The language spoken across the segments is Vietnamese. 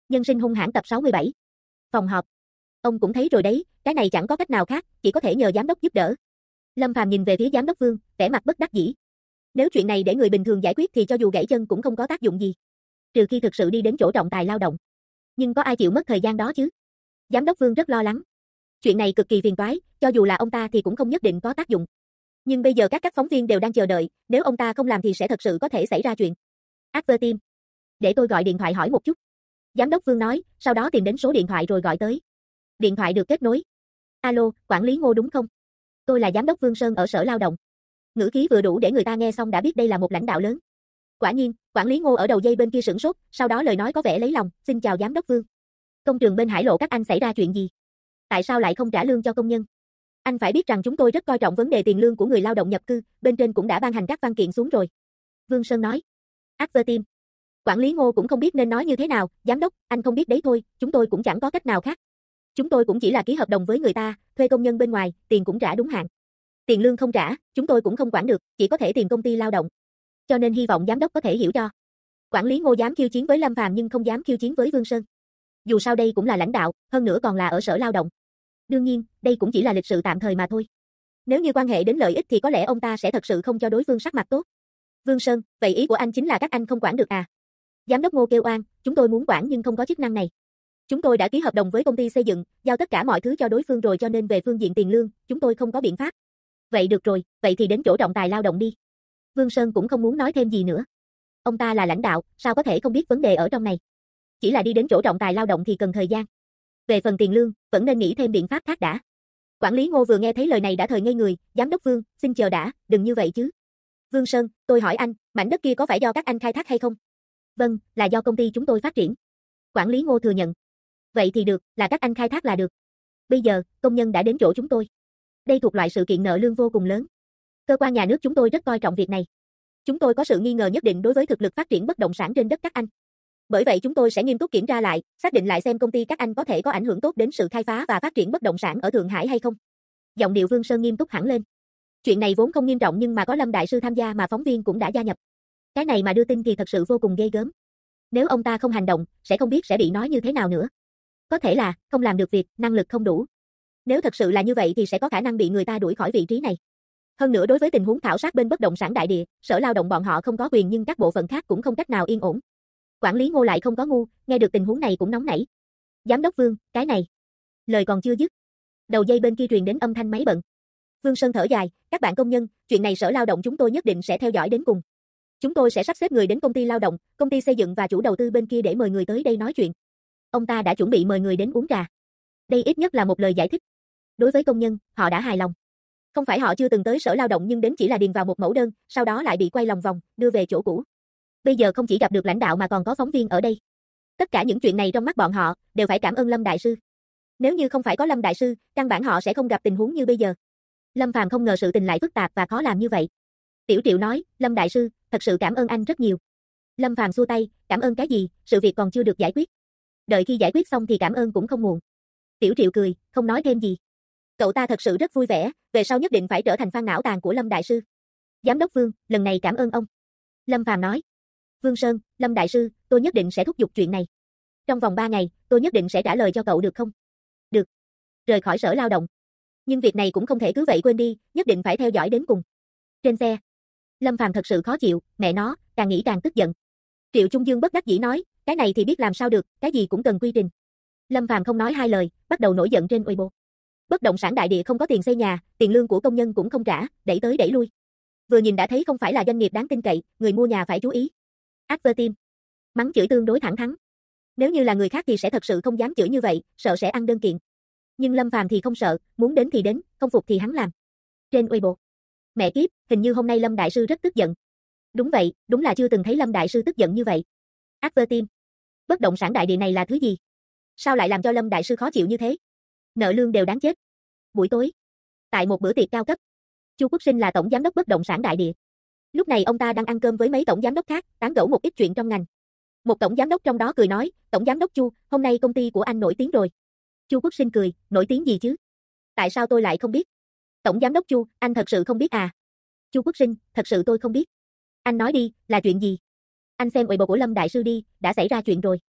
Nhân sinh hung hãn tập 67. Phòng họp. Ông cũng thấy rồi đấy, cái này chẳng có cách nào khác, chỉ có thể nhờ giám đốc giúp đỡ. Lâm Phàm nhìn về phía giám đốc Vương, vẻ mặt bất đắc dĩ. Nếu chuyện này để người bình thường giải quyết thì cho dù gãy chân cũng không có tác dụng gì. Trừ khi thực sự đi đến chỗ trọng tài lao động. Nhưng có ai chịu mất thời gian đó chứ? Giám đốc Vương rất lo lắng. Chuyện này cực kỳ phiền toái, cho dù là ông ta thì cũng không nhất định có tác dụng. Nhưng bây giờ các phóng viên đều đang chờ đợi, nếu ông ta không làm thì sẽ thật sự có thể xảy ra chuyện. Advertim. Để tôi gọi điện thoại hỏi một chút. Giám đốc Vương nói, sau đó tìm đến số điện thoại rồi gọi tới. Điện thoại được kết nối. Alo, quản lý Ngô đúng không? Tôi là giám đốc Vương Sơn ở Sở Lao động. Ngữ khí vừa đủ để người ta nghe xong đã biết đây là một lãnh đạo lớn. Quả nhiên, quản lý Ngô ở đầu dây bên kia sửng sốt, sau đó lời nói có vẻ lấy lòng, xin chào giám đốc Vương. Công trường bên Hải Lộ các anh xảy ra chuyện gì? Tại sao lại không trả lương cho công nhân? Anh phải biết rằng chúng tôi rất coi trọng vấn đề tiền lương của người lao động nhập cư, bên trên cũng đã ban hành các văn kiện xuống rồi. Vương Sơn nói. Advertim. Quản lý Ngô cũng không biết nên nói như thế nào, giám đốc, anh không biết đấy thôi, chúng tôi cũng chẳng có cách nào khác. Chúng tôi cũng chỉ là ký hợp đồng với người ta, thuê công nhân bên ngoài, tiền cũng trả đúng hạn. Tiền lương không trả, chúng tôi cũng không quản được, chỉ có thể tìm công ty lao động. Cho nên hy vọng giám đốc có thể hiểu cho. Quản lý Ngô dám khiêu chiến với Lâm Phàm nhưng không dám khiêu chiến với Vương Sơn. Dù sao đây cũng là lãnh đạo, hơn nữa còn là ở Sở Lao động. Đương nhiên, đây cũng chỉ là lịch sự tạm thời mà thôi. Nếu như quan hệ đến lợi ích thì có lẽ ông ta sẽ thật sự không cho đối phương sắc mặt tốt. Vương Sơn, vậy ý của anh chính là các anh không quản được à? Giám đốc Ngô kêu oan, chúng tôi muốn quản nhưng không có chức năng này. Chúng tôi đã ký hợp đồng với công ty xây dựng, giao tất cả mọi thứ cho đối phương rồi cho nên về phương diện tiền lương, chúng tôi không có biện pháp. Vậy được rồi, vậy thì đến chỗ trọng tài lao động đi. Vương Sơn cũng không muốn nói thêm gì nữa. Ông ta là lãnh đạo, sao có thể không biết vấn đề ở trong này. Chỉ là đi đến chỗ trọng tài lao động thì cần thời gian. Về phần tiền lương, vẫn nên nghĩ thêm biện pháp khác đã. Quản lý Ngô vừa nghe thấy lời này đã thời ngây người, giám đốc Vương, xin chờ đã, đừng như vậy chứ. Vương Sơn, tôi hỏi anh, mảnh đất kia có phải do các anh khai thác hay không? Vâng, là do công ty chúng tôi phát triển. Quản lý Ngô thừa nhận. Vậy thì được, là các anh khai thác là được. Bây giờ, công nhân đã đến chỗ chúng tôi. Đây thuộc loại sự kiện nợ lương vô cùng lớn. Cơ quan nhà nước chúng tôi rất coi trọng việc này. Chúng tôi có sự nghi ngờ nhất định đối với thực lực phát triển bất động sản trên đất các anh. Bởi vậy chúng tôi sẽ nghiêm túc kiểm tra lại, xác định lại xem công ty các anh có thể có ảnh hưởng tốt đến sự khai phá và phát triển bất động sản ở Thượng Hải hay không. Giọng điệu Vương Sơn nghiêm túc hẳn lên. Chuyện này vốn không nghiêm trọng nhưng mà có Lâm đại sư tham gia mà phóng viên cũng đã gia nhập. Cái này mà đưa tin thì thật sự vô cùng ghê gớm. Nếu ông ta không hành động, sẽ không biết sẽ bị nói như thế nào nữa. Có thể là không làm được việc, năng lực không đủ. Nếu thật sự là như vậy thì sẽ có khả năng bị người ta đuổi khỏi vị trí này. Hơn nữa đối với tình huống khảo sát bên bất động sản đại địa, Sở Lao động bọn họ không có quyền nhưng các bộ phận khác cũng không cách nào yên ổn. Quản lý Ngô lại không có ngu, nghe được tình huống này cũng nóng nảy. Giám đốc Vương, cái này. Lời còn chưa dứt. Đầu dây bên kia truyền đến âm thanh máy bận. Vương Sơn thở dài, các bạn công nhân, chuyện này Sở Lao động chúng tôi nhất định sẽ theo dõi đến cùng. Chúng tôi sẽ sắp xếp người đến công ty lao động, công ty xây dựng và chủ đầu tư bên kia để mời người tới đây nói chuyện. Ông ta đã chuẩn bị mời người đến uống trà. Đây ít nhất là một lời giải thích. Đối với công nhân, họ đã hài lòng. Không phải họ chưa từng tới Sở Lao động nhưng đến chỉ là điền vào một mẫu đơn, sau đó lại bị quay lòng vòng, đưa về chỗ cũ. Bây giờ không chỉ gặp được lãnh đạo mà còn có phóng viên ở đây. Tất cả những chuyện này trong mắt bọn họ, đều phải cảm ơn Lâm đại sư. Nếu như không phải có Lâm đại sư, căn bản họ sẽ không gặp tình huống như bây giờ. Lâm Phàm không ngờ sự tình lại phức tạp và khó làm như vậy. Tiểu Triệu nói, Lâm đại sư, thật sự cảm ơn anh rất nhiều. Lâm Phàm xua tay, cảm ơn cái gì, sự việc còn chưa được giải quyết. Đợi khi giải quyết xong thì cảm ơn cũng không muộn. Tiểu Triệu cười, không nói thêm gì. Cậu ta thật sự rất vui vẻ, về sau nhất định phải trở thành fan não tàn của Lâm đại sư. Giám đốc Vương, lần này cảm ơn ông. Lâm Phàm nói. Vương Sơn, Lâm đại sư, tôi nhất định sẽ thúc giục chuyện này. Trong vòng 3 ngày, tôi nhất định sẽ trả lời cho cậu được không? Được. Rời khỏi Sở Lao động. Nhưng việc này cũng không thể cứ vậy quên đi, nhất định phải theo dõi đến cùng. Trên xe, Lâm Phàm thật sự khó chịu, mẹ nó, càng nghĩ càng tức giận. Triệu Trung Dương bất đắc dĩ nói, cái này thì biết làm sao được, cái gì cũng cần quy trình. Lâm Phàm không nói hai lời, bắt đầu nổi giận trên Weibo. Bất động sản đại địa không có tiền xây nhà, tiền lương của công nhân cũng không trả, đẩy tới đẩy lui. Vừa nhìn đã thấy không phải là doanh nghiệp đáng tin cậy, người mua nhà phải chú ý. Advertim. Mắng chửi tương đối thẳng thắn. Nếu như là người khác thì sẽ thật sự không dám chửi như vậy, sợ sẽ ăn đơn kiện. Nhưng Lâm Phàm thì không sợ, muốn đến thì đến, không phục thì hắn làm. Trên Weibo. Mẹ kiếp, hình như hôm nay Lâm đại sư rất tức giận. Đúng vậy, đúng là chưa từng thấy Lâm đại sư tức giận như vậy. Advertim. Bất động sản đại địa này là thứ gì? Sao lại làm cho Lâm đại sư khó chịu như thế? Nợ lương đều đáng chết. Buổi tối, tại một bữa tiệc cao cấp, Chu Quốc Sinh là tổng giám đốc bất động sản đại địa. Lúc này ông ta đang ăn cơm với mấy tổng giám đốc khác, tán gẫu một ít chuyện trong ngành. Một tổng giám đốc trong đó cười nói, tổng giám đốc Chu, hôm nay công ty của anh nổi tiếng rồi. Chu Quốc Sinh cười, nổi tiếng gì chứ? Tại sao tôi lại không biết? Tổng giám đốc Chu, anh thật sự không biết à? Chu Quốc Sinh, thật sự tôi không biết. Anh nói đi, là chuyện gì? Anh xem Weibo của Lâm đại sư đi, đã xảy ra chuyện rồi.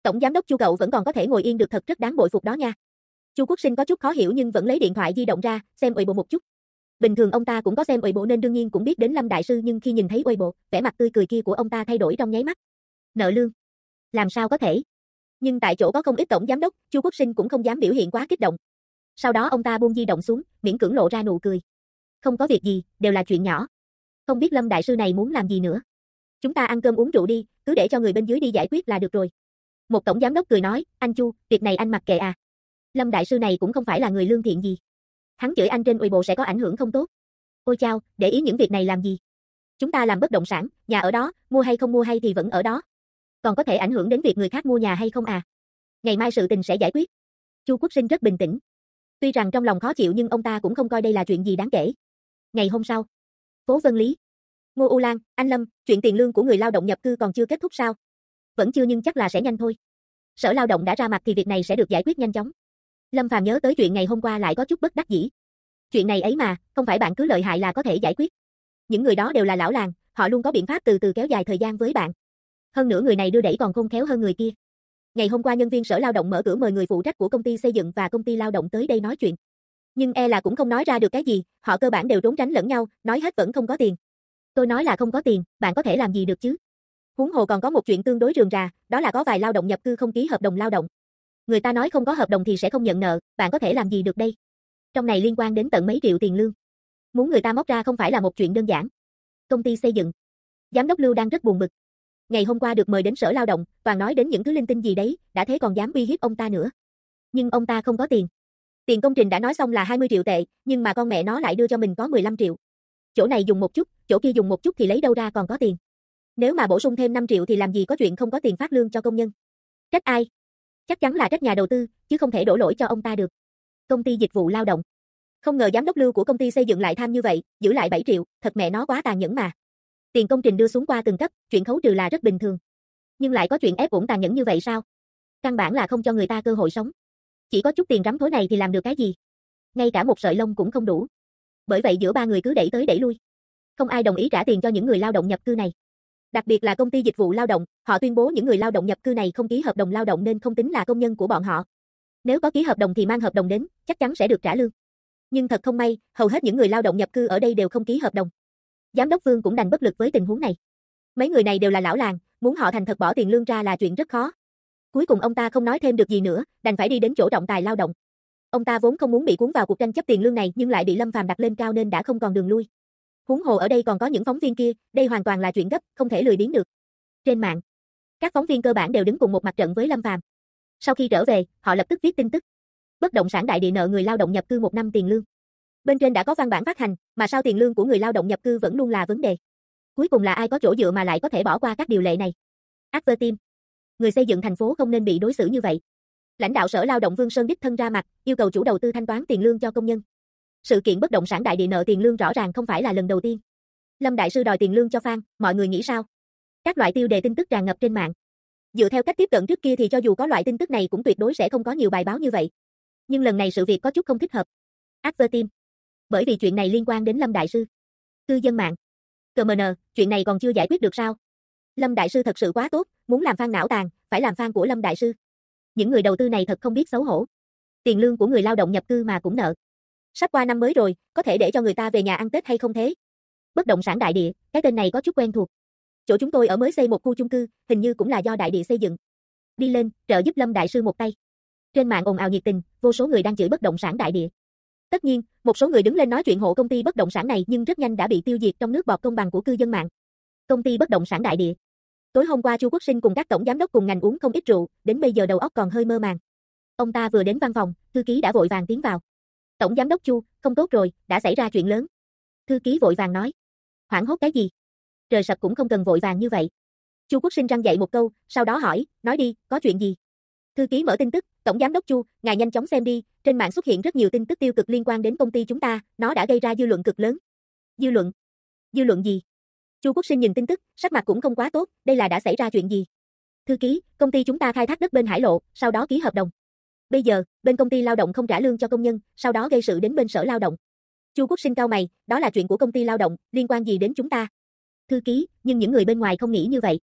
Tổng giám đốc Chu cậu vẫn còn có thể ngồi yên được thật rất đáng bội phục đó nha. Chu Quốc Sinh có chút khó hiểu nhưng vẫn lấy điện thoại di động ra, xem Weibo một chút. Bình thường ông ta cũng có xem Weibo nên đương nhiên cũng biết đến Lâm đại sư, nhưng khi nhìn thấy Weibo, vẻ mặt tươi cười kia của ông ta thay đổi trong nháy mắt. Nợ lương? Làm sao có thể? Nhưng tại chỗ có không ít tổng giám đốc, Chu Quốc Sinh cũng không dám biểu hiện quá kích động. Sau đó ông ta buông di động xuống, miễn cưỡng lộ ra nụ cười. Không có việc gì, đều là chuyện nhỏ. Không biết Lâm đại sư này muốn làm gì nữa. Chúng ta ăn cơm uống rượu đi, cứ để cho người bên dưới đi giải quyết là được rồi. Một tổng giám đốc cười nói, anh Chu, việc này anh mặc kệ à. Lâm đại sư này cũng không phải là người lương thiện gì. Hắn chửi anh trên Weibo sẽ có ảnh hưởng không tốt. Ôi chao, để ý những việc này làm gì? Chúng ta làm bất động sản, nhà ở đó, mua hay không mua hay thì vẫn ở đó. Còn có thể ảnh hưởng đến việc người khác mua nhà hay không à? Ngày mai sự tình sẽ giải quyết. Chu Quốc Sinh rất bình tĩnh. Tuy rằng trong lòng khó chịu nhưng ông ta cũng không coi đây là chuyện gì đáng kể. Ngày hôm sau, phố Vân Lý. Ngô U Lan, anh Lâm, chuyện tiền lương của người lao động nhập cư còn chưa kết thúc sao? Vẫn chưa nhưng chắc là sẽ nhanh thôi. Sở Lao động đã ra mặt thì việc này sẽ được giải quyết nhanh chóng. Lâm Phàm nhớ tới chuyện ngày hôm qua lại có chút bất đắc dĩ. Chuyện này ấy mà, không phải bạn cứ lợi hại là có thể giải quyết. Những người đó đều là lão làng, họ luôn có biện pháp từ từ kéo dài thời gian với bạn. Hơn nữa người này đưa đẩy còn khôn khéo hơn người kia. Ngày hôm qua nhân viên Sở Lao động mở cửa mời người phụ trách của công ty xây dựng và công ty lao động tới đây nói chuyện. Nhưng e là cũng không nói ra được cái gì, họ cơ bản đều trốn tránh lẫn nhau, nói hết vẫn không có tiền. Tôi nói là không có tiền, bạn có thể làm gì được chứ? Huống hồ còn có một chuyện tương đối rườm rà, đó là có vài lao động nhập cư không ký hợp đồng lao động. Người ta nói không có hợp đồng thì sẽ không nhận nợ, bạn có thể làm gì được đây? Trong này liên quan đến tận mấy triệu tiền lương. Muốn người ta móc ra không phải là một chuyện đơn giản. Công ty xây dựng. Giám đốc Lưu đang rất buồn bực. Ngày hôm qua được mời đến Sở Lao động, toàn nói đến những thứ linh tinh gì đấy, đã thế còn dám uy hiếp ông ta nữa. Nhưng ông ta không có tiền. Tiền công trình đã nói xong là 20 triệu tệ, nhưng mà con mẹ nó lại đưa cho mình có 15 triệu. Chỗ này dùng một chút, chỗ kia dùng một chút thì lấy đâu ra còn có tiền. Nếu mà bổ sung thêm 5 triệu thì làm gì có chuyện không có tiền phát lương cho công nhân. Trách ai? Chắc chắn là trách nhà đầu tư, chứ không thể đổ lỗi cho ông ta được. Công ty dịch vụ lao động. Không ngờ giám đốc Lưu của công ty xây dựng lại tham như vậy, giữ lại 7 triệu, thật mẹ nó quá tàn nhẫn mà. Tiền công trình đưa xuống qua từng cấp, chuyện khấu trừ là rất bình thường. Nhưng lại có chuyện ép uổng tàn nhẫn như vậy sao? Căn bản là không cho người ta cơ hội sống. Chỉ có chút tiền rắm thối này thì làm được cái gì? Ngay cả một sợi lông cũng không đủ. Bởi vậy giữa ba người cứ đẩy tới đẩy lui. Không ai đồng ý trả tiền cho những người lao động nhập cư này. Đặc biệt là công ty dịch vụ lao động, họ tuyên bố những người lao động nhập cư này không ký hợp đồng lao động nên không tính là công nhân của bọn họ. Nếu có ký hợp đồng thì mang hợp đồng đến, chắc chắn sẽ được trả lương. Nhưng thật không may, hầu hết những người lao động nhập cư ở đây đều không ký hợp đồng. Giám đốc Vương cũng đành bất lực với tình huống này. Mấy người này đều là lão làng, muốn họ thành thật bỏ tiền lương ra là chuyện rất khó. Cuối cùng ông ta không nói thêm được gì nữa, đành phải đi đến chỗ trọng tài lao động. Ông ta vốn không muốn bị cuốn vào cuộc tranh chấp tiền lương này nhưng lại bị Lâm Phàm đặt lên cao nên đã không còn đường lui. Huống hồ ở đây còn có những phóng viên kia, đây hoàn toàn là chuyện gấp, không thể lười biếng được. Trên mạng, các phóng viên cơ bản đều đứng cùng một mặt trận với Lâm Phàm. Sau khi trở về, họ lập tức viết tin tức. Bất động sản đại địa nợ người lao động nhập cư 1 năm tiền lương. Bên trên đã có văn bản phát hành, mà sao tiền lương của người lao động nhập cư vẫn luôn là vấn đề. Cuối cùng là ai có chỗ dựa mà lại có thể bỏ qua các điều lệ này? Advertim. Người xây dựng thành phố không nên bị đối xử như vậy. Lãnh đạo Sở Lao động Vương Sơn đích thân ra mặt, yêu cầu chủ đầu tư thanh toán tiền lương cho công nhân. Sự kiện bất động sản đại địa nợ tiền lương rõ ràng không phải là lần đầu tiên. Lâm đại sư đòi tiền lương cho fan, mọi người nghĩ sao? Các loại tiêu đề tin tức tràn ngập trên mạng. Dựa theo cách tiếp cận trước kia thì cho dù có loại tin tức này cũng tuyệt đối sẽ không có nhiều bài báo như vậy. Nhưng lần này sự việc có chút không thích hợp. Advertim. Bởi vì chuyện này liên quan đến Lâm đại sư. Cư dân mạng. CMN, chuyện này còn chưa giải quyết được sao? Lâm đại sư thật sự quá tốt, muốn làm fan não tàn, phải làm fan của Lâm đại sư. Những người đầu tư này thật không biết xấu hổ. Tiền lương của người lao động nhập cư mà cũng nợ. Sắp qua năm mới rồi, có thể để cho người ta về nhà ăn Tết hay không thế? Bất động sản đại địa, cái tên này có chút quen thuộc. Chỗ chúng tôi ở mới xây một khu chung cư, hình như cũng là do đại địa xây dựng. Đi lên, trợ giúp Lâm đại sư một tay. Trên mạng ồn ào nhiệt tình, vô số người đang chửi bất động sản đại địa. Tất nhiên, một số người đứng lên nói chuyện hộ công ty bất động sản này nhưng rất nhanh đã bị tiêu diệt trong nước bọt công bằng của cư dân mạng. Công ty bất động sản đại địa. Tối hôm qua Chu Quốc Sinh cùng các tổng giám đốc cùng ngành uống không ít rượu, đến bây giờ đầu óc còn hơi mơ màng. Ông ta vừa đến văn phòng, thư ký đã vội vàng tiến vào. Tổng giám đốc Chu, không tốt rồi, đã xảy ra chuyện lớn. Thư ký vội vàng nói. Hoảng hốt cái gì? Trời sập cũng không cần vội vàng như vậy. Chu Quốc Sinh răn dạy một câu, sau đó hỏi, nói đi, có chuyện gì? Thư ký mở tin tức, tổng giám đốc Chu, ngài nhanh chóng xem đi, trên mạng xuất hiện rất nhiều tin tức tiêu cực liên quan đến công ty chúng ta, nó đã gây ra dư luận cực lớn. Dư luận? Dư luận gì? Chu Quốc Sinh nhìn tin tức, sắc mặt cũng không quá tốt, đây là đã xảy ra chuyện gì? Thư ký, công ty chúng ta khai thác đất bên Hải Lộ, sau đó ký hợp đồng. Bây giờ, bên công ty lao động không trả lương cho công nhân, sau đó gây sự đến bên Sở Lao động. Chu Quốc Sinh cau mày, đó là chuyện của công ty lao động, liên quan gì đến chúng ta? Thư ký, nhưng những người bên ngoài không nghĩ như vậy.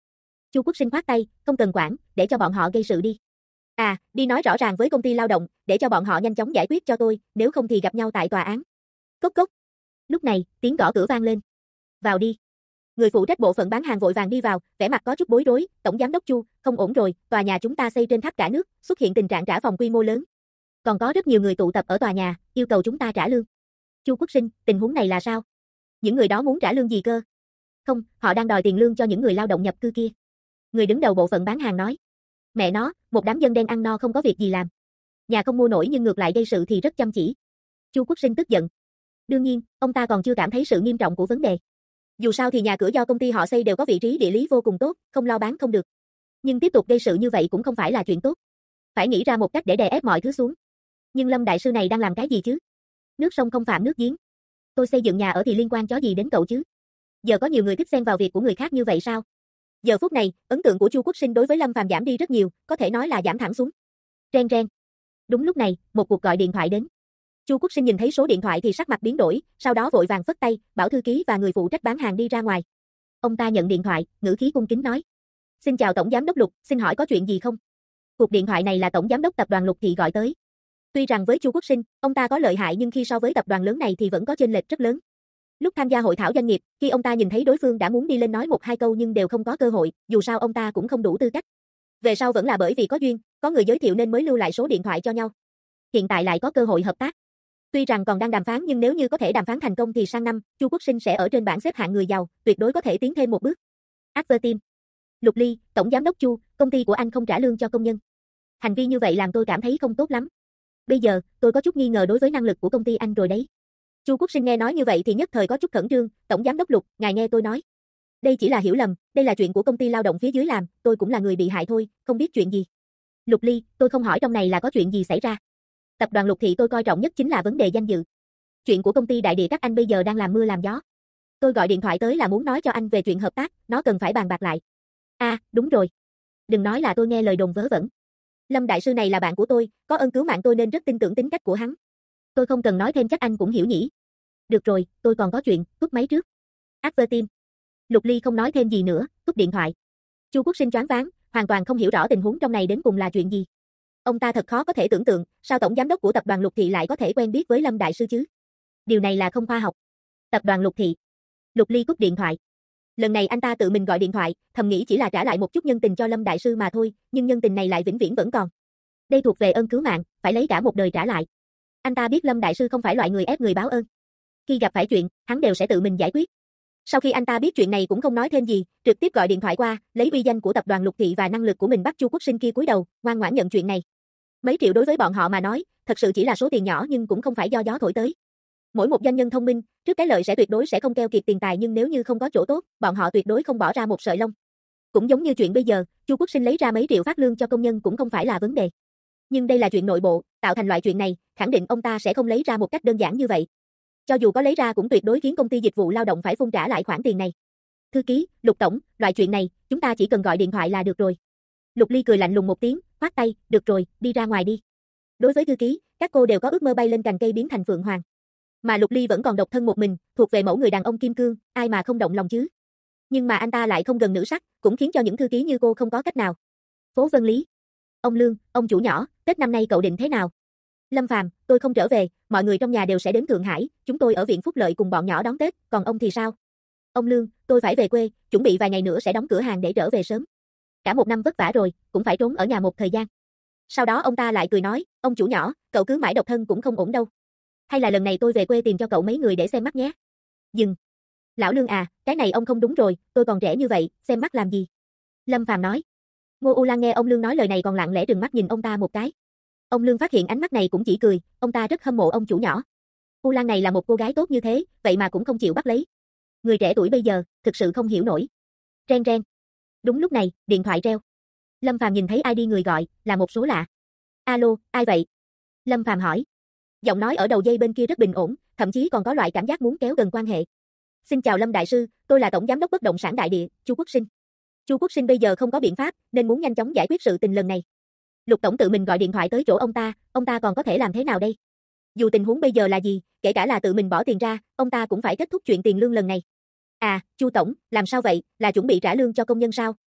Chu Quốc Sinh khoát tay, không cần quản, để cho bọn họ gây sự đi. À, đi nói rõ ràng với công ty lao động, để cho bọn họ nhanh chóng giải quyết cho tôi, nếu không thì gặp nhau tại tòa án. Cốc cốc. Lúc này, tiếng gõ cửa vang lên. Vào đi. Người phụ trách bộ phận bán hàng vội vàng đi vào, vẻ mặt có chút bối rối, tổng giám đốc Chu, không ổn rồi, tòa nhà chúng ta xây trên khắp cả nước, xuất hiện tình trạng trả phòng quy mô lớn. Còn có rất nhiều người tụ tập ở tòa nhà, yêu cầu chúng ta trả lương. Chu Quốc Sinh, tình huống này là sao? Những người đó muốn trả lương gì cơ? Không, họ đang đòi tiền lương cho những người lao động nhập cư kia. Người đứng đầu bộ phận bán hàng nói. Mẹ nó, một đám dân đen ăn no không có việc gì làm. Nhà không mua nổi nhưng ngược lại gây sự thì rất chăm chỉ. Chu Quốc Sinh tức giận. Đương nhiên, ông ta còn chưa cảm thấy sự nghiêm trọng của vấn đề. Dù sao thì nhà cửa do công ty họ xây đều có vị trí địa lý vô cùng tốt, không lo bán không được. Nhưng tiếp tục gây sự như vậy cũng không phải là chuyện tốt. Phải nghĩ ra một cách để đè ép mọi thứ xuống. Nhưng Lâm đại sư này đang làm cái gì chứ? Nước sông không phạm nước giếng. Tôi xây dựng nhà ở thì liên quan chó gì đến cậu chứ? Giờ có nhiều người thích xen vào việc của người khác như vậy sao? Giờ phút này, ấn tượng của Chu Quốc Sinh đối với Lâm Phàm giảm đi rất nhiều, có thể nói là giảm thẳng xuống. Reng reng. Đúng lúc này, một cuộc gọi điện thoại đến. Chu Quốc Sinh nhìn thấy số điện thoại thì sắc mặt biến đổi, sau đó vội vàng phất tay, bảo thư ký và người phụ trách bán hàng đi ra ngoài. Ông ta nhận điện thoại, ngữ khí cung kính nói: "Xin chào tổng giám đốc Lục, xin hỏi có chuyện gì không?" Cuộc điện thoại này là tổng giám đốc tập đoàn Lục Thị gọi tới. Tuy rằng với Chu Quốc Sinh, ông ta có lợi hại nhưng khi so với tập đoàn lớn này thì vẫn có chênh lệch rất lớn. Lúc tham gia hội thảo doanh nghiệp, khi ông ta nhìn thấy đối phương đã muốn đi lên nói một hai câu nhưng đều không có cơ hội, dù sao ông ta cũng không đủ tư cách. Về sau vẫn là bởi vì có duyên, có người giới thiệu nên mới lưu lại số điện thoại cho nhau. Hiện tại lại có cơ hội hợp tác. Tuy rằng còn đang đàm phán nhưng nếu như có thể đàm phán thành công thì sang năm, Chu Quốc Sinh sẽ ở trên bảng xếp hạng người giàu, tuyệt đối có thể tiến thêm một bước. Advertime. Lục Ly, tổng giám đốc Chu, công ty của anh không trả lương cho công nhân. Hành vi như vậy làm tôi cảm thấy không tốt lắm. Bây giờ, tôi có chút nghi ngờ đối với năng lực của công ty anh rồi đấy. Chu Quốc Sinh nghe nói như vậy thì nhất thời có chút khẩn trương, tổng giám đốc Lục, ngài nghe tôi nói. Đây chỉ là hiểu lầm, đây là chuyện của công ty lao động phía dưới làm, tôi cũng là người bị hại thôi, không biết chuyện gì. Lục Ly, tôi không hỏi trong này là có chuyện gì xảy ra. Tập đoàn Lục Thị tôi coi trọng nhất chính là vấn đề danh dự. Chuyện của công ty đại địa các anh bây giờ đang làm mưa làm gió. Tôi gọi điện thoại tới là muốn nói cho anh về chuyện hợp tác, nó cần phải bàn bạc lại. À, đúng rồi. Đừng nói là tôi nghe lời đồn vớ vẩn. Lâm đại sư này là bạn của tôi, có ơn cứu mạng tôi nên rất tin tưởng tính cách của hắn. Tôi không cần nói thêm chắc anh cũng hiểu nhỉ. Được rồi, tôi còn có chuyện, cúp máy trước. Advertime. Lục Ly không nói thêm gì nữa, cúp điện thoại. Chu Quốc Sinh choáng váng, hoàn toàn không hiểu rõ tình huống trong này đến cùng là chuyện gì. Ông ta thật khó có thể tưởng tượng, sao tổng giám đốc của tập đoàn Lục Thị lại có thể quen biết với Lâm đại sư chứ? Điều này là không khoa học. Tập đoàn Lục Thị. Lục Ly cúp điện thoại. Lần này anh ta tự mình gọi điện thoại, thầm nghĩ chỉ là trả lại một chút nhân tình cho Lâm đại sư mà thôi, nhưng nhân tình này lại vĩnh viễn vẫn còn. Đây thuộc về ơn cứu mạng, phải lấy cả một đời trả lại. Anh ta biết Lâm đại sư không phải loại người ép người báo ơn. Khi gặp phải chuyện, hắn đều sẽ tự mình giải quyết. Sau khi anh ta biết chuyện này cũng không nói thêm gì, trực tiếp gọi điện thoại qua, lấy uy danh của tập đoàn Lục Thị và năng lực của mình bắt Chu Quốc Sinh kia cúi đầu, ngoan ngoãn nhận chuyện này. Mấy triệu đối với bọn họ mà nói, thật sự chỉ là số tiền nhỏ nhưng cũng không phải do gió thổi tới. Mỗi một doanh nhân thông minh, trước cái lợi sẽ tuyệt đối sẽ không keo kiệt tiền tài nhưng nếu như không có chỗ tốt, bọn họ tuyệt đối không bỏ ra một sợi lông. Cũng giống như chuyện bây giờ, Chu Quốc Sinh lấy ra mấy triệu phát lương cho công nhân cũng không phải là vấn đề. Nhưng đây là chuyện nội bộ, tạo thành loại chuyện này, khẳng định ông ta sẽ không lấy ra một cách đơn giản như vậy. Cho dù có lấy ra cũng tuyệt đối khiến công ty dịch vụ lao động phải phun trả lại khoản tiền này. Thư ký, Lục tổng, loại chuyện này, chúng ta chỉ cần gọi điện thoại là được rồi. Lục Ly cười lạnh lùng một tiếng, khoát tay, được rồi, đi ra ngoài đi. Đối với thư ký, các cô đều có ước mơ bay lên cành cây biến thành phượng hoàng. Mà Lục Ly vẫn còn độc thân một mình, thuộc về mẫu người đàn ông kim cương, ai mà không động lòng chứ. Nhưng mà anh ta lại không gần nữ sắc, cũng khiến cho những thư ký như cô không có cách nào. Phố Vân Lý. Ông Lương, ông chủ nhỏ, Tết năm nay cậu định thế nào? Lâm Phàm, tôi không trở về, mọi người trong nhà đều sẽ đến Thượng Hải, chúng tôi ở viện Phúc Lợi cùng bọn nhỏ đón Tết, còn ông thì sao? Ông Lương, tôi phải về quê, chuẩn bị vài ngày nữa sẽ đóng cửa hàng để trở về sớm. Cả một năm vất vả rồi, cũng phải trốn ở nhà một thời gian. Sau đó ông ta lại cười nói, ông chủ nhỏ, cậu cứ mãi độc thân cũng không ổn đâu. Hay là lần này tôi về quê tìm cho cậu mấy người để xem mắt nhé. Dừng. Lão Lương à, cái này ông không đúng rồi, tôi còn trẻ như vậy, xem mắt làm gì? Lâm Phàm nói. Ngô U Lan nghe ông Lương nói lời này còn lặng lẽ trừng mắt nhìn ông ta một cái. Ông Lương phát hiện ánh mắt này cũng chỉ cười, ông ta rất hâm mộ ông chủ nhỏ. U Lan này là một cô gái tốt như thế, vậy mà cũng không chịu bắt lấy. Người trẻ tuổi bây giờ, thực sự không hiểu nổi. Reng reng. Đúng lúc này, điện thoại reo. Lâm Phàm nhìn thấy ID người gọi, là một số lạ. Alo, ai vậy? Lâm Phàm hỏi. Giọng nói ở đầu dây bên kia rất bình ổn, thậm chí còn có loại cảm giác muốn kéo gần quan hệ. Xin chào Lâm đại sư, tôi là tổng giám đốc bất động sản đại địa, Chu Quốc Sinh. Chu Quốc Sinh bây giờ không có biện pháp, nên muốn nhanh chóng giải quyết sự tình lần này. Lục tổng tự mình gọi điện thoại tới chỗ ông ta còn có thể làm thế nào đây? Dù tình huống bây giờ là gì, kể cả là tự mình bỏ tiền ra, ông ta cũng phải kết thúc chuyện tiền lương lần này. À, Chu tổng, làm sao vậy, là chuẩn bị trả lương cho công nhân sao?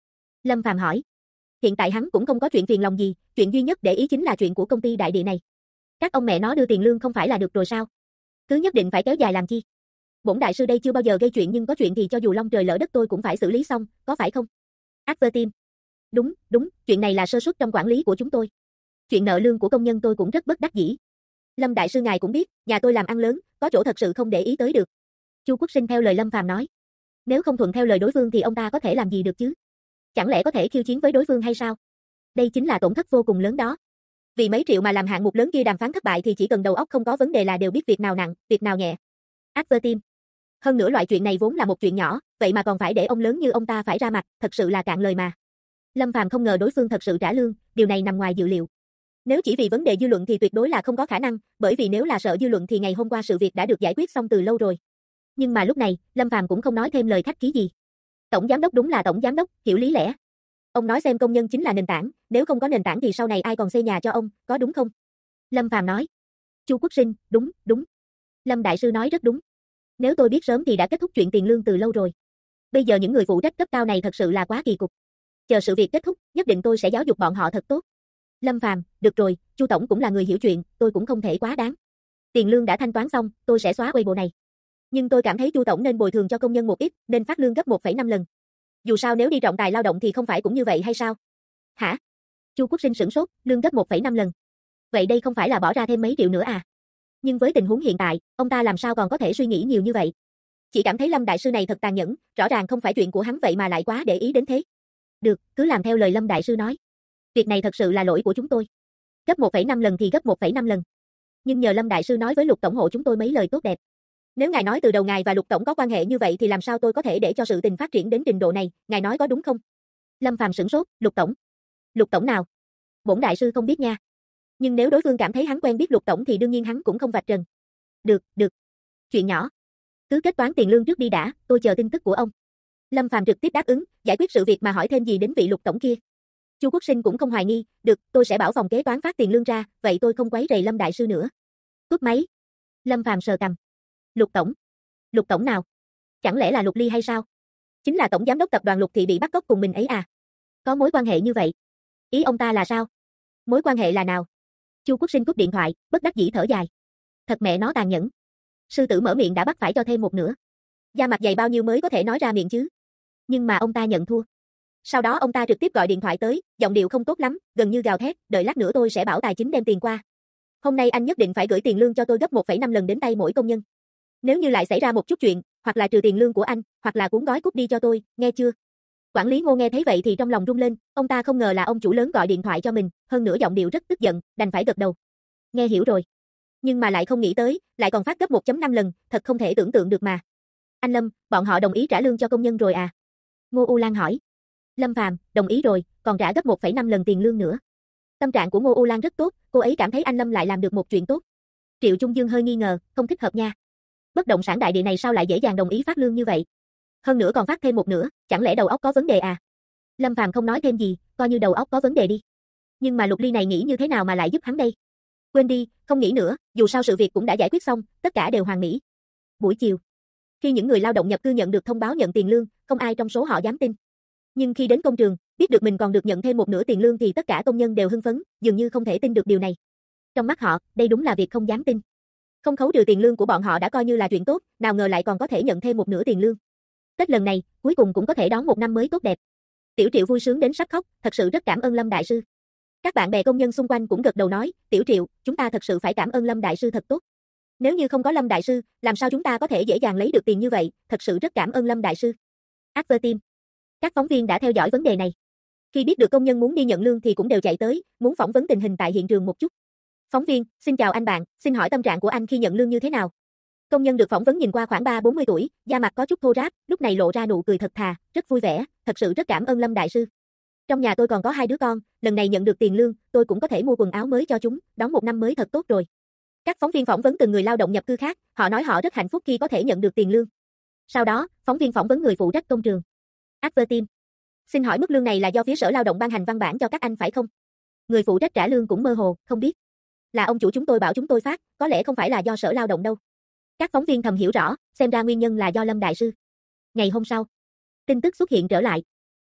Lâm Phàm hỏi. Hiện tại hắn cũng không có chuyện phiền lòng gì, chuyện duy nhất để ý chính là chuyện của công ty đại địa này. Các ông mẹ nó đưa tiền lương không phải là được rồi sao? Cứ nhất định phải kéo dài làm chi? Bổn đại sư đây chưa bao giờ gây chuyện nhưng có chuyện thì cho dù long trời lỡ đất tôi cũng phải xử lý xong, có phải không? Advertim. Đúng, chuyện này là sơ suất trong quản lý của chúng tôi. Chuyện nợ lương của công nhân tôi cũng rất bất đắc dĩ. Lâm đại sư ngài cũng biết, nhà tôi làm ăn lớn, có chỗ thật sự không để ý tới được. Chu Quốc Sinh theo lời Lâm Phàm nói. Nếu không thuận theo lời đối phương thì ông ta có thể làm gì được chứ? Chẳng lẽ có thể khiêu chiến với đối phương hay sao? Đây chính là tổn thất vô cùng lớn đó. Vì mấy triệu mà làm hạng mục lớn kia đàm phán thất bại thì chỉ cần đầu óc không có vấn đề là đều biết việc nào nặng, việc nào nhẹ. Advertim. Hơn nữa loại chuyện này vốn là một chuyện nhỏ, vậy mà còn phải để ông lớn như ông ta phải ra mặt, thật sự là cạn lời mà. Lâm Phàm không ngờ đối phương thật sự trả lương, điều này nằm ngoài dự liệu. Nếu chỉ vì vấn đề dư luận thì tuyệt đối là không có khả năng, bởi vì nếu là sợ dư luận thì ngày hôm qua sự việc đã được giải quyết xong từ lâu rồi. Nhưng mà lúc này, Lâm Phàm cũng không nói thêm lời khách khí gì. Tổng giám đốc đúng là tổng giám đốc, hiểu lý lẽ. Ông nói xem công nhân chính là nền tảng, nếu không có nền tảng thì sau này ai còn xây nhà cho ông, có đúng không? Lâm Phàm nói. Chu Quốc Sinh, đúng. Lâm đại sư nói rất đúng. Nếu tôi biết sớm thì đã kết thúc chuyện tiền lương từ lâu rồi. Bây giờ những người phụ trách cấp cao này thật sự là quá kỳ cục. Chờ sự việc kết thúc, nhất định tôi sẽ giáo dục bọn họ thật tốt. Lâm Phàm, được rồi, Chu tổng cũng là người hiểu chuyện, tôi cũng không thể quá đáng. Tiền lương đã thanh toán xong, tôi sẽ xóa Weibo này. Nhưng tôi cảm thấy Chu tổng nên bồi thường cho công nhân một ít, nên phát lương gấp 1,5 lần. Dù sao nếu đi trọng tài lao động thì không phải cũng như vậy hay sao? Hả? Chu Quốc Sinh sửng sốt, lương gấp 1,5 lần. Vậy đây không phải là bỏ ra thêm mấy triệu nữa à? Nhưng với tình huống hiện tại, ông ta làm sao còn có thể suy nghĩ nhiều như vậy? Chỉ cảm thấy Lâm đại sư này thật tàn nhẫn, rõ ràng không phải chuyện của hắn vậy mà lại quá để ý đến thế. Được, cứ làm theo lời Lâm đại sư nói. Việc này thật sự là lỗi của chúng tôi. Gấp 1,5 lần thì gấp 1,5 lần. Nhưng nhờ Lâm đại sư nói với Lục tổng hộ chúng tôi mấy lời tốt đẹp. Nếu ngài nói từ đầu ngài và Lục tổng có quan hệ như vậy thì làm sao tôi có thể để cho sự tình phát triển đến trình độ này, ngài nói có đúng không? Lâm Phàm sửng sốt, Lục tổng. Lục tổng nào? Bổn đại sư không biết nha. Nhưng nếu đối phương cảm thấy hắn quen biết Lục tổng thì đương nhiên hắn cũng không vạch trần. Được. Chuyện nhỏ. Cứ kết toán tiền lương trước đi đã, tôi chờ tin tức của ông. Lâm Phàm trực tiếp đáp ứng, giải quyết sự việc mà hỏi thêm gì đến vị Lục tổng kia. Chu Quốc Sinh cũng không hoài nghi, được, tôi sẽ bảo phòng kế toán phát tiền lương ra, vậy tôi không quấy rầy Lâm đại sư nữa. Cúp máy. Lâm Phàm sờ cằm. Lục tổng nào? Chẳng lẽ là Lục Ly hay sao? Chính là tổng giám đốc tập đoàn Lục Thị bị bắt cóc cùng mình ấy à? Có mối quan hệ như vậy? Ý ông ta là sao? Mối quan hệ là nào? Chu Quốc Sinh cúp điện thoại, bất đắc dĩ thở dài. Thật mẹ nó tàn nhẫn. Sư tử mở miệng đã bắt phải cho thêm một nửa. Da mặt dày bao nhiêu mới có thể nói ra miệng chứ? Nhưng mà ông ta nhận thua. Sau đó ông ta trực tiếp gọi điện thoại tới, giọng điệu không tốt lắm, gần như gào thét, đợi lát nữa tôi sẽ bảo tài chính đem tiền qua. Hôm nay anh nhất định phải gửi tiền lương cho tôi gấp 1,5 lần đến tay mỗi công nhân. Nếu như lại xảy ra một chút chuyện, hoặc là trừ tiền lương của anh, hoặc là cuốn gói cút đi cho tôi, nghe chưa? Quản lý Ngô nghe thấy vậy thì trong lòng rung lên, ông ta không ngờ là ông chủ lớn gọi điện thoại cho mình, hơn nữa giọng điệu rất tức giận, đành phải gật đầu. Nghe hiểu rồi. Nhưng mà lại không nghĩ tới, lại còn phát gấp 1,5 lần, thật không thể tưởng tượng được mà. Anh Lâm, bọn họ đồng ý trả lương cho công nhân rồi à? Ngô U Lan hỏi. Lâm Phàm, đồng ý rồi, còn trả gấp 1,5 lần tiền lương nữa. Tâm trạng của Ngô U Lan rất tốt, cô ấy cảm thấy anh Lâm lại làm được một chuyện tốt. Triệu Trung Dương hơi nghi ngờ, không thích hợp nha. Bất động sản đại địa này sao lại dễ dàng đồng ý phát lương như vậy? Hơn nữa còn phát thêm một nửa, chẳng lẽ đầu óc có vấn đề à? Lâm Phàm không nói thêm gì, coi như đầu óc có vấn đề đi. Nhưng mà Lục Ly này nghĩ như thế nào mà lại giúp hắn đây? Quên đi, không nghĩ nữa, dù sao sự việc cũng đã giải quyết xong, tất cả đều hoàn mỹ. Buổi chiều, khi những người lao động nhập cư nhận được thông báo nhận tiền lương, không ai trong số họ dám tin. Nhưng khi đến công trường, biết được mình còn được nhận thêm một nửa tiền lương thì tất cả công nhân đều hưng phấn, dường như không thể tin được điều này. Trong mắt họ, đây đúng là việc không dám tin. Không khấu trừ tiền lương của bọn họ đã coi như là chuyện tốt, nào ngờ lại còn có thể nhận thêm một nửa tiền lương. Tết lần này, cuối cùng cũng có thể đón một năm mới tốt đẹp. Tiểu Triệu vui sướng đến sắp khóc, thật sự rất cảm ơn Lâm đại sư. Các bạn bè công nhân xung quanh cũng gật đầu nói, Tiểu Triệu, chúng ta thật sự phải cảm ơn Lâm đại sư thật tốt. Nếu như không có Lâm đại sư, làm sao chúng ta có thể dễ dàng lấy được tiền như vậy, thật sự rất cảm ơn Lâm đại sư. Advertim. Các phóng viên đã theo dõi vấn đề này. Khi biết được công nhân muốn đi nhận lương thì cũng đều chạy tới, muốn phỏng vấn tình hình tại hiện trường một chút. Phóng viên, xin chào anh bạn, xin hỏi tâm trạng của anh khi nhận lương như thế nào? Công nhân được phỏng vấn nhìn qua khoảng 3-40 tuổi, da mặt có chút thô ráp, lúc này lộ ra nụ cười thật thà, rất vui vẻ, thật sự rất cảm ơn Lâm đại sư. Trong nhà tôi còn có 2 đứa con, lần này nhận được tiền lương, tôi cũng có thể mua quần áo mới cho chúng, đón một năm mới thật tốt rồi. Các phóng viên phỏng vấn từng người lao động nhập cư khác, họ nói họ rất hạnh phúc khi có thể nhận được tiền lương. Sau đó, phóng viên phỏng vấn người phụ trách công trường. Advertim. Xin hỏi mức lương này là do phía Sở Lao động ban hành văn bản cho các anh phải không? Người phụ trách trả lương cũng mơ hồ, không biết. Là ông chủ chúng tôi bảo chúng tôi phát, có lẽ không phải là do Sở Lao động đâu. Các phóng viên thầm hiểu rõ, xem ra nguyên nhân là do Lâm đại sư. Ngày hôm sau, tin tức xuất hiện trở lại.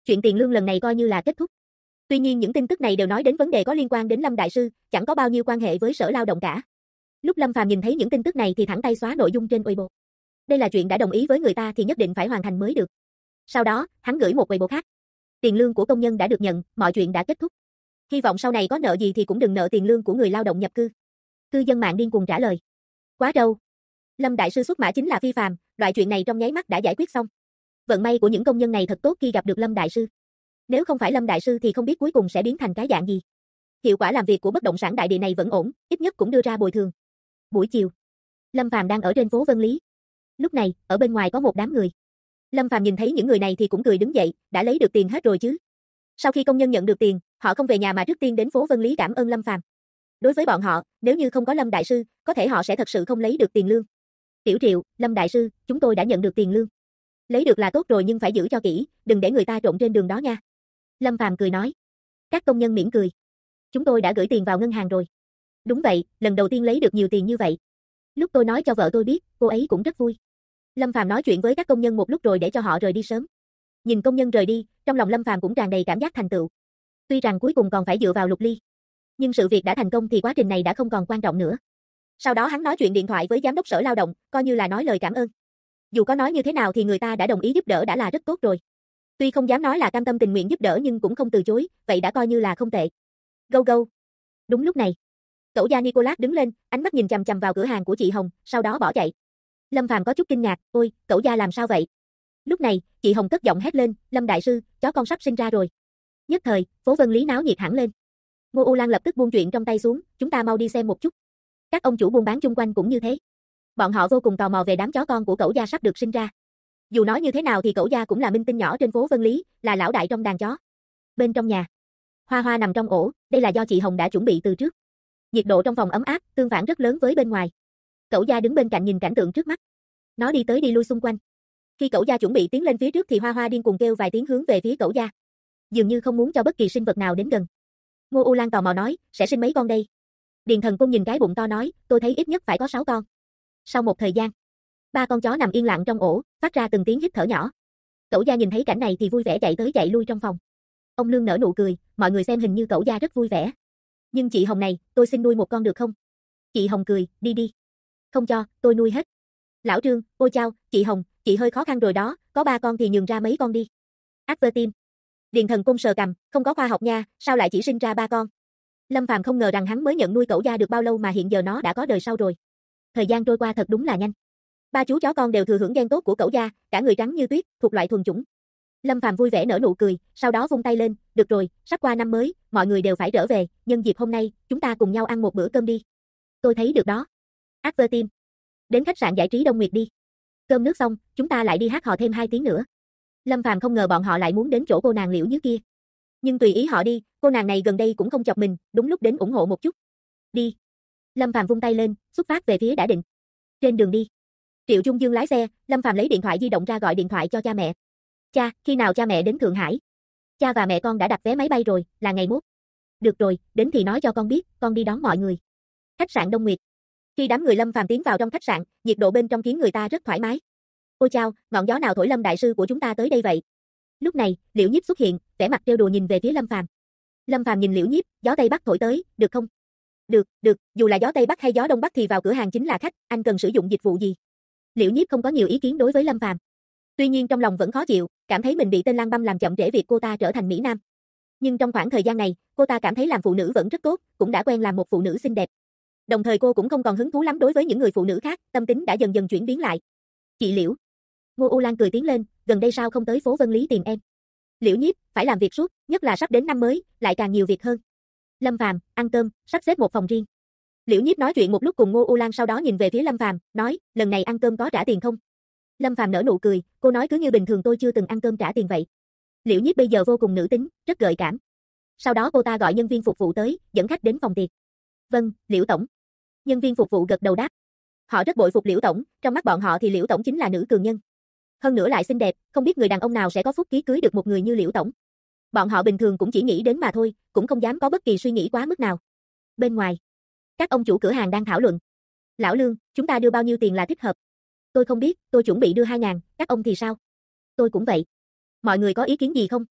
Chuyện tiền lương lần này coi như là kết thúc. Tuy nhiên những tin tức này đều nói đến vấn đề có liên quan đến Lâm đại sư, chẳng có bao nhiêu quan hệ với Sở Lao động cả. Lúc Lâm Phàm nhìn thấy những tin tức này thì thẳng tay xóa nội dung trên Weibo. Đây là chuyện đã đồng ý với người ta thì nhất định phải hoàn thành mới được. Sau đó, hắn gửi một Weibo khác. Tiền lương của công nhân đã được nhận, mọi chuyện đã kết thúc. Hy vọng sau này có nợ gì thì cũng đừng nợ tiền lương của người lao động nhập cư. Cư dân mạng điên cuồng trả lời. Quá trâu. Lâm đại sư xuất mã chính là phi phàm, loại chuyện này trong nháy mắt đã giải quyết xong. Vận may của những công nhân này thật tốt khi gặp được Lâm đại sư. Nếu không phải Lâm đại sư thì không biết cuối cùng sẽ biến thành cái dạng gì. Hiệu quả làm việc của bất động sản đại địa này vẫn ổn, ít nhất cũng đưa ra bồi thường. Buổi chiều, Lâm Phàm đang ở trên phố Vân Lý. Lúc này, ở bên ngoài có một đám người. Lâm Phàm nhìn thấy những người này thì cũng cười đứng dậy, đã lấy được tiền hết rồi chứ. Sau khi công nhân nhận được tiền, họ không về nhà mà trước tiên đến phố Vân Lý cảm ơn Lâm Phàm. Đối với bọn họ, nếu như không có Lâm đại sư, có thể họ sẽ thật sự không lấy được tiền lương. Tiểu Triệu, Lâm đại sư, chúng tôi đã nhận được tiền lương. Lấy được là tốt rồi nhưng phải giữ cho kỹ, đừng để người ta trộn trên đường đó nha. Lâm Phàm cười nói. Các công nhân mỉm cười. Chúng tôi đã gửi tiền vào ngân hàng rồi. Đúng vậy, lần đầu tiên lấy được nhiều tiền như vậy. Lúc tôi nói cho vợ tôi biết, cô ấy cũng rất vui. Lâm Phàm nói chuyện với các công nhân một lúc rồi để cho họ rời đi sớm. Nhìn công nhân rời đi, trong lòng Lâm Phàm cũng tràn đầy cảm giác thành tựu. Tuy rằng cuối cùng còn phải dựa vào Lục Ly, nhưng sự việc đã thành công thì quá trình này đã không còn quan trọng nữa. Sau đó hắn nói chuyện điện thoại với giám đốc Sở Lao động, coi như là nói lời cảm ơn. Dù có nói như thế nào thì người ta đã đồng ý giúp đỡ đã là rất tốt rồi. Tuy không dám nói là cam tâm tình nguyện giúp đỡ nhưng cũng không từ chối, vậy đã coi như là không tệ. Go go. Đúng lúc này, cậu gia Nicholas đứng lên, ánh mắt nhìn chằm chằm vào cửa hàng của chị Hồng, sau đó bỏ chạy. Lâm Phàm có chút kinh ngạc, ôi, cậu gia làm sao vậy? Lúc này, chị Hồng cất giọng hét lên, Lâm đại sư, chó con sắp sinh ra rồi. Nhất thời, phố Vân Lý náo nhiệt hẳn lên. Ngô U Lan lập tức buông chuyện trong tay xuống, chúng ta mau đi xem một chút. Các ông chủ buôn bán chung quanh cũng như thế. Bọn họ vô cùng tò mò về đám chó con của cậu gia sắp được sinh ra. Dù nói như thế nào thì cậu gia cũng là minh tinh nhỏ trên phố Vân Lý, là lão đại trong đàn chó. Bên trong nhà, Hoa Hoa nằm trong ổ, đây là do chị Hồng đã chuẩn bị từ trước. Nhiệt độ trong phòng ấm áp, tương phản rất lớn với bên ngoài. Cậu gia đứng bên cạnh nhìn cảnh tượng trước mắt. Nó đi tới đi lui xung quanh. Khi cậu gia chuẩn bị tiến lên phía trước thì Hoa Hoa điên cuồng kêu vài tiếng hướng về phía cậu gia. Dường như không muốn cho bất kỳ sinh vật nào đến gần. Ngô U Lan tò mò nói, sẽ sinh mấy con đây? Điền Thần Cung nhìn cái bụng to nói, tôi thấy ít nhất phải có 6 con. Sau một thời gian, 3 con chó nằm yên lặng trong ổ, phát ra từng tiếng hít thở nhỏ. Cậu gia nhìn thấy cảnh này thì vui vẻ chạy tới chạy lui trong phòng. Ông Lương nở nụ cười, mọi người xem hình như cậu gia rất vui vẻ. Nhưng chị Hồng này, tôi xin nuôi một con được không? Chị Hồng cười, đi đi. Không cho, tôi nuôi hết. Lão Trương, ôi chao, chị Hồng, chị hơi khó khăn rồi đó, có 3 con thì nhường ra mấy con đi. Advertim. Điền Thần Cung sờ cằm, không có khoa học nha, sao lại chỉ sinh ra 3 con? Lâm Phàm không ngờ rằng hắn mới nhận nuôi cậu gia được bao lâu mà hiện giờ nó đã có đời sau rồi. Thời gian trôi qua thật đúng là nhanh. 3 chú chó con đều thừa hưởng gen tốt của cậu gia, cả người trắng như tuyết, thuộc loại thuần chủng. Lâm Phàm vui vẻ nở nụ cười, sau đó vung tay lên, được rồi, sắp qua năm mới, mọi người đều phải trở về, nhân dịp hôm nay, chúng ta cùng nhau ăn một bữa cơm đi. Tôi thấy được đó. Advertim. Đến khách sạn giải trí Đông Nguyệt đi. Cơm nước xong, chúng ta lại đi hát hò thêm 2 tiếng nữa. Lâm Phàm không ngờ bọn họ lại muốn đến chỗ cô nàng Liễu Như kia. Nhưng tùy ý họ đi, cô nàng này gần đây cũng không chọc mình, đúng lúc đến ủng hộ một chút. Đi. Lâm Phàm vung tay lên, xuất phát về phía đã định. Trên đường đi, Triệu Trung Dương lái xe, Lâm Phàm lấy điện thoại di động ra gọi điện thoại cho cha mẹ. Cha, khi nào cha mẹ đến Thượng Hải? Cha và mẹ con đã đặt vé máy bay rồi, là ngày mốt. Được rồi, đến thì nói cho con biết, con đi đón mọi người. Khách sạn Đông Nguyệt. Khi đám người Lâm Phàm tiến vào trong khách sạn, nhiệt độ bên trong khiến người ta rất thoải mái. Ôi chao, ngọn gió nào thổi Lâm đại sư của chúng ta tới đây vậy? Lúc này, Liễu Nhiếp xuất hiện, vẻ mặt trêu đùa nhìn về phía Lâm Phàm. Lâm Phàm nhìn Liễu Nhiếp, gió tây bắc thổi tới, được không? Được, được, dù là gió tây bắc hay gió đông bắc thì vào cửa hàng chính là khách, anh cần sử dụng dịch vụ gì? Liễu Nhiếp không có nhiều ý kiến đối với Lâm Phàm. Tuy nhiên trong lòng vẫn khó chịu, cảm thấy mình bị tên lang băm làm chậm trễ việc cô ta trở thành mỹ nam. Nhưng trong khoảng thời gian này, cô ta cảm thấy làm phụ nữ vẫn rất tốt, cũng đã quen làm một phụ nữ xinh đẹp. Đồng thời cô cũng không còn hứng thú lắm đối với những người phụ nữ khác, tâm tính đã dần dần chuyển biến lại. Chị Liễu. Ngô U Lan cười tiến lên, gần đây sao không tới phố Vân Lý tìm em? Liễu Nhiếp, phải làm việc suốt, nhất là sắp đến năm mới, lại càng nhiều việc hơn. Lâm Phàm, ăn cơm, sắp xếp một phòng riêng. Liễu Nhiếp nói chuyện một lúc cùng Ngô U Lan sau đó nhìn về phía Lâm Phàm, nói, lần này ăn cơm có trả tiền không? Lâm Phàm nở nụ cười, cô nói cứ như bình thường tôi chưa từng ăn cơm trả tiền vậy. Liễu Nhiếp bây giờ vô cùng nữ tính, rất gợi cảm. Sau đó cô ta gọi nhân viên phục vụ tới, dẫn khách đến phòng tiệc. Vâng, Liễu tổng. Nhân viên phục vụ gật đầu đáp. Họ rất bội phục Liễu tổng, trong mắt bọn họ thì Liễu tổng chính là nữ cường nhân. Hơn nữa lại xinh đẹp, không biết người đàn ông nào sẽ có phúc khí cưới được một người như Liễu tổng. Bọn họ bình thường cũng chỉ nghĩ đến mà thôi, cũng không dám có bất kỳ suy nghĩ quá mức nào. Bên ngoài, các ông chủ cửa hàng đang thảo luận. Lão Lương, chúng ta đưa bao nhiêu tiền là thích hợp? Tôi không biết, tôi chuẩn bị đưa 2.000, các ông thì sao? Tôi cũng vậy. Mọi người có ý kiến gì không?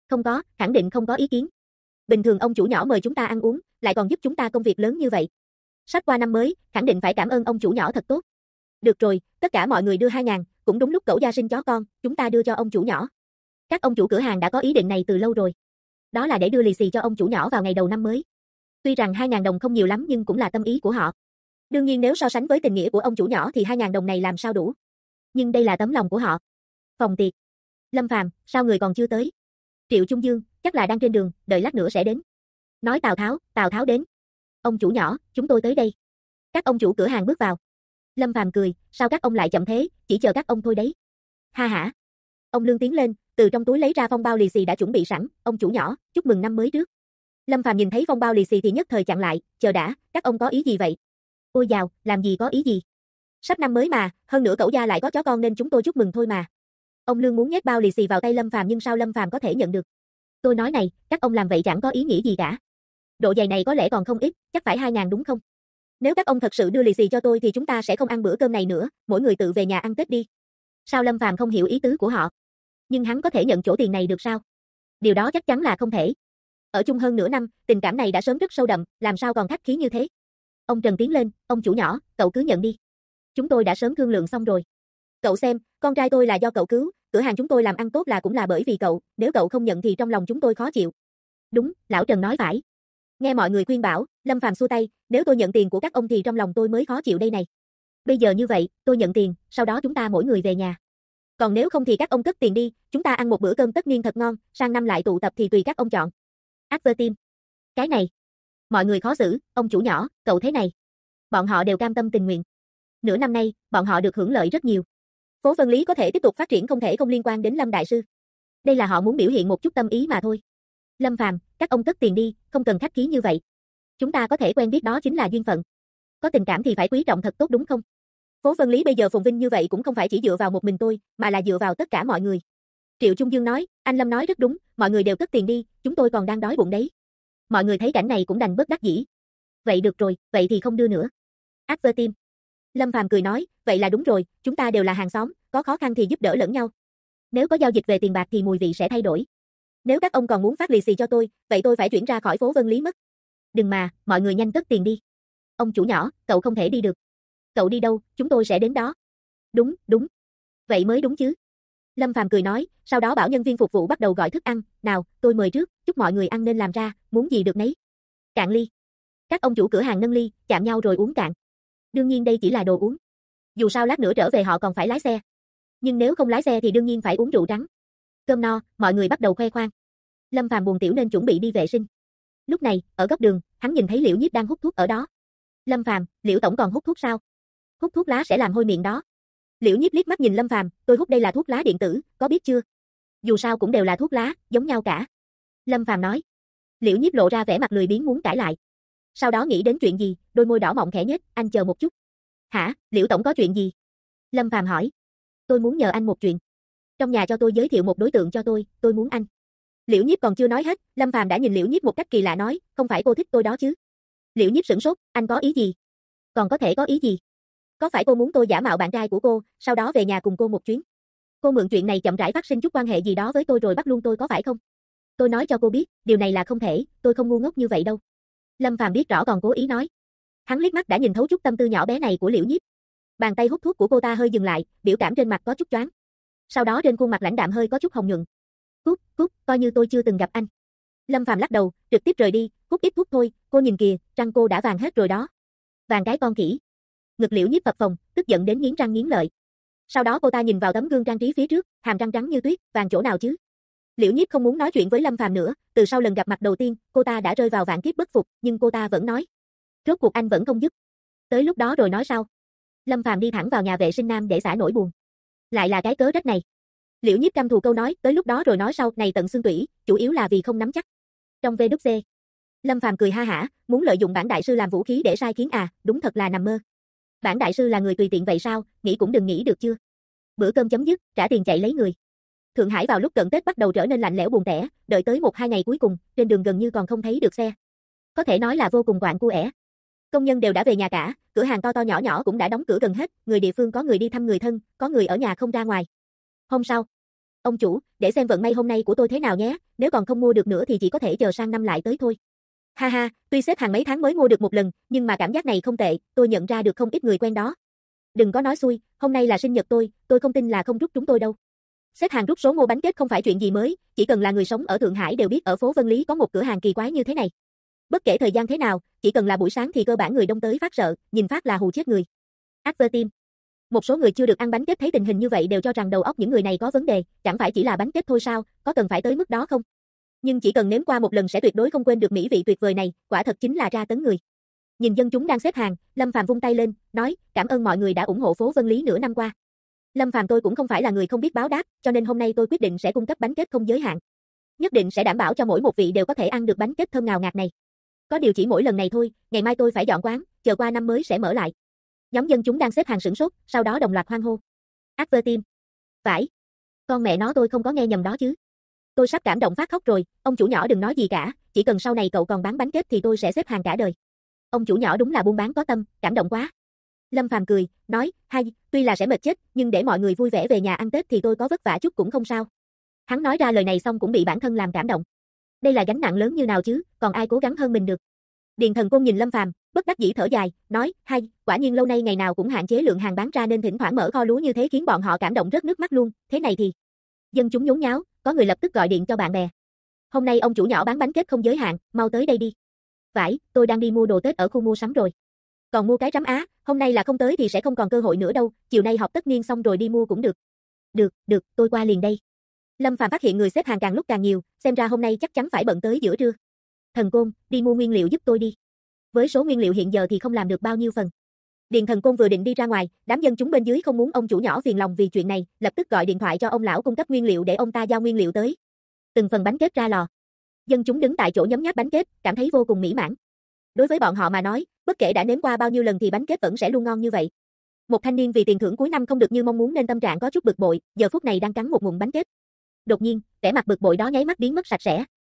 Không có, khẳng định không có ý kiến. Bình thường ông chủ nhỏ mời chúng ta ăn uống, lại còn giúp chúng ta công việc lớn như vậy. Sắp qua năm mới, khẳng định phải cảm ơn ông chủ nhỏ thật tốt. Được rồi, tất cả mọi người đưa 2.000, cũng đúng lúc cậu gia sinh chó con, chúng ta đưa cho ông chủ nhỏ. Các ông chủ cửa hàng đã có ý định này từ lâu rồi. Đó là để đưa lì xì cho ông chủ nhỏ vào ngày đầu năm mới. Tuy rằng 2.000 đồng không nhiều lắm nhưng cũng là tâm ý của họ. Đương nhiên nếu so sánh với tình nghĩa của ông chủ nhỏ thì 2.000 đồng này làm sao đủ. Nhưng đây là tấm lòng của họ. Phòng tiệc. Lâm Phàm, sao người còn chưa tới? Triệu Trung Dương, chắc là đang trên đường, đợi lát nữa sẽ đến. Nói Tào Tháo đến. Ông chủ nhỏ, chúng tôi tới đây. Các ông chủ cửa hàng bước vào. Lâm Phàm cười, sao các ông lại chậm thế, chỉ chờ các ông thôi đấy. Ha hả. Ông Lương tiến lên, từ trong túi lấy ra phong bao lì xì đã chuẩn bị sẵn, ông chủ nhỏ, chúc mừng năm mới trước. Lâm Phàm nhìn thấy phong bao lì xì thì nhất thời chặn lại, chờ đã, các ông có ý gì vậy? Ôi dào, làm gì có ý gì? Sắp năm mới mà, hơn nữa cậu gia lại có chó con nên chúng tôi chúc mừng thôi mà. Ông Lương muốn nhét bao lì xì vào tay Lâm Phàm nhưng sao Lâm Phàm có thể nhận được? Tôi nói này, các ông làm vậy chẳng có ý nghĩa gì cả. Độ dày này có lẽ còn không ít, chắc phải 2.000 đúng không? Nếu các ông thật sự đưa lì xì cho tôi thì chúng ta sẽ không ăn bữa cơm này nữa, mỗi người tự về nhà ăn Tết đi. Sao Lâm Phàm không hiểu ý tứ của họ? Nhưng hắn có thể nhận chỗ tiền này được sao? Điều đó chắc chắn là không thể. Ở chung hơn nửa năm, tình cảm này đã sớm rất sâu đậm, làm sao còn khách khí như thế? Ông Trần tiến lên, ông chủ nhỏ, cậu cứ nhận đi. Chúng tôi đã sớm thương lượng xong rồi. Cậu xem, con trai tôi là do cậu cứu, cửa hàng chúng tôi làm ăn tốt là cũng là bởi vì cậu, nếu cậu không nhận thì trong lòng chúng tôi khó chịu. Đúng, lão Trần nói phải. Nghe mọi người khuyên bảo, Lâm Phàm xua tay, nếu tôi nhận tiền của các ông thì trong lòng tôi mới khó chịu đây này. Bây giờ như vậy, tôi nhận tiền, sau đó chúng ta mỗi người về nhà. Còn nếu không thì các ông cất tiền đi, chúng ta ăn một bữa cơm tất niên thật ngon, sang năm lại tụ tập thì tùy các ông chọn. Advertim. Cái này. Mọi người khó xử, ông chủ nhỏ, cậu thế này. Bọn họ đều cam tâm tình nguyện. Nửa năm nay, bọn họ được hưởng lợi rất nhiều. Phố Vân Lý có thể tiếp tục phát triển không thể không liên quan đến Lâm Đại Sư. Đây là họ muốn biểu hiện một chút tâm ý mà thôi. Lâm Phàm, các ông cất tiền đi, không cần khách khí như vậy. Chúng ta có thể quen biết đó chính là duyên phận. Có tình cảm thì phải quý trọng thật tốt đúng không? Phố Vân Lý bây giờ phồn vinh như vậy cũng không phải chỉ dựa vào một mình tôi, mà là dựa vào tất cả mọi người. Triệu Trung Dương nói, anh Lâm nói rất đúng, mọi người đều cất tiền đi, chúng tôi còn đang đói bụng đấy. Mọi người thấy cảnh này cũng đành bất đắc dĩ. Vậy được rồi, vậy thì không đưa nữa. Advertim. Lâm Phàm cười nói, vậy là đúng rồi, chúng ta đều là hàng xóm, có khó khăn thì giúp đỡ lẫn nhau. Nếu có giao dịch về tiền bạc thì mùi vị sẽ thay đổi. Nếu các ông còn muốn phát lì xì cho tôi, vậy tôi phải chuyển ra khỏi phố Vân Lý mất. Đừng mà, mọi người nhanh cất tiền đi. Ông chủ nhỏ, cậu không thể đi được. Cậu đi đâu, chúng tôi sẽ đến đó. Đúng, đúng. Vậy mới đúng chứ. Lâm Phàm cười nói, sau đó bảo nhân viên phục vụ bắt đầu gọi thức ăn, nào, tôi mời trước, chúc mọi người ăn nên làm ra, muốn gì được nấy. Cạn ly. Các ông chủ cửa hàng nâng ly, chạm nhau rồi uống cạn. Đương nhiên đây chỉ là đồ uống. Dù sao lát nữa trở về họ còn phải lái xe. Nhưng nếu không lái xe thì đương nhiên phải uống rượu trắng. Cơm no, mọi người bắt đầu khoe khoang. Lâm Phàm buồn tiểu nên chuẩn bị đi vệ sinh. Lúc này, ở góc đường, hắn nhìn thấy Liễu Nhiếp đang hút thuốc ở đó. Lâm Phàm, Liễu tổng còn hút thuốc sao? Hút thuốc lá sẽ làm hôi miệng đó. Liễu Nhiếp liếc mắt nhìn Lâm Phàm, tôi hút đây là thuốc lá điện tử, có biết chưa? Dù sao cũng đều là thuốc lá, giống nhau cả. Lâm Phàm nói. Liễu Nhiếp lộ ra vẻ mặt lười biếng muốn cãi lại. Sau đó nghĩ đến chuyện gì, đôi môi đỏ mọng khẽ nhếch, anh chờ một chút. Hả, Liễu tổng có chuyện gì? Lâm Phàm hỏi. Tôi muốn nhờ anh một chuyện. Trong nhà cho tôi giới thiệu một đối tượng cho tôi muốn anh. Liễu Nhiếp còn chưa nói hết, Lâm Phàm đã nhìn Liễu Nhiếp một cách kỳ lạ nói, không phải cô thích tôi đó chứ? Liễu Nhiếp sửng sốt, anh có ý gì? Còn có thể có ý gì? Có phải cô muốn tôi giả mạo bạn trai của cô, sau đó về nhà cùng cô một chuyến? Cô mượn chuyện này chậm rãi phát sinh chút quan hệ gì đó với tôi rồi bắt luôn tôi có phải không? Tôi nói cho cô biết, điều này là không thể, tôi không ngu ngốc như vậy đâu. Lâm Phàm biết rõ còn cố ý nói. Hắn liếc mắt đã nhìn thấu chút tâm tư nhỏ bé này của Liễu Nhiếp. Bàn tay hút thuốc của cô ta hơi dừng lại, biểu cảm trên mặt có chút choáng. Sau đó trên khuôn mặt lãnh đạm hơi có chút hồng nhuận. Cút, coi như tôi chưa từng gặp anh. Lâm Phàm lắc đầu, trực tiếp rời đi, hút ít thuốc thôi, cô nhìn kìa, răng cô đã vàng hết rồi đó. Vàng cái con khỉ. Ngực Liễu Nhiếp phập phồng, tức giận đến nghiến răng nghiến lợi. Sau đó cô ta nhìn vào tấm gương trang trí phía trước, hàm răng trắng như tuyết, vàng chỗ nào chứ? Liễu Nhiếp không muốn nói chuyện với Lâm Phàm nữa, từ sau lần gặp mặt đầu tiên, cô ta đã rơi vào vạn kiếp bất phục, nhưng cô ta vẫn nói. Rốt cuộc anh vẫn không dứt. Tới lúc đó rồi nói sau. Lâm Phàm đi thẳng vào nhà vệ sinh nam để xả nỗi buồn. Lại là cái cớ rách này. Liễu Nhiếp căm thù câu nói, tới lúc đó rồi nói sau, này tận xương tủy, chủ yếu là vì không nắm chắc. Trong VC. Lâm Phàm cười ha hả, muốn lợi dụng bản đại sư làm vũ khí để sai khiến à, đúng thật là nằm mơ. Bản đại sư là người tùy tiện vậy sao, nghĩ cũng đừng nghĩ được chưa. Bữa cơm chấm dứt, trả tiền chạy lấy người. Thượng Hải vào lúc cận Tết bắt đầu trở nên lạnh lẽo buồn tẻ, đợi tới 1-2 ngày cuối cùng, trên đường gần như còn không thấy được xe. Có thể nói là vô cùng quạnh cua ẻ. Công nhân đều đã về nhà cả, cửa hàng to to nhỏ nhỏ cũng đã đóng cửa gần hết, người địa phương có người đi thăm người thân, có người ở nhà không ra ngoài. Hôm sau, Ông chủ, để xem vận may hôm nay của tôi thế nào nhé, nếu còn không mua được nữa thì chỉ có thể chờ sang năm lại tới thôi. Ha ha, tuy xếp hàng mấy tháng mới mua được một lần, nhưng mà cảm giác này không tệ, tôi nhận ra được không ít người quen đó. Đừng có nói xui, hôm nay là sinh nhật tôi không tin là không rút chúng tôi đâu. Xếp hàng rút số mua bánh kết không phải chuyện gì mới, chỉ cần là người sống ở Thượng Hải đều biết ở phố Vân Lý có một cửa hàng kỳ quái như thế này. Bất kể thời gian thế nào, chỉ cần là buổi sáng thì cơ bản người đông tới phát sợ, nhìn phát là hù chết người. Advertime. Một số người chưa được ăn bánh kết thấy tình hình như vậy đều cho rằng đầu óc những người này có vấn đề, chẳng phải chỉ là bánh kết thôi sao, có cần phải tới mức đó không? Nhưng chỉ cần nếm qua một lần sẽ tuyệt đối không quên được mỹ vị tuyệt vời này, quả thật chính là tra tấn người. Nhìn dân chúng đang xếp hàng, Lâm Phàm vung tay lên, nói, cảm ơn mọi người đã ủng hộ phố Vân Lý nửa năm qua. Lâm Phàm tôi cũng không phải là người không biết báo đáp, cho nên hôm nay tôi quyết định sẽ cung cấp bánh kết không giới hạn. Nhất định sẽ đảm bảo cho mỗi một vị đều có thể ăn được bánh kết thơm ngào ngạt này. Có điều chỉ mỗi lần này thôi, ngày mai tôi phải dọn quán, chờ qua năm mới sẽ mở lại. Nhóm dân chúng đang xếp hàng sửng sốt, sau đó đồng loạt hoan hô. Advertime. Phải. Con mẹ nó tôi không có nghe nhầm đó chứ. Tôi sắp cảm động phát khóc rồi, ông chủ nhỏ đừng nói gì cả, chỉ cần sau này cậu còn bán bánh kết thì tôi sẽ xếp hàng cả đời. Ông chủ nhỏ đúng là buôn bán có tâm, cảm động quá. Lâm Phàm cười, nói, hay, tuy là sẽ mệt chết, nhưng để mọi người vui vẻ về nhà ăn Tết thì tôi có vất vả chút cũng không sao. Hắn nói ra lời này xong cũng bị bản thân làm cảm động. Đây là gánh nặng lớn như nào chứ, còn ai cố gắng hơn mình được. Điền Thần Côn nhìn Lâm Phàm, bất đắc dĩ thở dài, nói, hay, quả nhiên lâu nay ngày nào cũng hạn chế lượng hàng bán ra nên thỉnh thoảng mở kho lúa như thế khiến bọn họ cảm động rớt nước mắt luôn, thế này thì. Dân chúng nhốn nháo, có người lập tức gọi điện cho bạn bè. Hôm nay ông chủ nhỏ bán bánh kết không giới hạn, mau tới đây đi. Vãi, tôi đang đi mua đồ Tết ở khu mua sắm rồi. Còn mua cái rắm á, hôm nay là không tới thì sẽ không còn cơ hội nữa đâu, chiều nay họp tất niên xong rồi đi mua cũng được. Được, tôi qua liền đây. Lâm Phàm phát hiện người xếp hàng càng lúc càng nhiều, xem ra hôm nay chắc chắn phải bận tới giữa trưa. Thần Côn, đi mua nguyên liệu giúp tôi đi. Với số nguyên liệu hiện giờ thì không làm được bao nhiêu phần. Điền Thần Côn vừa định đi ra ngoài, đám dân chúng bên dưới không muốn ông chủ nhỏ phiền lòng vì chuyện này, lập tức gọi điện thoại cho ông lão cung cấp nguyên liệu để ông ta giao nguyên liệu tới. Từng phần bánh kết ra lò. Dân chúng đứng tại chỗ nhấm nháp bánh kết, cảm thấy vô cùng mỹ mãn. Đối với bọn họ mà nói, bất kể đã nếm qua bao nhiêu lần thì bánh kết vẫn sẽ luôn ngon như vậy. Một thanh niên vì tiền thưởng cuối năm không được như mong muốn nên tâm trạng có chút bực bội, giờ phút này đang cắn một ngụm bánh kết. Đột nhiên, vẻ mặt bực bội đó nháy mắt biến mất sạch sẽ.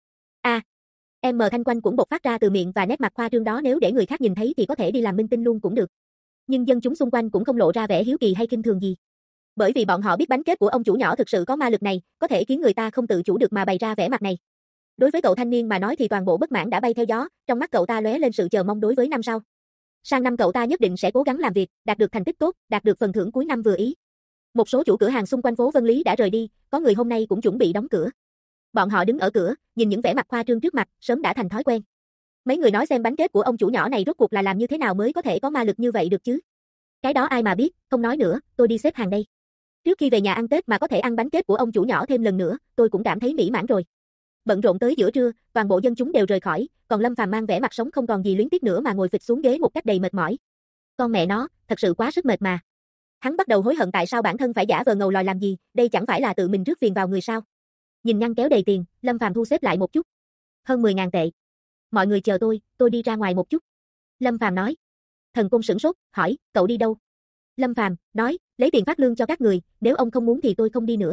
Em thanh quanh cũng bộc phát ra từ miệng và nét mặt khoa trương đó nếu để người khác nhìn thấy thì có thể đi làm minh tinh luôn cũng được. Nhưng dân chúng xung quanh cũng không lộ ra vẻ hiếu kỳ hay khinh thường gì. Bởi vì bọn họ biết bánh kết của ông chủ nhỏ thực sự có ma lực này, có thể khiến người ta không tự chủ được mà bày ra vẻ mặt này. Đối với cậu thanh niên mà nói thì toàn bộ bất mãn đã bay theo gió, trong mắt cậu ta lóe lên sự chờ mong đối với năm sau. Sang năm cậu ta nhất định sẽ cố gắng làm việc, đạt được thành tích tốt, đạt được phần thưởng cuối năm vừa ý. Một số chủ cửa hàng xung quanh phố Vân Lý đã rời đi, có người hôm nay cũng chuẩn bị đóng cửa. Bọn họ đứng ở cửa, nhìn những vẻ mặt khoa trương trước mặt, sớm đã thành thói quen. Mấy người nói xem bánh kết của ông chủ nhỏ này rốt cuộc là làm như thế nào mới có thể có ma lực như vậy được chứ? Cái đó ai mà biết, không nói nữa, tôi đi xếp hàng đây. Trước khi về nhà ăn Tết mà có thể ăn bánh kết của ông chủ nhỏ thêm lần nữa, tôi cũng cảm thấy mỹ mãn rồi. Bận rộn tới giữa trưa, toàn bộ dân chúng đều rời khỏi, còn Lâm Phàm mang vẻ mặt sống không còn gì luyến tiếc nữa mà ngồi phịch xuống ghế một cách đầy mệt mỏi. Con mẹ nó, thật sự quá sức mệt mà. Hắn bắt đầu hối hận tại sao bản thân phải giả vờ ngầu lòi làm gì, đây chẳng phải là tự mình rước phiền vào người sao? Nhìn ngăn kéo đầy tiền, Lâm Phàm thu xếp lại một chút. Hơn 10.000 tệ. Mọi người chờ tôi đi ra ngoài một chút. Lâm Phàm nói. Thần Côn sửng sốt, hỏi, cậu đi đâu? Lâm Phàm nói, lấy tiền phát lương cho các người, nếu ông không muốn thì tôi không đi nữa.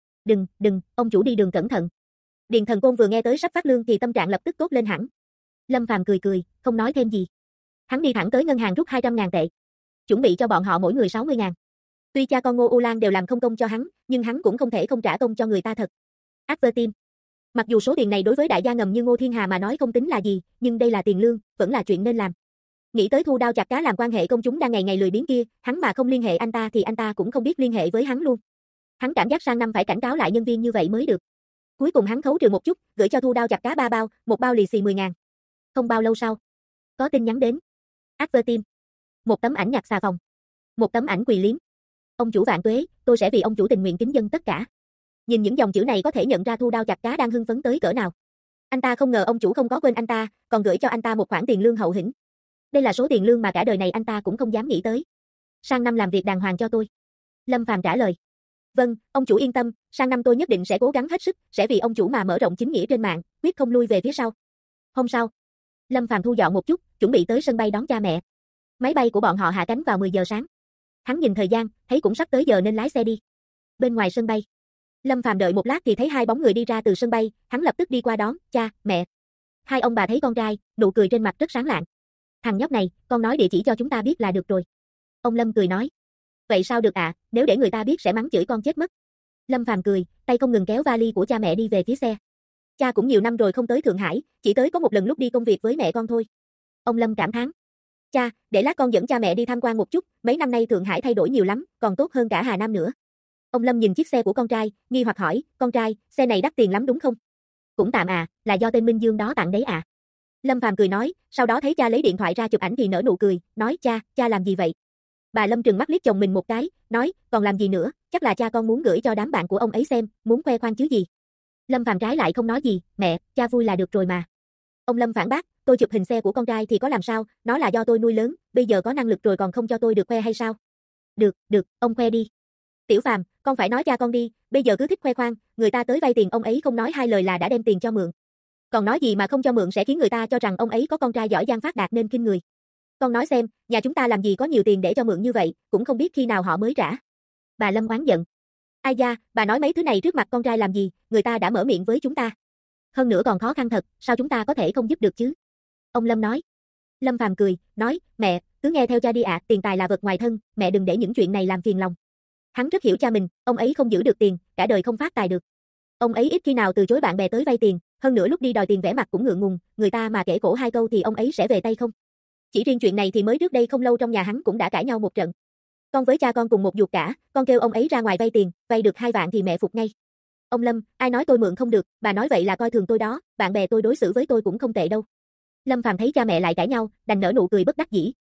Đừng, ông chủ đi đường cẩn thận. Điền Thần Côn vừa nghe tới sắp phát lương thì tâm trạng lập tức tốt lên hẳn. Lâm Phàm cười, không nói thêm gì. Hắn đi thẳng tới ngân hàng rút 200.000 tệ. Chuẩn bị cho bọn họ mỗi người 60.000. Tuy cha con Ngô U Lan đều làm không công cho hắn, nhưng hắn cũng không thể không trả công cho người ta thật. Advertime. Mặc dù số tiền này đối với đại gia ngầm như Ngô Thiên Hà mà nói không tính là gì, nhưng đây là tiền lương, vẫn là chuyện nên làm. Nghĩ tới Thu Đao chặt cá làm quan hệ công chúng đang ngày ngày lười biếng kia, hắn mà không liên hệ anh ta thì anh ta cũng không biết liên hệ với hắn luôn. Hắn cảm giác sang năm phải cảnh cáo lại nhân viên như vậy mới được. Cuối cùng hắn khấu trừ một chút, gửi cho Thu Đao chặt cá 3 bao, một bao lì xì 10.000. Không bao lâu sau, có tin nhắn đến. Advertime. Một tấm ảnh nhặt xà phòng. Một tấm ảnh quỳ liếm. Ông chủ vạn tuế, tôi sẽ vì ông chủ tình nguyện kính dân tất cả. Nhìn những dòng chữ này có thể nhận ra Thu Đao chặt cá đang hưng phấn tới cỡ nào. Anh ta không ngờ ông chủ không có quên anh ta, còn gửi cho anh ta một khoản tiền lương hậu hĩnh. Đây là số tiền lương mà cả đời này anh ta cũng không dám nghĩ tới. Sang năm làm việc đàng hoàng cho tôi. Lâm Phàm trả lời. Vâng, ông chủ yên tâm, sang năm tôi nhất định sẽ cố gắng hết sức, sẽ vì ông chủ mà mở rộng chính nghĩa trên mạng, quyết không lui về phía sau. Hôm sau, Lâm Phàm thu dọn một chút, chuẩn bị tới sân bay đón cha mẹ. Máy bay của bọn họ hạ cánh vào 10 giờ sáng. Hắn nhìn thời gian, thấy cũng sắp tới giờ nên lái xe đi. Bên ngoài sân bay, Lâm Phàm đợi một lát thì thấy hai bóng người đi ra từ sân bay, hắn lập tức đi qua đón, cha, mẹ. Hai ông bà thấy con trai, nụ cười trên mặt rất sáng lạng. Thằng nhóc này, con nói địa chỉ cho chúng ta biết là được rồi. Ông Lâm cười nói. Vậy sao được ạ, nếu để người ta biết sẽ mắng chửi con chết mất. Lâm Phàm cười, tay không ngừng kéo vali của cha mẹ đi về phía xe. Cha cũng nhiều năm rồi không tới Thượng Hải, chỉ tới có một lần lúc đi công việc với mẹ con thôi. Ông Lâm cảm thán. Cha, để lát con dẫn cha mẹ đi tham quan một chút, mấy năm nay Thượng Hải thay đổi nhiều lắm, còn tốt hơn cả Hà Nam nữa. Ông Lâm nhìn chiếc xe của con trai, nghi hoặc hỏi, con trai, xe này đắt tiền lắm đúng không? Cũng tạm à, là do tên Minh Dương đó tặng đấy à. Lâm Phàm cười nói, sau đó thấy cha lấy điện thoại ra chụp ảnh thì nở nụ cười, nói cha làm gì vậy? Bà Lâm trừng mắt liếc chồng mình một cái, nói, còn làm gì nữa, chắc là cha con muốn gửi cho đám bạn của ông ấy xem, muốn khoe khoang chứ gì. Lâm Phàm trái lại không nói gì, mẹ, cha vui là được rồi mà. Ông Lâm phản bác, tôi chụp hình xe của con trai thì có làm sao, nó là do tôi nuôi lớn, bây giờ có năng lực rồi còn không cho tôi được khoe hay sao? Được, ông khoe đi. Tiểu Phàm, con phải nói cha con đi, bây giờ cứ thích khoe khoang, người ta tới vay tiền ông ấy không nói hai lời là đã đem tiền cho mượn. Còn nói gì mà không cho mượn sẽ khiến người ta cho rằng ông ấy có con trai giỏi giang phát đạt nên khinh người. Con nói xem, nhà chúng ta làm gì có nhiều tiền để cho mượn như vậy, cũng không biết khi nào họ mới trả. Bà Lâm oán giận. Ai da, bà nói mấy thứ này trước mặt con trai làm gì, người ta đã mở miệng với chúng ta. Hơn nữa còn khó khăn thật, sao chúng ta có thể không giúp được chứ? Ông Lâm nói. Lâm Phàm cười, nói, mẹ, cứ nghe theo cha đi ạ, tiền tài là vật ngoài thân, mẹ đừng để những chuyện này làm phiền lòng. Hắn rất hiểu cha mình, ông ấy không giữ được tiền, cả đời không phát tài được. Ông ấy ít khi nào từ chối bạn bè tới vay tiền, hơn nữa lúc đi đòi tiền vẻ mặt cũng ngượng ngùng, người ta mà kể khổ hai câu thì ông ấy sẽ về tay không. Chỉ riêng chuyện này thì mới trước đây không lâu trong nhà hắn cũng đã cãi nhau một trận. Con với cha con cùng một ruột cả, con kêu ông ấy ra ngoài vay tiền, vay được 2 vạn thì mẹ phục ngay. Ông Lâm, ai nói tôi mượn không được, bà nói vậy là coi thường tôi đó, bạn bè tôi đối xử với tôi cũng không tệ đâu. Lâm Phàm thấy cha mẹ lại cãi nhau, đành nở nụ cười bất đắc dĩ.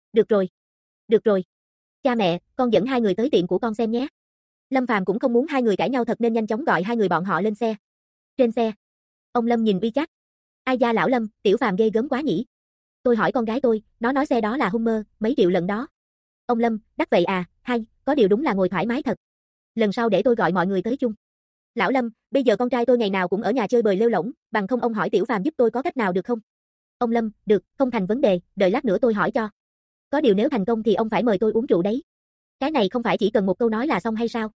Được rồi. Cha mẹ, con dẫn hai người tới tiệm của con xem nhé. Lâm Phàm cũng không muốn hai người cãi nhau thật nên nhanh chóng gọi hai người bọn họ lên xe. Trên xe, ông Lâm nhìn WeChat. Ai da lão Lâm, Tiểu Phàm ghê gớm quá nhỉ. Tôi hỏi con gái tôi, nó nói xe đó là Hummer, mấy triệu lần đó. Ông Lâm, đắt vậy à, hay, có điều đúng là ngồi thoải mái thật. Lần sau để tôi gọi mọi người tới chung. Lão Lâm, bây giờ con trai tôi ngày nào cũng ở nhà chơi bời lêu lổng, bằng không ông hỏi Tiểu Phàm giúp tôi có cách nào được không? Ông Lâm, được, không thành vấn đề, đợi lát nữa tôi hỏi cho. Có điều nếu thành công thì ông phải mời tôi uống rượu đấy. Cái này không phải chỉ cần một câu nói là xong hay sao?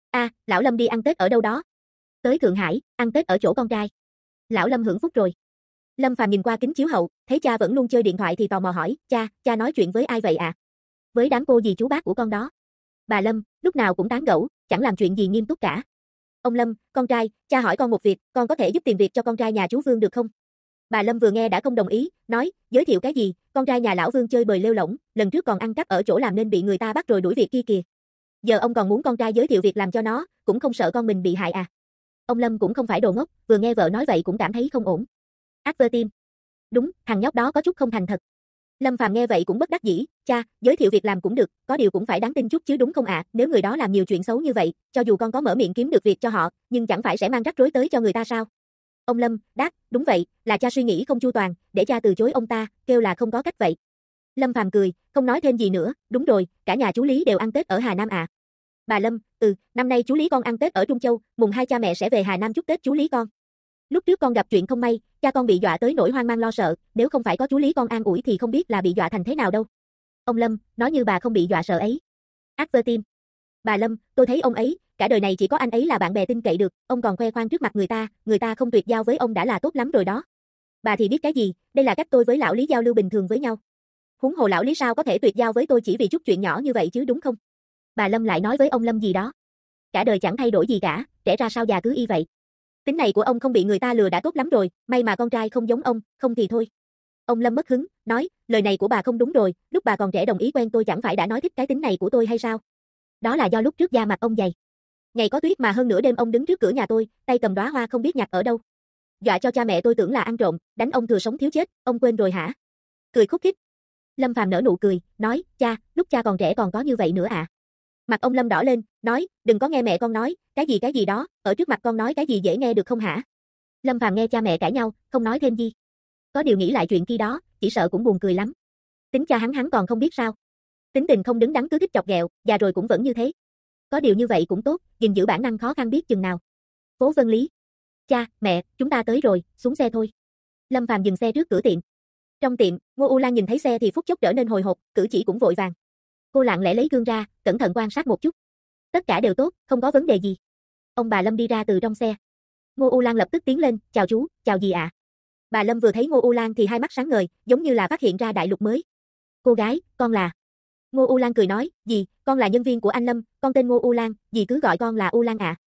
Lão Lâm đi ăn Tết ở đâu đó? Tới Thượng Hải, ăn Tết ở chỗ con trai. Lão Lâm hưởng phúc rồi. Lâm Phàm nhìn qua kính chiếu hậu, thấy cha vẫn luôn chơi điện thoại thì tò mò hỏi, cha nói chuyện với ai vậy ạ? Với đám cô dì chú bác của con đó. Bà Lâm, lúc nào cũng tán gẫu, chẳng làm chuyện gì nghiêm túc cả. Ông Lâm, con trai, cha hỏi con một việc, con có thể giúp tìm việc cho con trai nhà chú Vương được không? Bà Lâm vừa nghe đã không đồng ý, nói, giới thiệu cái gì, con trai nhà lão Vương chơi bời lêu lổng, lần trước còn ăn cắp ở chỗ làm nên bị người ta bắt rồi đuổi việc kia kìa. Giờ ông còn muốn con trai giới thiệu việc làm cho nó, cũng không sợ con mình bị hại à? Ông Lâm cũng không phải đồ ngốc, vừa nghe vợ nói vậy cũng cảm thấy không ổn. Advertime. Đúng, thằng nhóc đó có chút không thành thật. Lâm Phàm nghe vậy cũng bất đắc dĩ, cha, giới thiệu việc làm cũng được, có điều cũng phải đáng tin chút chứ đúng không ạ? Nếu người đó làm nhiều chuyện xấu như vậy, cho dù con có mở miệng kiếm được việc cho họ, nhưng chẳng phải sẽ mang rắc rối tới cho người ta sao? Ông Lâm đáp, đúng vậy, là cha suy nghĩ không chu toàn, để cha từ chối ông ta, kêu là không có cách vậy. Lâm Phàm cười, không nói thêm gì nữa, đúng rồi, cả nhà chú Lý đều ăn Tết ở Hà Nam à? Bà Lâm, năm nay chú Lý con ăn Tết ở Trung Châu, mùng 2 cha mẹ sẽ về Hà Nam chúc Tết chú Lý con. Lúc trước con gặp chuyện không may, cha con bị dọa tới nỗi hoang mang lo sợ, nếu không phải có chú Lý con an ủi thì không biết là bị dọa thành thế nào đâu. Ông Lâm, nói như bà không bị dọa sợ ấy. Advertime. Bà Lâm, tôi thấy ông ấy, cả đời này chỉ có anh ấy là bạn bè tin cậy được, ông còn khoe khoang trước mặt người ta không tuyệt giao với ông đã là tốt lắm rồi đó. Bà thì biết cái gì, đây là cách tôi với lão Lý giao lưu bình thường với nhau. Huống hồ lão Lý sao có thể tuyệt giao với tôi chỉ vì chút chuyện nhỏ như vậy chứ đúng không? Bà Lâm lại nói với ông Lâm gì đó. Cả đời chẳng thay đổi gì cả, trẻ ra sao già cứ y vậy. Tính này của ông không bị người ta lừa đã tốt lắm rồi, may mà con trai không giống ông, không thì thôi. Ông Lâm mất hứng, nói, lời này của bà không đúng rồi, lúc bà còn trẻ đồng ý quen tôi chẳng phải đã nói thích cái tính này của tôi hay sao? Đó là do lúc trước da mặt ông dày. Ngày có tuyết mà hơn nửa đêm ông đứng trước cửa nhà tôi, tay cầm đóa hoa không biết nhặt ở đâu. Dọa cho cha mẹ tôi tưởng là ăn trộm, đánh ông thừa sống thiếu chết, ông quên rồi hả? Cười khúc khích. Lâm Phàm nở nụ cười, nói, cha, lúc cha còn trẻ còn có như vậy nữa à? Mặt ông Lâm đỏ lên, nói, đừng có nghe mẹ con nói, cái gì đó, ở trước mặt con nói cái gì dễ nghe được không hả? Lâm Phàm nghe cha mẹ cãi nhau, không nói thêm gì. Có điều nghĩ lại chuyện kia đó, chỉ sợ cũng buồn cười lắm. Tính cha hắn còn không biết sao. Tính tình không đứng đắn cứ thích chọc ghẹo, già rồi cũng vẫn như thế. Có điều như vậy cũng tốt, gìn giữ bản năng khó khăn biết chừng nào. Phố Vân Lý. Cha, mẹ, chúng ta tới rồi, xuống xe thôi. Lâm Phàm dừng xe trước cửa tiệm. Trong tiệm, Ngô U Lan nhìn thấy xe thì phút chốc trở nên hồi hộp, cử chỉ cũng vội vàng. Cô lặng lẽ lấy gương ra, cẩn thận quan sát một chút. Tất cả đều tốt, không có vấn đề gì. Ông bà Lâm đi ra từ trong xe. Ngô U Lan lập tức tiến lên, chào chú, chào dì ạ. Bà Lâm vừa thấy Ngô U Lan thì hai mắt sáng ngời, giống như là phát hiện ra đại lục mới. Cô gái, con là... Ngô U Lan cười nói, dì, con là nhân viên của anh Lâm, con tên Ngô U Lan, dì cứ gọi con là U Lan ạ.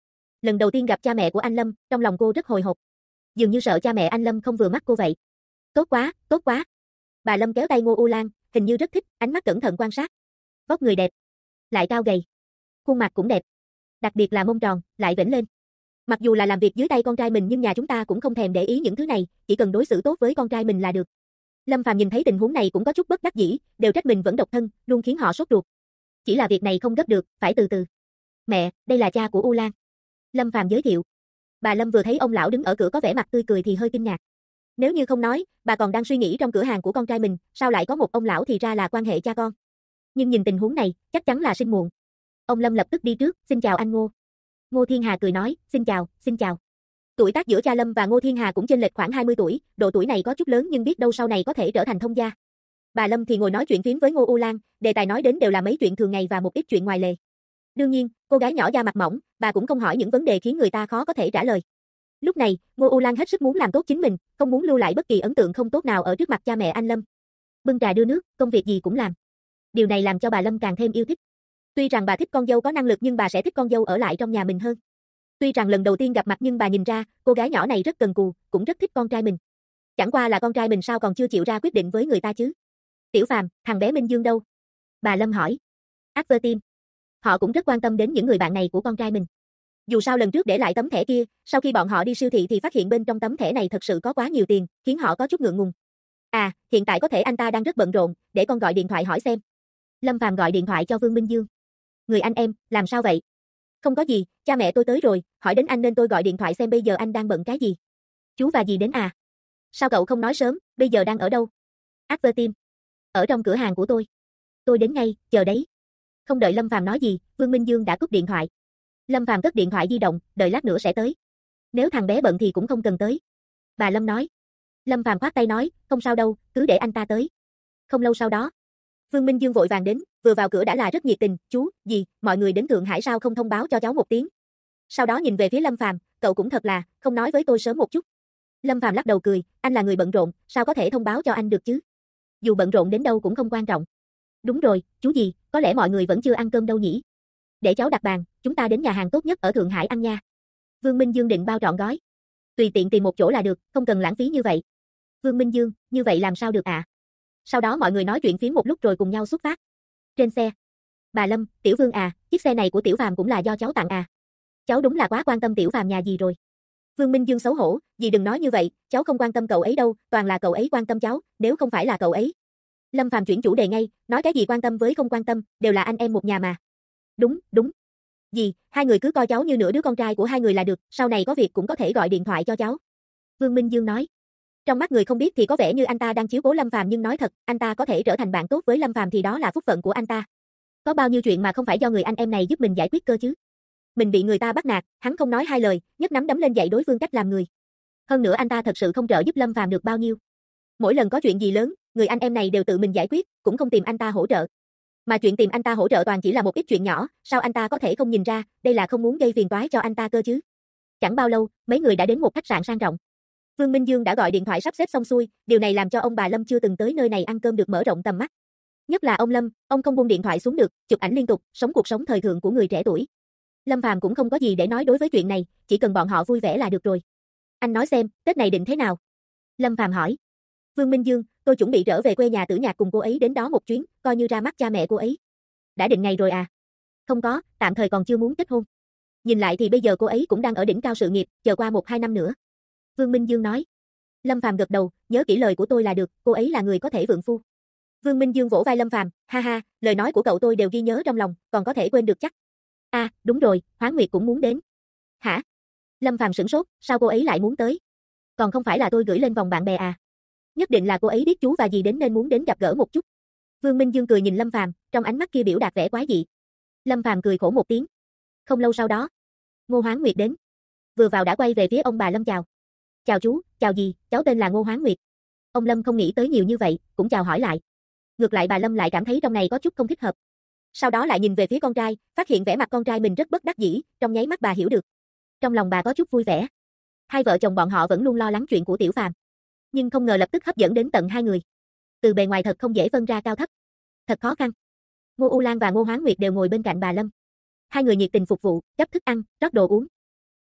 Lần đầu tiên gặp cha mẹ của anh Lâm, trong lòng cô rất hồi hộp. Dường như sợ cha mẹ anh Lâm không vừa mắt cô vậy. Tốt quá, tốt quá. Bà Lâm kéo tay Ngô U Lan, hình như rất thích, ánh mắt cẩn thận quan sát. Vóc người đẹp, lại cao gầy. Khuôn mặt cũng đẹp. Đặc biệt là mông tròn, lại vểnh lên. Mặc dù là làm việc dưới tay con trai mình nhưng nhà chúng ta cũng không thèm để ý những thứ này, chỉ cần đối xử tốt với con trai mình là được. Lâm Phàm nhìn thấy tình huống này cũng có chút bất đắc dĩ, đều trách mình vẫn độc thân, luôn khiến họ sốt ruột. Chỉ là việc này không gấp được, phải từ từ. Mẹ, đây là cha của U Lan. Lâm Phàm giới thiệu. Bà Lâm vừa thấy ông lão đứng ở cửa có vẻ mặt tươi cười thì hơi kinh ngạc. Nếu như không nói, bà còn đang suy nghĩ trong cửa hàng của con trai mình, sao lại có một ông lão thì ra là quan hệ cha con. Nhưng nhìn tình huống này, chắc chắn là sinh muộn. Ông Lâm lập tức đi trước, xin chào anh Ngô. Ngô Thiên Hà cười nói, xin chào, xin chào. Tuổi tác giữa cha Lâm và Ngô Thiên Hà cũng chênh lệch khoảng 20 tuổi, độ tuổi này có chút lớn nhưng biết đâu sau này có thể trở thành thông gia. Bà Lâm thì ngồi nói chuyện phím với Ngô U Lan, đề tài nói đến đều là mấy chuyện thường ngày và một ít chuyện ngoài lề. Đương nhiên, cô gái nhỏ da mặt mỏng, bà cũng không hỏi những vấn đề khiến người ta khó có thể trả lời. Lúc này, Ngô U Lan hết sức muốn làm tốt chính mình, không muốn lưu lại bất kỳ ấn tượng không tốt nào ở trước mặt cha mẹ anh Lâm. Bưng trà đưa nước, công việc gì cũng làm. Điều này làm cho bà Lâm càng thêm yêu thích. Tuy rằng bà thích con dâu có năng lực nhưng bà sẽ thích con dâu ở lại trong nhà mình hơn. Tuy rằng lần đầu tiên gặp mặt nhưng bà nhìn ra, cô gái nhỏ này rất cần cù, cũng rất thích con trai mình. Chẳng qua là con trai mình sao còn chưa chịu ra quyết định với người ta chứ? Tiểu Phàm, thằng bé Minh Dương đâu? Bà Lâm hỏi. Advertim. Họ cũng rất quan tâm đến những người bạn này của con trai mình. Dù sao lần trước để lại tấm thẻ kia, sau khi bọn họ đi siêu thị thì phát hiện bên trong tấm thẻ này thật sự có quá nhiều tiền, khiến họ có chút ngượng ngùng. À, hiện tại có thể anh ta đang rất bận rộn, để con gọi điện thoại hỏi xem. Lâm Phàm gọi điện thoại cho Vương Minh Dương. Người anh em, làm sao vậy? Không có gì, cha mẹ tôi tới rồi, hỏi đến anh nên tôi gọi điện thoại xem bây giờ anh đang bận cái gì. Chú và dì đến à? Sao cậu không nói sớm, bây giờ đang ở đâu? Advertim. Ở trong cửa hàng của tôi. Tôi đến ngay, chờ đấy. Không đợi Lâm Phàm nói gì, Vương Minh Dương đã cúp điện thoại. Lâm Phàm cất điện thoại di động, đợi lát nữa sẽ tới. Nếu thằng bé bận thì cũng không cần tới. Bà Lâm nói. Lâm Phàm khoát tay nói, không sao đâu, cứ để anh ta tới. Không lâu sau đó, Vương Minh Dương vội vàng đến, vừa vào cửa đã là rất nhiệt tình, chú, dì, mọi người đến Thượng Hải sao không thông báo cho cháu một tiếng. Sau đó nhìn về phía Lâm Phàm, cậu cũng thật là, không nói với tôi sớm một chút. Lâm Phàm lắc đầu cười, anh là người bận rộn, sao có thể thông báo cho anh được chứ? Dù bận rộn đến đâu cũng không quan trọng. Đúng rồi, chú dì, có lẽ mọi người vẫn chưa ăn cơm đâu nhỉ? Để cháu đặt bàn, chúng ta đến nhà hàng tốt nhất ở Thượng Hải ăn nha. Vương Minh Dương định bao trọn gói. Tùy tiện tìm một chỗ là được, không cần lãng phí như vậy. Vương Minh Dương, như vậy làm sao được ạ? Sau đó mọi người nói chuyện phiếm một lúc rồi cùng nhau xuất phát. Trên xe, bà Lâm, Tiểu Vương à, chiếc xe này của Tiểu Phàm cũng là do cháu tặng à? Cháu đúng là quá quan tâm Tiểu Phàm nhà dì rồi. Vương Minh Dương xấu hổ, dì đừng nói như vậy, cháu không quan tâm cậu ấy đâu, toàn là cậu ấy quan tâm cháu, nếu không phải là cậu ấy. Lâm Phàm chuyển chủ đề ngay, nói cái gì quan tâm với không quan tâm, đều là anh em một nhà mà. Đúng, đúng. Dì, hai người cứ coi cháu như nửa đứa con trai của hai người là được, sau này có việc cũng có thể gọi điện thoại cho cháu. Vương Minh Dương nói. Trong mắt người không biết thì có vẻ như anh ta đang chiếu cố Lâm Phàm nhưng nói thật, anh ta có thể trở thành bạn tốt với Lâm Phàm thì đó là phúc phận của anh ta. Có bao nhiêu chuyện mà không phải do người anh em này giúp mình giải quyết cơ chứ. Mình bị người ta bắt nạt, hắn không nói hai lời, nhấc nắm đấm lên dạy đối phương cách làm người. Hơn nữa anh ta thật sự không trợ giúp Lâm Phàm được bao nhiêu. Mỗi lần có chuyện gì lớn, người anh em này đều tự mình giải quyết, cũng không tìm anh ta hỗ trợ. Mà chuyện tìm anh ta hỗ trợ toàn chỉ là một ít chuyện nhỏ, sao anh ta có thể không nhìn ra, đây là không muốn gây phiền toái cho anh ta cơ chứ. Chẳng bao lâu, mấy người đã đến một khách sạn sang trọng. Vương Minh Dương đã gọi điện thoại sắp xếp xong xuôi, điều này làm cho ông bà Lâm chưa từng tới nơi này ăn cơm được mở rộng tầm mắt. Nhất là ông Lâm, ông không buông điện thoại xuống được, chụp ảnh liên tục, sống cuộc sống thời thượng của người trẻ tuổi. Lâm Phàm cũng không có gì để nói đối với chuyện này, chỉ cần bọn họ vui vẻ là được rồi. Anh nói xem, Tết này định thế nào? Lâm Phàm hỏi. Vương Minh Dương, tôi chuẩn bị trở về quê nhà Tử Nhạc cùng cô ấy đến đó một chuyến, coi như ra mắt cha mẹ cô ấy. Đã định ngày rồi à? Không có, tạm thời còn chưa muốn kết hôn. Nhìn lại thì bây giờ cô ấy cũng đang ở đỉnh cao sự nghiệp, chờ qua 1-2 năm nữa. Vương Minh Dương nói. Lâm Phàm gật đầu, nhớ kỹ lời của tôi là được, cô ấy là người có thể vượng phu. Vương Minh Dương vỗ vai Lâm Phàm, ha ha, lời nói của cậu tôi đều ghi nhớ trong lòng, còn có thể quên được chắc. À, đúng rồi, Hoán Nguyệt cũng muốn đến. Hả? Lâm Phàm sửng sốt, sao cô ấy lại muốn tới? Còn không phải là tôi gửi lên vòng bạn bè à? Nhất định là cô ấy biết chú và dì đến nên muốn đến gặp gỡ một chút. Vương Minh Dương cười nhìn Lâm Phàm, trong ánh mắt kia biểu đạt vẻ quái dị. Lâm Phàm cười khổ một tiếng. Không lâu sau đó, Ngô Hoán Nguyệt đến. Vừa vào đã quay về phía ông bà Lâm chào. Chào chú, chào dì, cháu tên là Ngô Hoán Nguyệt. Ông Lâm không nghĩ tới nhiều như vậy, cũng chào hỏi lại. Ngược lại bà Lâm lại cảm thấy trong này có chút không thích hợp. Sau đó lại nhìn về phía con trai, phát hiện vẻ mặt con trai mình rất bất đắc dĩ, trong nháy mắt bà hiểu được. Trong lòng bà có chút vui vẻ. Hai vợ chồng bọn họ vẫn luôn lo lắng chuyện của Tiểu Phàm, nhưng không ngờ lập tức hấp dẫn đến tận hai người. Từ bề ngoài thật không dễ phân ra cao thấp. Thật khó khăn. Ngô U Lan và Ngô Hoán Nguyệt đều ngồi bên cạnh bà Lâm. Hai người nhiệt tình phục vụ, gấp thức ăn, rót đồ uống.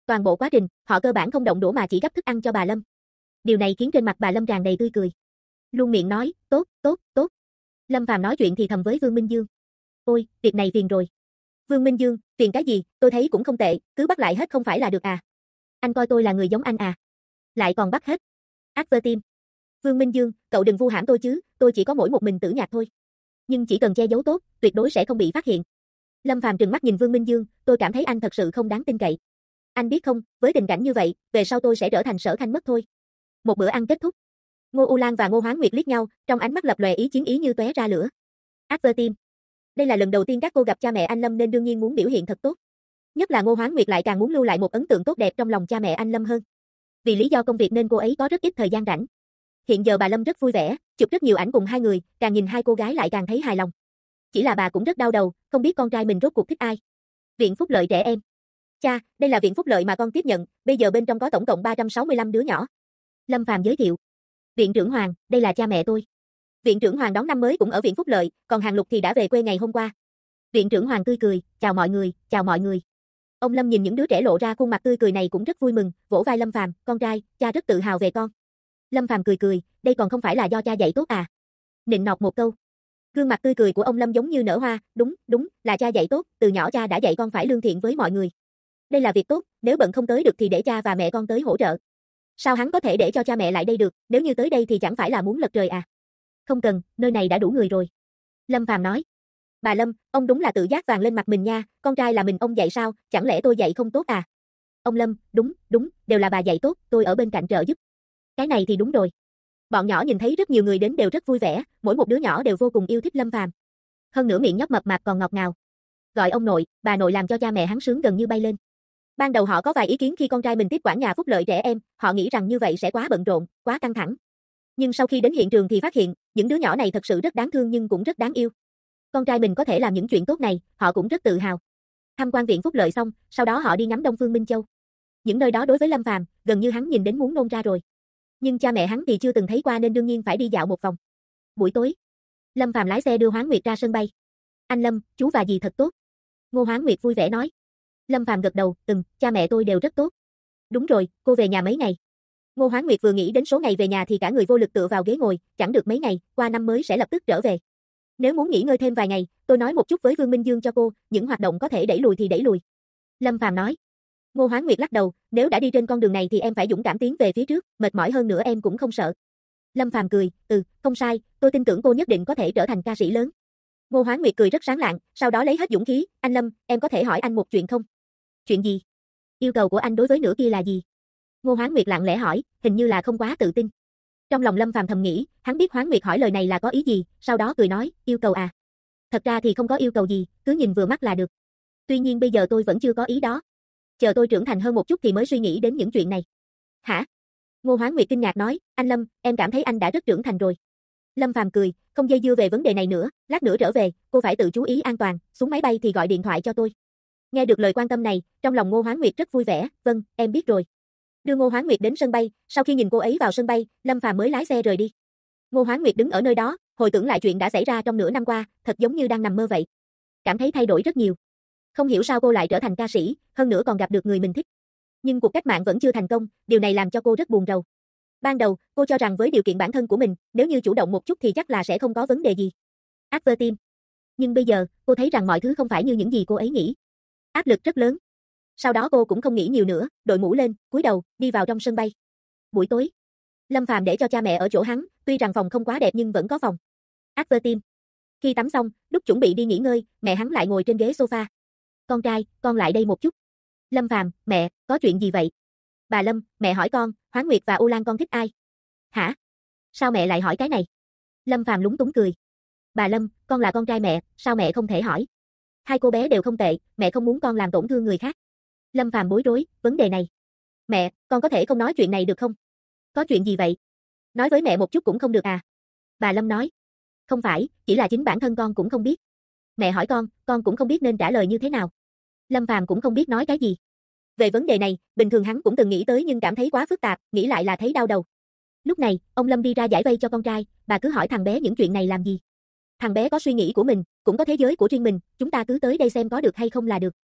Toàn bộ quá trình, họ cơ bản không động đũa mà chỉ gấp thức ăn cho bà Lâm. Điều này khiến trên mặt bà Lâm tràn đầy tươi cười. Luôn miệng nói, tốt, tốt, tốt. Lâm Phàm nói chuyện thì thầm với Vương Minh Dương. Ôi, việc này phiền rồi. Vương Minh Dương, phiền cái gì, tôi thấy cũng không tệ, cứ bắt lại hết không phải là được à. Anh coi tôi là người giống anh à. Lại còn bắt hết. Advertim. Vương Minh Dương, cậu đừng vu hãm tôi chứ, tôi chỉ có mỗi một mình Tử Nhạc thôi. Nhưng chỉ cần che giấu tốt, tuyệt đối sẽ không bị phát hiện. Lâm Phàm trừng mắt nhìn Vương Minh Dương, tôi cảm thấy anh thật sự không đáng tin cậy. Anh biết không, với tình cảnh như vậy, về sau tôi sẽ trở thành Sở Khanh mất thôi. Một bữa ăn kết thúc. Ngô U Lan và Ngô Hoán Nguyệt liếc nhau, trong ánh mắt lập lòe ý chiến ý như tóe ra lửa. Advertim. Đây là lần đầu tiên các cô gặp cha mẹ anh Lâm nên đương nhiên muốn biểu hiện thật tốt. Nhất là Ngô Hoán Nguyệt lại càng muốn lưu lại một ấn tượng tốt đẹp trong lòng cha mẹ anh Lâm hơn. Vì lý do công việc nên cô ấy có rất ít thời gian rảnh. Hiện giờ bà Lâm rất vui vẻ, chụp rất nhiều ảnh cùng hai người, càng nhìn hai cô gái lại càng thấy hài lòng. Chỉ là bà cũng rất đau đầu, không biết con trai mình rốt cuộc thích ai. Viện Phúc Lợi trẻ em. Cha, đây là Viện Phúc Lợi mà con tiếp nhận, bây giờ bên trong có tổng cộng 365 đứa nhỏ. Lâm Phàm giới thiệu. Viện trưởng Hoàng, đây là cha mẹ tôi. Viện trưởng Hoàng đón năm mới cũng ở Viện Phúc Lợi, còn Hàng Lục thì đã về quê ngày hôm qua. Viện trưởng Hoàng tươi cười, chào mọi người, chào mọi người. Ông Lâm nhìn những đứa trẻ lộ ra khuôn mặt tươi cười này cũng rất vui mừng, vỗ vai Lâm Phàm, con trai, cha rất tự hào về con. Lâm Phàm cười cười, đây còn không phải là do cha dạy tốt à? Nịnh nọt một câu. Gương mặt tươi cười của ông Lâm giống như nở hoa, đúng, là cha dạy tốt, từ nhỏ cha đã dạy con phải lương thiện với mọi người. Đây là việc tốt, nếu bận không tới được thì để cha và mẹ con tới hỗ trợ. Sao hắn có thể để cho cha mẹ lại đây được, nếu như tới đây thì chẳng phải là muốn lật trời à? Không cần, nơi này đã đủ người rồi. Lâm Phàm nói. Bà Lâm, ông đúng là tự giác vàng lên mặt mình nha, con trai là mình ông dạy sao, chẳng lẽ tôi dạy không tốt à? Ông Lâm, đúng, đều là bà dạy tốt, tôi ở bên cạnh trợ giúp. Cái này thì đúng rồi. Bọn nhỏ nhìn thấy rất nhiều người đến đều rất vui vẻ, mỗi một đứa nhỏ đều vô cùng yêu thích Lâm Phàm. Hơn nữa miệng nhóc mập mạp còn ngọt ngào. Gọi ông nội, bà nội làm cho cha mẹ hắn sướng gần như bay lên. Ban đầu họ có vài ý kiến khi con trai mình tiếp quản nhà Phúc Lợi trẻ em, họ nghĩ rằng như vậy sẽ quá bận rộn, quá căng thẳng. Nhưng sau khi đến hiện trường thì phát hiện, những đứa nhỏ này thật sự rất đáng thương nhưng cũng rất đáng yêu. Con trai mình có thể làm những chuyện tốt này, họ cũng rất tự hào. Tham quan Viện Phúc Lợi xong, sau đó họ đi ngắm Đông Phương Minh Châu. Những nơi đó đối với Lâm Phàm, gần như hắn nhìn đến muốn nôn ra rồi. Nhưng cha mẹ hắn thì chưa từng thấy qua nên đương nhiên phải đi dạo một vòng. Buổi tối, Lâm Phàm lái xe đưa Hoán Nguyệt ra sân bay. Anh Lâm, chú và dì thật tốt. Ngô Hoán Nguyệt vui vẻ nói. Lâm Phàm gật đầu, cha mẹ tôi đều rất tốt. Đúng rồi, cô về nhà mấy ngày? Ngô Hoán Nguyệt vừa nghĩ đến số ngày về nhà thì cả người vô lực tựa vào ghế ngồi, chẳng được mấy ngày, qua năm mới sẽ lập tức trở về. Nếu muốn nghỉ ngơi thêm vài ngày, tôi nói một chút với Vương Minh Dương cho cô, những hoạt động có thể đẩy lùi thì đẩy lùi. Lâm Phàm nói. Ngô Hoán Nguyệt lắc đầu, nếu đã đi trên con đường này thì em phải dũng cảm tiến về phía trước, mệt mỏi hơn nữa em cũng không sợ. Lâm Phàm cười, không sai, tôi tin tưởng cô nhất định có thể trở thành ca sĩ lớn. Ngô Hoán Nguyệt cười rất sáng lạng, sau đó lấy hết dũng khí, anh Lâm, em có thể hỏi anh một chuyện không? Chuyện gì? Yêu cầu của anh đối với nửa kia là gì? Ngô Hoán Nguyệt lặng lẽ hỏi, hình như là không quá tự tin. Trong lòng Lâm Phàm thầm nghĩ, hắn biết Hoán Nguyệt hỏi lời này là có ý gì, sau đó cười nói, yêu cầu à? Thật ra thì không có yêu cầu gì, cứ nhìn vừa mắt là được. Tuy nhiên bây giờ tôi vẫn chưa có ý đó. Chờ tôi trưởng thành hơn một chút thì mới suy nghĩ đến những chuyện này. Hả? Ngô Hoán Nguyệt kinh ngạc nói, anh Lâm, em cảm thấy anh đã rất trưởng thành rồi. Lâm Phàm cười, không dây dưa về vấn đề này nữa, lát nữa trở về, cô phải tự chú ý an toàn, xuống máy bay thì gọi điện thoại cho tôi. Nghe được lời quan tâm này, trong lòng Ngô Hoán Nguyệt rất vui vẻ, vâng, em biết rồi. Đưa Ngô Hoán Nguyệt đến sân bay, sau khi nhìn cô ấy vào sân bay, Lâm Phàm mới lái xe rời đi. Ngô Hoán Nguyệt đứng ở nơi đó, hồi tưởng lại chuyện đã xảy ra trong nửa năm qua, thật giống như đang nằm mơ vậy. Cảm thấy thay đổi rất nhiều. Không hiểu sao cô lại trở thành ca sĩ, hơn nữa còn gặp được người mình thích. Nhưng cuộc cách mạng vẫn chưa thành công, điều này làm cho cô rất buồn rầu. Ban đầu, cô cho rằng với điều kiện bản thân của mình, nếu như chủ động một chút thì chắc là sẽ không có vấn đề gì. Advertim. Nhưng bây giờ, cô thấy rằng mọi thứ không phải như những gì cô ấy nghĩ. Áp lực rất lớn. Sau đó cô cũng không nghĩ nhiều nữa, đội mũ lên, cúi đầu, đi vào trong sân bay. Buổi tối, Lâm Phàm để cho cha mẹ ở chỗ hắn, tuy rằng phòng không quá đẹp nhưng vẫn có phòng. Advertim. Khi tắm xong, lúc chuẩn bị đi nghỉ ngơi, mẹ hắn lại ngồi trên ghế sofa. Con trai, con lại đây một chút. Lâm Phàm, mẹ, có chuyện gì vậy? Bà Lâm, mẹ hỏi con, Hoán Nguyệt và U Lan con thích ai? Hả? Sao mẹ lại hỏi cái này? Lâm Phàm lúng túng cười. Bà Lâm, con là con trai mẹ, sao mẹ không thể hỏi? Hai cô bé đều không tệ, mẹ không muốn con làm tổn thương người khác. Lâm Phàm bối rối, vấn đề này. Mẹ, con có thể không nói chuyện này được không? Có chuyện gì vậy? Nói với mẹ một chút cũng không được à? Bà Lâm nói. Không phải, chỉ là chính bản thân con cũng không biết. Mẹ hỏi con cũng không biết nên trả lời như thế nào. Lâm Phàm cũng không biết nói cái gì. Về vấn đề này, bình thường hắn cũng từng nghĩ tới nhưng cảm thấy quá phức tạp, nghĩ lại là thấy đau đầu. Lúc này, ông Lâm đi ra giải vây cho con trai, bà cứ hỏi thằng bé những chuyện này làm gì. Thằng bé có suy nghĩ của mình, cũng có thế giới của riêng mình, chúng ta cứ tới đây xem có được hay không là được.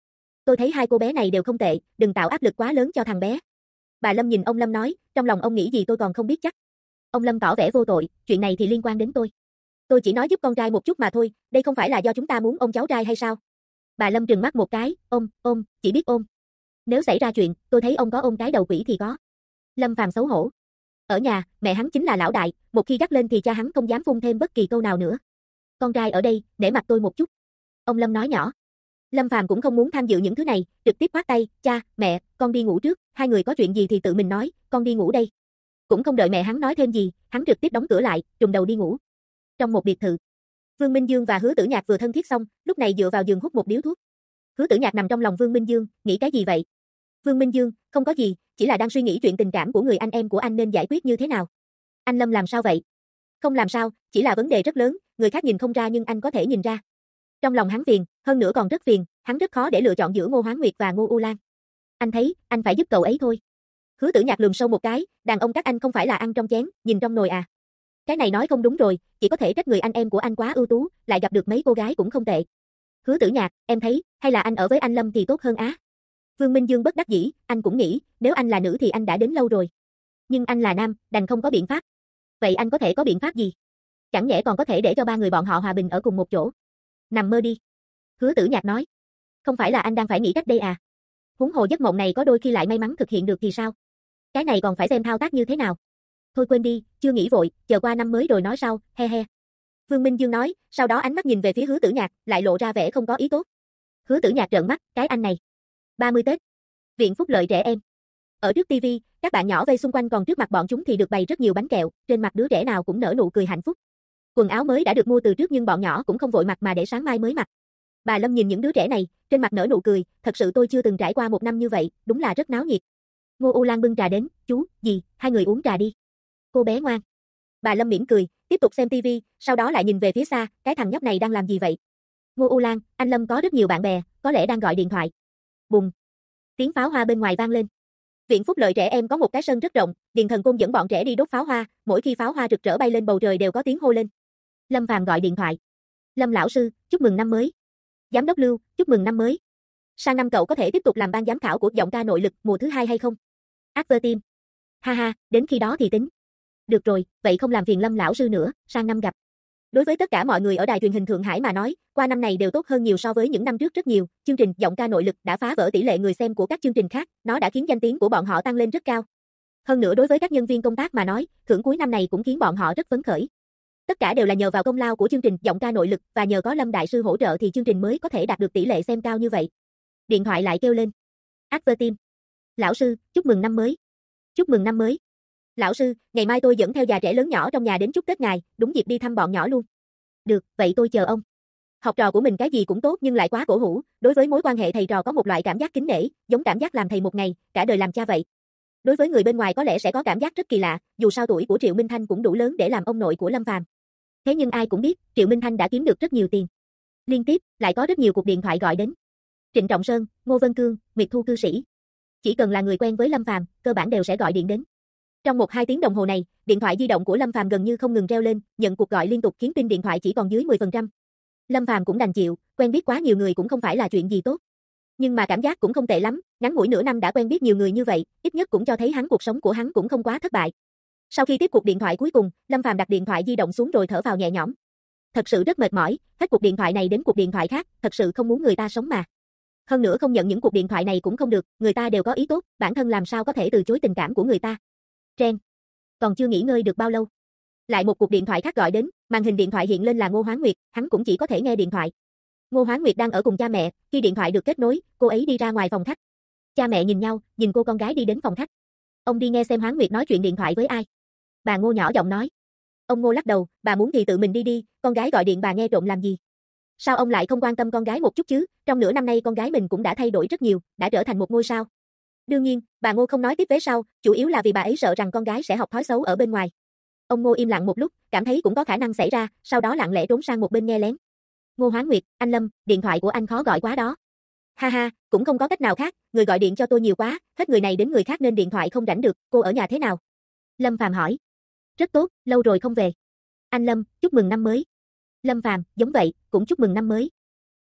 tôi thấy hai cô bé này đều không tệ, đừng tạo áp lực quá lớn cho thằng bé. Bà Lâm nhìn ông Lâm nói, trong lòng ông nghĩ gì tôi còn không biết chắc. Ông Lâm tỏ vẻ vô tội, chuyện này thì liên quan đến tôi. Tôi chỉ nói giúp con trai một chút mà thôi, đây không phải là do chúng ta muốn ôm cháu trai hay sao? Bà Lâm trừng mắt một cái, ôm, chỉ biết ôm. Nếu xảy ra chuyện, tôi thấy ông có ôm cái đầu quỷ thì có. Lâm Phàm xấu hổ. Ở nhà, mẹ hắn chính là lão đại, một khi gắt lên thì cha hắn không dám phun thêm bất kỳ câu nào nữa. Con trai ở đây, nể mặt tôi một chút. Ông Lâm nói nhỏ. Lâm Phàm cũng không muốn tham dự những thứ này, trực tiếp khoát tay, cha, mẹ, con đi ngủ trước, hai người có chuyện gì thì tự mình nói, con đi ngủ đây. Cũng không đợi mẹ hắn nói thêm gì, hắn trực tiếp đóng cửa lại, trùm đầu đi ngủ. Trong một biệt thự, Vương Minh Dương và Hứa Tử Nhạc vừa thân thiết xong, lúc này dựa vào giường hút một điếu thuốc. Hứa Tử Nhạc nằm trong lòng Vương Minh Dương, nghĩ cái gì vậy? Vương Minh Dương, không có gì, chỉ là đang suy nghĩ chuyện tình cảm của người anh em của anh nên giải quyết như thế nào. Anh Lâm làm sao vậy? Không làm sao, chỉ là vấn đề rất lớn, người khác nhìn không ra nhưng anh có thể nhìn ra. Trong lòng hắn phiền, hơn nữa còn rất phiền, hắn rất khó để lựa chọn giữa Ngô Hoán Nguyệt và Ngô U Lan. Anh thấy, anh phải giúp cậu ấy thôi. Hứa Tử Nhạc lườm sâu một cái, đàn ông các anh không phải là ăn trong chén, nhìn trong nồi à? Cái này nói không đúng rồi, chỉ có thể trách người anh em của anh quá ưu tú, lại gặp được mấy cô gái cũng không tệ. Hứa Tử Nhạc, em thấy, hay là anh ở với anh Lâm thì tốt hơn á. Vương Minh Dương bất đắc dĩ, anh cũng nghĩ, nếu anh là nữ thì anh đã đến lâu rồi. Nhưng anh là nam, đành không có biện pháp. Vậy anh có thể có biện pháp gì? Chẳng nhẽ còn có thể để cho ba người bọn họ hòa bình ở cùng một chỗ. Nằm mơ đi. Hứa Tử Nhạc nói. Không phải là anh đang phải nghĩ cách đây à? Huống hồ giấc mộng này có đôi khi lại may mắn thực hiện được thì sao? Cái này còn phải xem thao tác như thế nào. Thôi quên đi, chưa nghĩ vội, chờ qua năm mới rồi nói sau, he he. Vương Minh Dương nói, sau đó ánh mắt nhìn về phía Hứa Tử Nhạc, lại lộ ra vẻ không có ý tốt. Hứa Tử Nhạc trợn mắt, cái anh này. 30 Tết. Viện Phúc Lợi trẻ em. Ở trước tivi, các bạn nhỏ vây xung quanh còn trước mặt bọn chúng thì được bày rất nhiều bánh kẹo, trên mặt đứa trẻ nào cũng nở nụ cười hạnh phúc. Quần áo mới đã được mua từ trước nhưng bọn nhỏ cũng không vội mặc mà để sáng mai mới mặc. Bà Lâm nhìn những đứa trẻ này, trên mặt nở nụ cười, thật sự tôi chưa từng trải qua một năm như vậy, đúng là rất náo nhiệt. Ngô U Lan bưng trà đến, chú, dì, hai người uống trà đi. Cô bé ngoan. Bà Lâm mỉm cười, tiếp tục xem tivi, sau đó lại nhìn về phía xa, cái thằng nhóc này đang làm gì vậy? Ngô U Lan, anh Lâm có rất nhiều bạn bè, có lẽ đang gọi điện thoại. Bùng. Tiếng pháo hoa bên ngoài vang lên. Viện Phúc Lợi trẻ em có một cái sân rất rộng, Điền Thần Côn dẫn bọn trẻ đi đốt pháo hoa, mỗi khi pháo hoa rực rỡ bay lên bầu trời đều có tiếng hô lên. Lâm Phàm gọi điện thoại. Lâm lão sư, chúc mừng năm mới. Giám đốc Lưu, chúc mừng năm mới. Sang năm cậu có thể tiếp tục làm ban giám khảo của giọng ca nội lực mùa thứ 2 hay không? Advertime. Ha ha, đến khi đó thì tính. Được rồi, vậy không làm phiền Lâm lão sư nữa, sang năm gặp. Đối với tất cả mọi người ở đài truyền hình Thượng Hải mà nói, qua năm này đều tốt hơn nhiều so với những năm trước rất nhiều, chương trình giọng ca nội lực đã phá vỡ tỷ lệ người xem của các chương trình khác, nó đã khiến danh tiếng của bọn họ tăng lên rất cao. Hơn nữa đối với các nhân viên công tác mà nói, thưởng cuối năm này cũng khiến bọn họ rất phấn khởi. Tất cả đều là nhờ vào công lao của chương trình giọng ca nội lực và nhờ có Lâm đại sư hỗ trợ thì chương trình mới có thể đạt được tỷ lệ xem cao như vậy. Điện thoại lại kêu lên. Advertime. Lão sư, chúc mừng năm mới. Chúc mừng năm mới. Lão sư, ngày mai tôi dẫn theo già trẻ lớn nhỏ trong nhà đến chúc Tết ngài, đúng dịp đi thăm bọn nhỏ luôn. Được, vậy tôi chờ ông. Học trò của mình cái gì cũng tốt nhưng lại quá cổ hủ, đối với mối quan hệ thầy trò có một loại cảm giác kính nể, giống cảm giác làm thầy một ngày, cả đời làm cha vậy. Đối với người bên ngoài có lẽ sẽ có cảm giác rất kỳ lạ, dù sao tuổi của Triệu Minh Thanh cũng đủ lớn để làm ông nội của Lâm Phàm. Thế nhưng ai cũng biết, Triệu Minh Thanh đã kiếm được rất nhiều tiền. Liên tiếp, lại có rất nhiều cuộc điện thoại gọi đến. Trịnh Trọng Sơn, Ngô Vân Cương, Nguyệt Thu cư sĩ. Chỉ cần là người quen với Lâm Phàm, cơ bản đều sẽ gọi điện đến. Trong 1-2 tiếng đồng hồ này, điện thoại di động của Lâm Phàm gần như không ngừng reo lên, nhận cuộc gọi liên tục khiến pin điện thoại chỉ còn dưới 10%. Lâm Phàm cũng đành chịu, quen biết quá nhiều người cũng không phải là chuyện gì tốt. Nhưng mà cảm giác cũng không tệ lắm, ngắn ngủi nửa năm đã quen biết nhiều người như vậy, ít nhất cũng cho thấy cuộc sống của hắn cũng không quá thất bại. Sau khi tiếp cuộc điện thoại cuối cùng, Lâm Phàm đặt điện thoại di động xuống rồi thở phào nhẹ nhõm. Thật sự rất mệt mỏi, hết cuộc điện thoại này đến cuộc điện thoại khác, thật sự không muốn người ta sống mà. Hơn nữa không nhận những cuộc điện thoại này cũng không được, người ta đều có ý tốt, bản thân làm sao có thể từ chối tình cảm của người ta. Ren. Còn chưa nghỉ ngơi được bao lâu. Lại một cuộc điện thoại khác gọi đến, màn hình điện thoại hiện lên là Ngô Hoán Nguyệt, hắn cũng chỉ có thể nghe điện thoại. Ngô Hoán Nguyệt đang ở cùng cha mẹ, khi điện thoại được kết nối, cô ấy đi ra ngoài phòng khách. Cha mẹ nhìn nhau, nhìn cô con gái đi đến phòng khách. Ông đi nghe xem Hoán Nguyệt nói chuyện điện thoại với ai. Bà Ngô nhỏ giọng nói. Ông Ngô lắc đầu, bà muốn thì tự mình đi đi, con gái gọi điện bà nghe trộm làm gì. Sao ông lại không quan tâm con gái một chút chứ, trong nửa năm nay con gái mình cũng đã thay đổi rất nhiều, đã trở thành một ngôi sao. Đương nhiên, bà Ngô không nói tiếp vế sau, chủ yếu là vì bà ấy sợ rằng con gái sẽ học thói xấu ở bên ngoài. Ông Ngô im lặng một lúc, cảm thấy cũng có khả năng xảy ra, sau đó lặng lẽ trốn sang một bên nghe lén. Ngô Hoán Nguyệt, anh Lâm, điện thoại của anh khó gọi quá đó. Ha ha, cũng không có cách nào khác, người gọi điện cho tôi nhiều quá, hết người này đến người khác nên điện thoại không rảnh được, cô ở nhà thế nào? Lâm Phàm hỏi. Rất tốt, lâu rồi không về. Anh Lâm, chúc mừng năm mới. Lâm Phàm, giống vậy, cũng chúc mừng năm mới.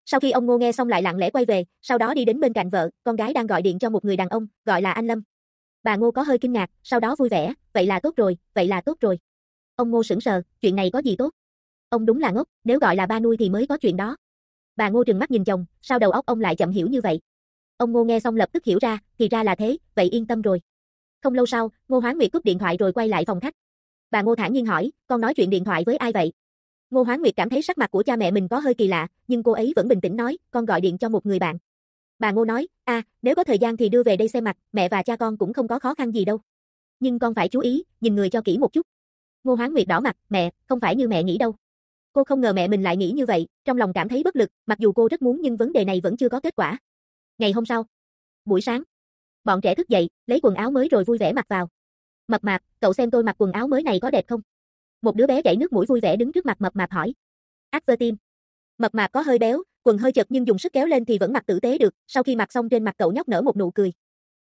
Sau khi ông Ngô nghe xong lại lặng lẽ quay về, sau đó đi đến bên cạnh vợ, con gái đang gọi điện cho một người đàn ông, gọi là anh Lâm. Bà Ngô có hơi kinh ngạc, sau đó vui vẻ, vậy là tốt rồi, vậy là tốt rồi. Ông Ngô sững sờ, chuyện này có gì tốt? Ông đúng là ngốc, nếu gọi là ba nuôi thì mới có chuyện đó. Bà Ngô trừng mắt nhìn chồng, sao đầu óc ông lại chậm hiểu như vậy? Ông Ngô nghe xong lập tức hiểu ra, thì ra là thế, vậy yên tâm rồi. Không lâu sau, Ngô Hoán Nguyệt cúp điện thoại rồi quay lại phòng khách. Bà Ngô thản nhiên hỏi, con nói chuyện điện thoại với ai vậy? Ngô Hoán Nguyệt cảm thấy sắc mặt của cha mẹ mình có hơi kỳ lạ, nhưng cô ấy vẫn bình tĩnh nói, con gọi điện cho một người bạn. Bà Ngô nói, nếu có thời gian thì đưa về đây xem mặt, mẹ và cha con cũng không có khó khăn gì đâu. Nhưng con phải chú ý, nhìn người cho kỹ một chút. Ngô Hoán Nguyệt đỏ mặt, mẹ, không phải như mẹ nghĩ đâu. Cô không ngờ mẹ mình lại nghĩ như vậy, trong lòng cảm thấy bất lực, mặc dù cô rất muốn nhưng vấn đề này vẫn chưa có kết quả. Ngày hôm sau, buổi sáng, bọn trẻ thức dậy, lấy quần áo mới rồi vui vẻ mặc vào. Mập mạp, cậu xem tôi mặc quần áo mới này có đẹp không? Một đứa bé chảy nước mũi vui vẻ đứng trước mặt mập mạp hỏi. Tim. Mập mạp có hơi béo, quần hơi chật nhưng dùng sức kéo lên thì vẫn mặc tử tế được, sau khi mặc xong trên mặt cậu nhóc nở một nụ cười.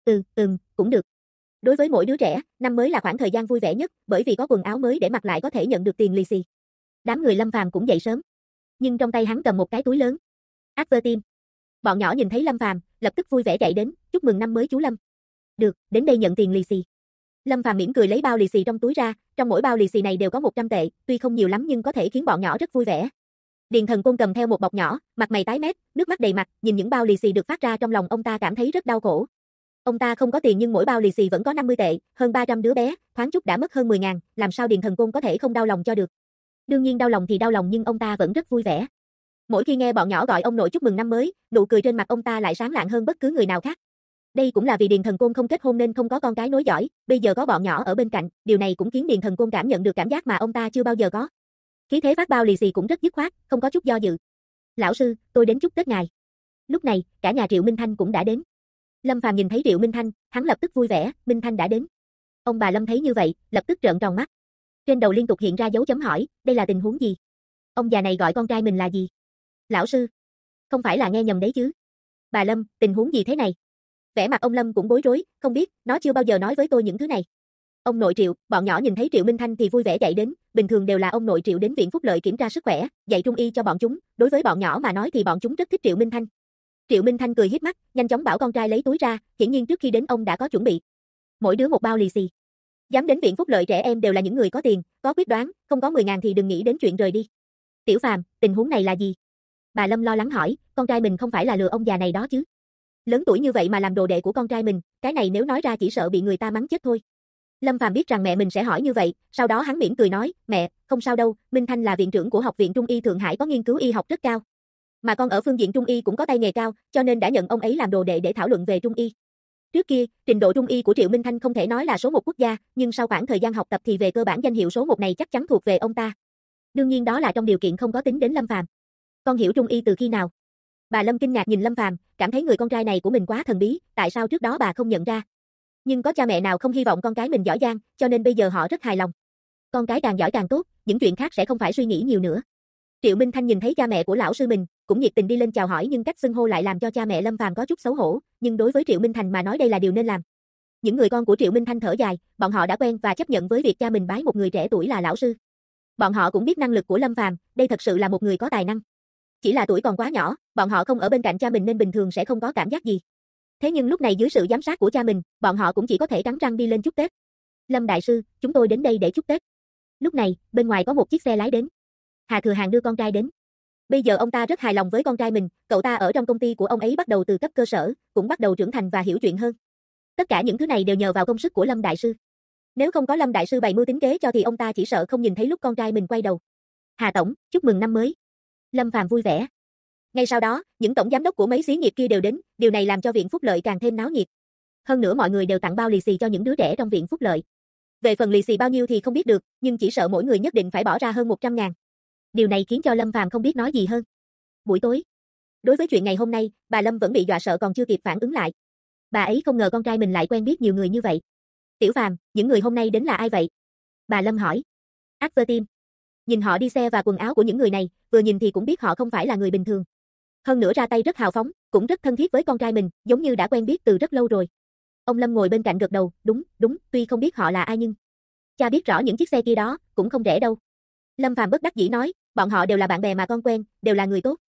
Cũng được. Đối với mỗi đứa trẻ, năm mới là khoảng thời gian vui vẻ nhất, bởi vì có quần áo mới để mặc lại có thể nhận được tiền lì xì. Đám người Lâm Phàm cũng dậy sớm, nhưng trong tay hắn cầm một cái túi lớn. Tim. Bọn nhỏ nhìn thấy Lâm Phàm, lập tức vui vẻ chạy đến, chúc mừng năm mới chú Lâm. Được, đến đây nhận tiền lì xì. Lâm Phàm mỉm cười lấy bao lì xì trong túi ra, trong mỗi bao lì xì này đều có 100 tệ, tuy không nhiều lắm nhưng có thể khiến bọn nhỏ rất vui vẻ. Điền Thần Côn cầm theo một bọc nhỏ, mặt mày tái mét, nước mắt đầy mặt, nhìn những bao lì xì được phát ra trong lòng ông ta cảm thấy rất đau khổ. Ông ta không có tiền nhưng mỗi bao lì xì vẫn có 50 tệ, hơn 300 đứa bé, thoáng chút đã mất hơn 10.000, làm sao Điền Thần Côn có thể không đau lòng cho được. Đương nhiên đau lòng thì đau lòng nhưng ông ta vẫn rất vui vẻ. Mỗi khi nghe bọn nhỏ gọi ông nội chúc mừng năm mới, nụ cười trên mặt ông ta lại sáng lạng hơn bất cứ người nào khác. Đây cũng là vì Điền Thần Côn không kết hôn nên không có con cái nối dõi, bây giờ có bọn nhỏ ở bên cạnh, điều này cũng khiến Điền Thần Côn cảm nhận được cảm giác mà ông ta chưa bao giờ có. Khí thế phát bao lì xì cũng rất dứt khoát, không có chút do dự. Lão sư, tôi đến chúc Tết ngài. Lúc này, cả nhà Triệu Minh Thanh cũng đã đến. Lâm Phàm nhìn thấy Triệu Minh Thanh, hắn lập tức vui vẻ, Minh Thanh đã đến. Ông bà Lâm thấy như vậy, lập tức trợn tròn mắt. Trên đầu liên tục hiện ra dấu chấm hỏi, đây là tình huống gì? Ông già này gọi con trai mình là gì? Lão sư, không phải là nghe nhầm đấy chứ? Bà Lâm, tình huống gì thế này? Vẻ mặt ông Lâm cũng bối rối, không biết, nó chưa bao giờ nói với tôi những thứ này. Ông nội Triệu, bọn nhỏ nhìn thấy Triệu Minh Thanh thì vui vẻ chạy đến, bình thường đều là ông nội Triệu đến viện phúc lợi kiểm tra sức khỏe, dạy trung y cho bọn chúng, đối với bọn nhỏ mà nói thì bọn chúng rất thích Triệu Minh Thanh. Triệu Minh Thanh cười híp mắt, nhanh chóng bảo con trai lấy túi ra, hiển nhiên trước khi đến ông đã có chuẩn bị. Mỗi đứa một bao lì xì. Dám đến viện phúc lợi trẻ em đều là những người có tiền, có quyết đoán, không có 10.000 thì đừng nghĩ đến chuyện rời đi. Tiểu Phàm, tình huống này là gì? Bà Lâm lo lắng hỏi, con trai mình không phải là lừa ông già này đó chứ? Lớn tuổi như vậy mà làm đồ đệ của con trai mình, cái này nếu nói ra chỉ sợ bị người ta mắng chết thôi. Lâm Phàm biết rằng mẹ mình sẽ hỏi như vậy, sau đó hắn mỉm cười nói, mẹ, không sao đâu, Minh Thanh là viện trưởng của Học viện Trung y Thượng Hải có nghiên cứu y học rất cao. Mà con ở phương diện Trung y cũng có tay nghề cao, cho nên đã nhận ông ấy làm đồ đệ để thảo luận về Trung y. Trước kia, trình độ Trung y của Triệu Minh Thanh không thể nói là số 1 quốc gia, nhưng sau khoảng thời gian học tập thì về cơ bản danh hiệu số 1 này chắc chắn thuộc về ông ta. Đương nhiên đó là trong điều kiện không có tính đến Lâm Phàm. Con hiểu Trung y từ khi nào? Bà Lâm kinh ngạc nhìn Lâm Phàm, cảm thấy người con trai này của mình quá thần bí, tại sao trước đó bà không nhận ra? Nhưng có cha mẹ nào không hy vọng con cái mình giỏi giang, cho nên bây giờ họ rất hài lòng. Con cái càng giỏi càng tốt, những chuyện khác sẽ không phải suy nghĩ nhiều nữa. Triệu Minh Thanh nhìn thấy cha mẹ của lão sư mình, cũng nhiệt tình đi lên chào hỏi nhưng cách xưng hô lại làm cho cha mẹ Lâm Phàm có chút xấu hổ, nhưng đối với Triệu Minh Thành mà nói đây là điều nên làm. Những người con của Triệu Minh Thanh thở dài, bọn họ đã quen và chấp nhận với việc cha mình bái một người trẻ tuổi là lão sư. Bọn họ cũng biết năng lực của Lâm Phàm, đây thật sự là một người có tài năng. Chỉ là tuổi còn quá nhỏ, bọn họ không ở bên cạnh cha mình nên bình thường sẽ không có cảm giác gì. Thế nhưng lúc này dưới sự giám sát của cha mình, bọn họ cũng chỉ có thể cắn răng đi lên chúc Tết. Lâm đại sư, chúng tôi đến đây để chúc Tết. Lúc này, bên ngoài có một chiếc xe lái đến. Hà Thừa Hàng đưa con trai đến. Bây giờ ông ta rất hài lòng với con trai mình, cậu ta ở trong công ty của ông ấy bắt đầu từ cấp cơ sở, cũng bắt đầu trưởng thành và hiểu chuyện hơn. Tất cả những thứ này đều nhờ vào công sức của Lâm đại sư. Nếu không có Lâm đại sư bày mưu tính kế cho thì ông ta chỉ sợ không nhìn thấy lúc con trai mình quay đầu. Hà tổng, chúc mừng năm mới. Lâm Phàm vui vẻ. Ngay sau đó, những tổng giám đốc của mấy xí nghiệp kia đều đến, điều này làm cho viện phúc lợi càng thêm náo nhiệt. Hơn nữa mọi người đều tặng bao lì xì cho những đứa trẻ trong viện phúc lợi. Về phần lì xì bao nhiêu thì không biết được, nhưng chỉ sợ mỗi người nhất định phải bỏ ra hơn 100.000. Điều này khiến cho Lâm Phàm không biết nói gì hơn. Buổi tối, đối với chuyện ngày hôm nay, bà Lâm vẫn bị dọa sợ còn chưa kịp phản ứng lại. Bà ấy không ngờ con trai mình lại quen biết nhiều người như vậy. Tiểu Phàm, những người hôm nay đến là ai vậy? Bà Lâm hỏi. Tim. Nhìn họ đi xe và quần áo của những người này, vừa nhìn thì cũng biết họ không phải là người bình thường. Hơn nữa ra tay rất hào phóng, cũng rất thân thiết với con trai mình, giống như đã quen biết từ rất lâu rồi. Ông Lâm ngồi bên cạnh gật đầu, đúng, tuy không biết họ là ai nhưng cha biết rõ những chiếc xe kia đó, cũng không rẻ đâu. Lâm Phàm bất đắc dĩ nói, bọn họ đều là bạn bè mà con quen, đều là người tốt.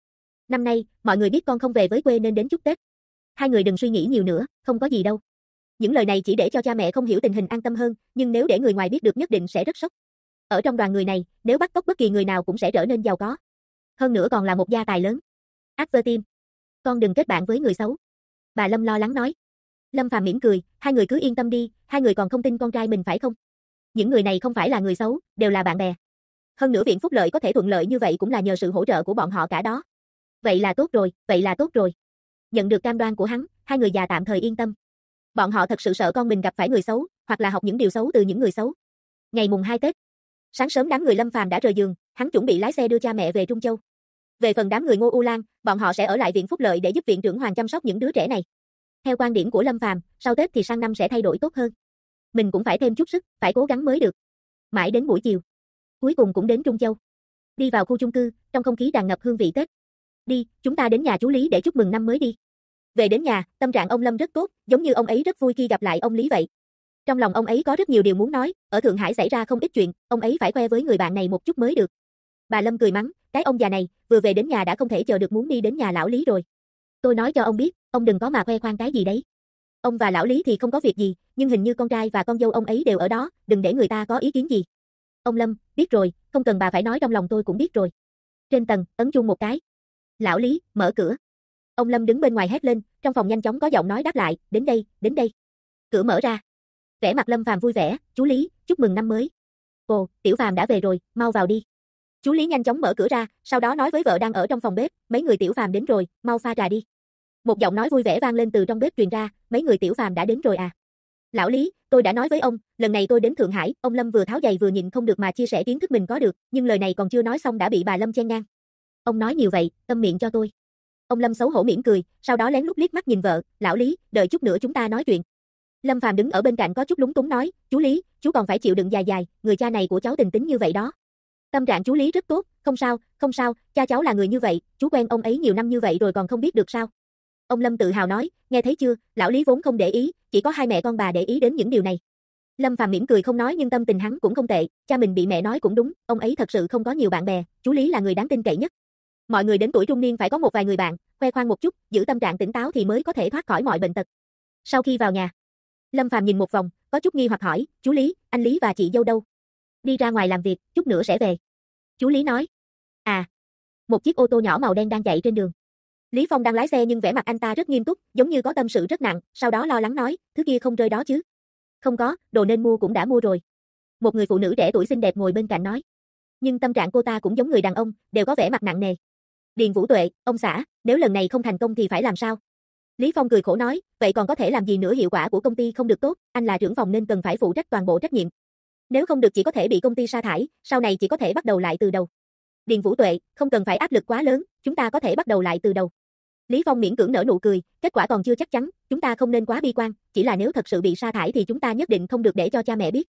Năm nay, mọi người biết con không về với quê nên đến chúc Tết. Hai người đừng suy nghĩ nhiều nữa, không có gì đâu. Những lời này chỉ để cho cha mẹ không hiểu tình hình an tâm hơn, nhưng nếu để người ngoài biết được nhất định sẽ rất sốc. Ở trong đoàn người này, nếu bắt cóc bất kỳ người nào cũng sẽ trở nên giàu có. Hơn nữa còn là một gia tài lớn. Advertim, con đừng kết bạn với người xấu. Bà Lâm lo lắng nói. Lâm Phàm mỉm cười, hai người cứ yên tâm đi, hai người còn không tin con trai mình phải không? Những người này không phải là người xấu, đều là bạn bè. Hơn nữa Viện Phúc Lợi có thể thuận lợi như vậy cũng là nhờ sự hỗ trợ của bọn họ cả đó. Vậy là tốt rồi, vậy là tốt rồi. Nhận được cam đoan của hắn, hai người già tạm thời yên tâm. Bọn họ thật sự sợ con mình gặp phải người xấu, hoặc là học những điều xấu từ những người xấu. Ngày mùng 2 Tết. Sáng sớm đám người Lâm Phàm đã rời giường, hắn chuẩn bị lái xe đưa cha mẹ về Trung Châu. Về phần đám người Ngô U Lan, bọn họ sẽ ở lại Viện Phúc Lợi để giúp viện trưởng Hoàng chăm sóc những đứa trẻ này. Theo quan điểm của Lâm Phàm, sau Tết thì sang năm sẽ thay đổi tốt hơn. Mình cũng phải thêm chút sức, phải cố gắng mới được. Mãi đến buổi chiều, cuối cùng cũng đến Trung Châu. Đi vào khu chung cư, trong không khí tràn ngập hương vị Tết. Đi, chúng ta đến nhà chú Lý để chúc mừng năm mới đi. Về đến nhà, tâm trạng ông Lâm rất tốt, giống như ông ấy rất vui khi gặp lại ông Lý vậy. Trong lòng ông ấy có rất nhiều điều muốn nói, ở Thượng Hải xảy ra không ít chuyện, ông ấy phải khoe với người bạn này một chút mới được. Bà Lâm cười mắng, cái ông già này, vừa về đến nhà đã không thể chờ được muốn đi đến nhà lão Lý rồi. Tôi nói cho ông biết, ông đừng có mà khoe khoang cái gì đấy. Ông và lão Lý thì không có việc gì, nhưng hình như con trai và con dâu ông ấy đều ở đó, đừng để người ta có ý kiến gì. Ông Lâm, biết rồi, không cần bà phải nói, trong lòng tôi cũng biết rồi. Trên tầng, ấn chuông một cái. Lão Lý, mở cửa. Ông Lâm đứng bên ngoài hét lên, trong phòng nhanh chóng có giọng nói đáp lại, đến đây, đến đây. Cửa mở ra. Vẻ mặt Lâm Phàm vui vẻ, chú Lý, chúc mừng năm mới. Ồ, Tiểu Phàm đã về rồi, mau vào đi. Chú Lý nhanh chóng mở cửa ra, sau đó nói với vợ đang ở trong phòng bếp, mấy người Tiểu Phàm đến rồi, mau pha trà đi. Một giọng nói vui vẻ vang lên từ trong bếp truyền ra, mấy người Tiểu Phàm đã đến rồi à. Lão Lý, tôi đã nói với ông, lần này tôi đến Thượng Hải, ông Lâm vừa tháo giày vừa nhịn không được mà chia sẻ kiến thức mình có được, nhưng lời này còn chưa nói xong đã bị bà Lâm chen ngang. Ông nói nhiều vậy, câm miệng cho tôi. Ông Lâm xấu hổ mỉm cười, sau đó lén lút liếc mắt nhìn vợ, lão Lý, đợi chút nữa chúng ta nói chuyện. Lâm Phàm đứng ở bên cạnh có chút lúng túng nói, chú Lý, chú còn phải chịu đựng dài dài, người cha này của cháu tình tính như vậy đó. Tâm trạng chú Lý rất tốt, không sao, cha cháu là người như vậy, chú quen ông ấy nhiều năm như vậy rồi còn không biết được sao. Ông Lâm tự hào nói, nghe thấy chưa, lão Lý vốn không để ý, chỉ có hai mẹ con bà để ý đến những điều này. Lâm Phàm mỉm cười không nói nhưng tâm tình hắn cũng không tệ, cha mình bị mẹ nói cũng đúng, ông ấy thật sự không có nhiều bạn bè, chú Lý là người đáng tin cậy nhất. Mọi người đến tuổi trung niên phải có một vài người bạn, khoe khoang một chút, giữ tâm trạng tỉnh táo thì mới có thể thoát khỏi mọi bệnh tật. Sau khi vào nhà, Lâm Phàm nhìn một vòng, có chút nghi hoặc hỏi, chú Lý, anh Lý và chị dâu đâu? Đi ra ngoài làm việc, chút nữa sẽ về. Chú Lý nói. À, một chiếc ô tô nhỏ màu đen đang chạy trên đường. Lý Phong đang lái xe nhưng vẻ mặt anh ta rất nghiêm túc, giống như có tâm sự rất nặng, sau đó lo lắng nói, thứ kia không rơi đó chứ? Không có, đồ nên mua cũng đã mua rồi. Một người phụ nữ trẻ tuổi xinh đẹp ngồi bên cạnh nói. Nhưng tâm trạng cô ta cũng giống người đàn ông, đều có vẻ mặt nặng nề. Điền Vũ Tuệ, ông xã, nếu lần này không thành công thì phải làm sao? Lý Phong cười khổ nói, vậy còn có thể làm gì nữa, hiệu quả của công ty không được tốt, anh là trưởng phòng nên cần phải phụ trách toàn bộ trách nhiệm. Nếu không được chỉ có thể bị công ty sa thải, sau này chỉ có thể bắt đầu lại từ đầu. Điền Vũ Tuệ, không cần phải áp lực quá lớn, chúng ta có thể bắt đầu lại từ đầu. Lý Phong miễn cưỡng nở nụ cười, kết quả còn chưa chắc chắn, chúng ta không nên quá bi quan, chỉ là nếu thật sự bị sa thải thì chúng ta nhất định không được để cho cha mẹ biết.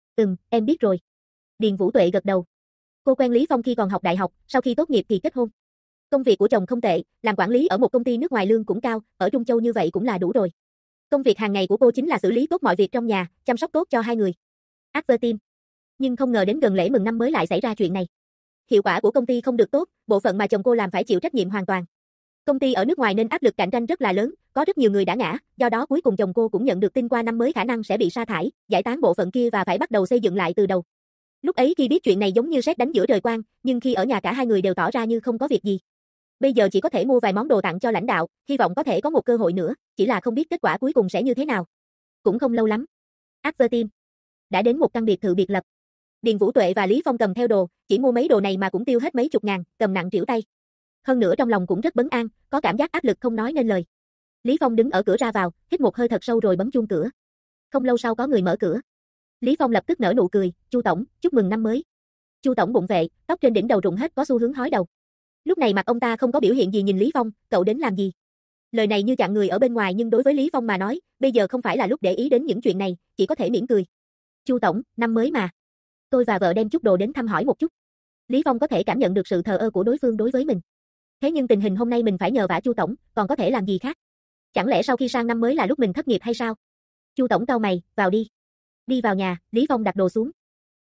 Em biết rồi. Điền Vũ Tuệ gật đầu. Cô quen Lý Phong khi còn học đại học, sau khi tốt nghiệp thì kết hôn. Công việc của chồng không tệ, làm quản lý ở một công ty nước ngoài lương cũng cao, ở Trung Châu như vậy cũng là đủ rồi. Công việc hàng ngày của cô chính là xử lý tốt mọi việc trong nhà, chăm sóc tốt cho hai người. Advertim. Nhưng không ngờ đến gần lễ mừng năm mới lại xảy ra chuyện này. Hiệu quả của công ty không được tốt, bộ phận mà chồng cô làm phải chịu trách nhiệm hoàn toàn. Công ty ở nước ngoài nên áp lực cạnh tranh rất là lớn, có rất nhiều người đã ngã, do đó cuối cùng chồng cô cũng nhận được tin qua năm mới khả năng sẽ bị sa thải, giải tán bộ phận kia và phải bắt đầu xây dựng lại từ đầu. Lúc ấy khi biết chuyện này giống như sét đánh giữa trời quang, nhưng khi ở nhà cả hai người đều tỏ ra như không có việc gì. Bây giờ chỉ có thể mua vài món đồ tặng cho lãnh đạo, hy vọng có thể có một cơ hội nữa, chỉ là không biết kết quả cuối cùng sẽ như thế nào. Cũng không lâu lắm. Advertim. Đã đến một căn biệt thự biệt lập. Điền Vũ Tuệ và Lý Phong cầm theo đồ, chỉ mua mấy đồ này mà cũng tiêu hết mấy chục ngàn, cầm nặng trĩu tay. Hơn nữa trong lòng cũng rất bấn an, có cảm giác áp lực không nói nên lời. Lý Phong đứng ở cửa ra vào, hít một hơi thật sâu rồi bấm chuông cửa. Không lâu sau có người mở cửa. Lý Phong lập tức nở nụ cười, Chu tổng, chúc mừng năm mới. Chu tổng bụng vệ, tóc trên đỉnh đầu rụng hết có xu hướng hói đầu. Lúc này mặt ông ta không có biểu hiện gì nhìn Lý Phong, cậu đến làm gì? Lời này như chặn người ở bên ngoài nhưng đối với Lý Phong mà nói, bây giờ không phải là lúc để ý đến những chuyện này, chỉ có thể mỉm cười. Chu tổng, năm mới mà. Tôi và vợ đem chút đồ đến thăm hỏi một chút. Lý Phong có thể cảm nhận được sự thờ ơ của đối phương đối với mình. Thế nhưng tình hình hôm nay mình phải nhờ vả Chu tổng, còn có thể làm gì khác? Chẳng lẽ sau khi sang năm mới là lúc mình thất nghiệp hay sao? Chu tổng cau mày, vào đi. Đi vào nhà, Lý Phong đặt đồ xuống.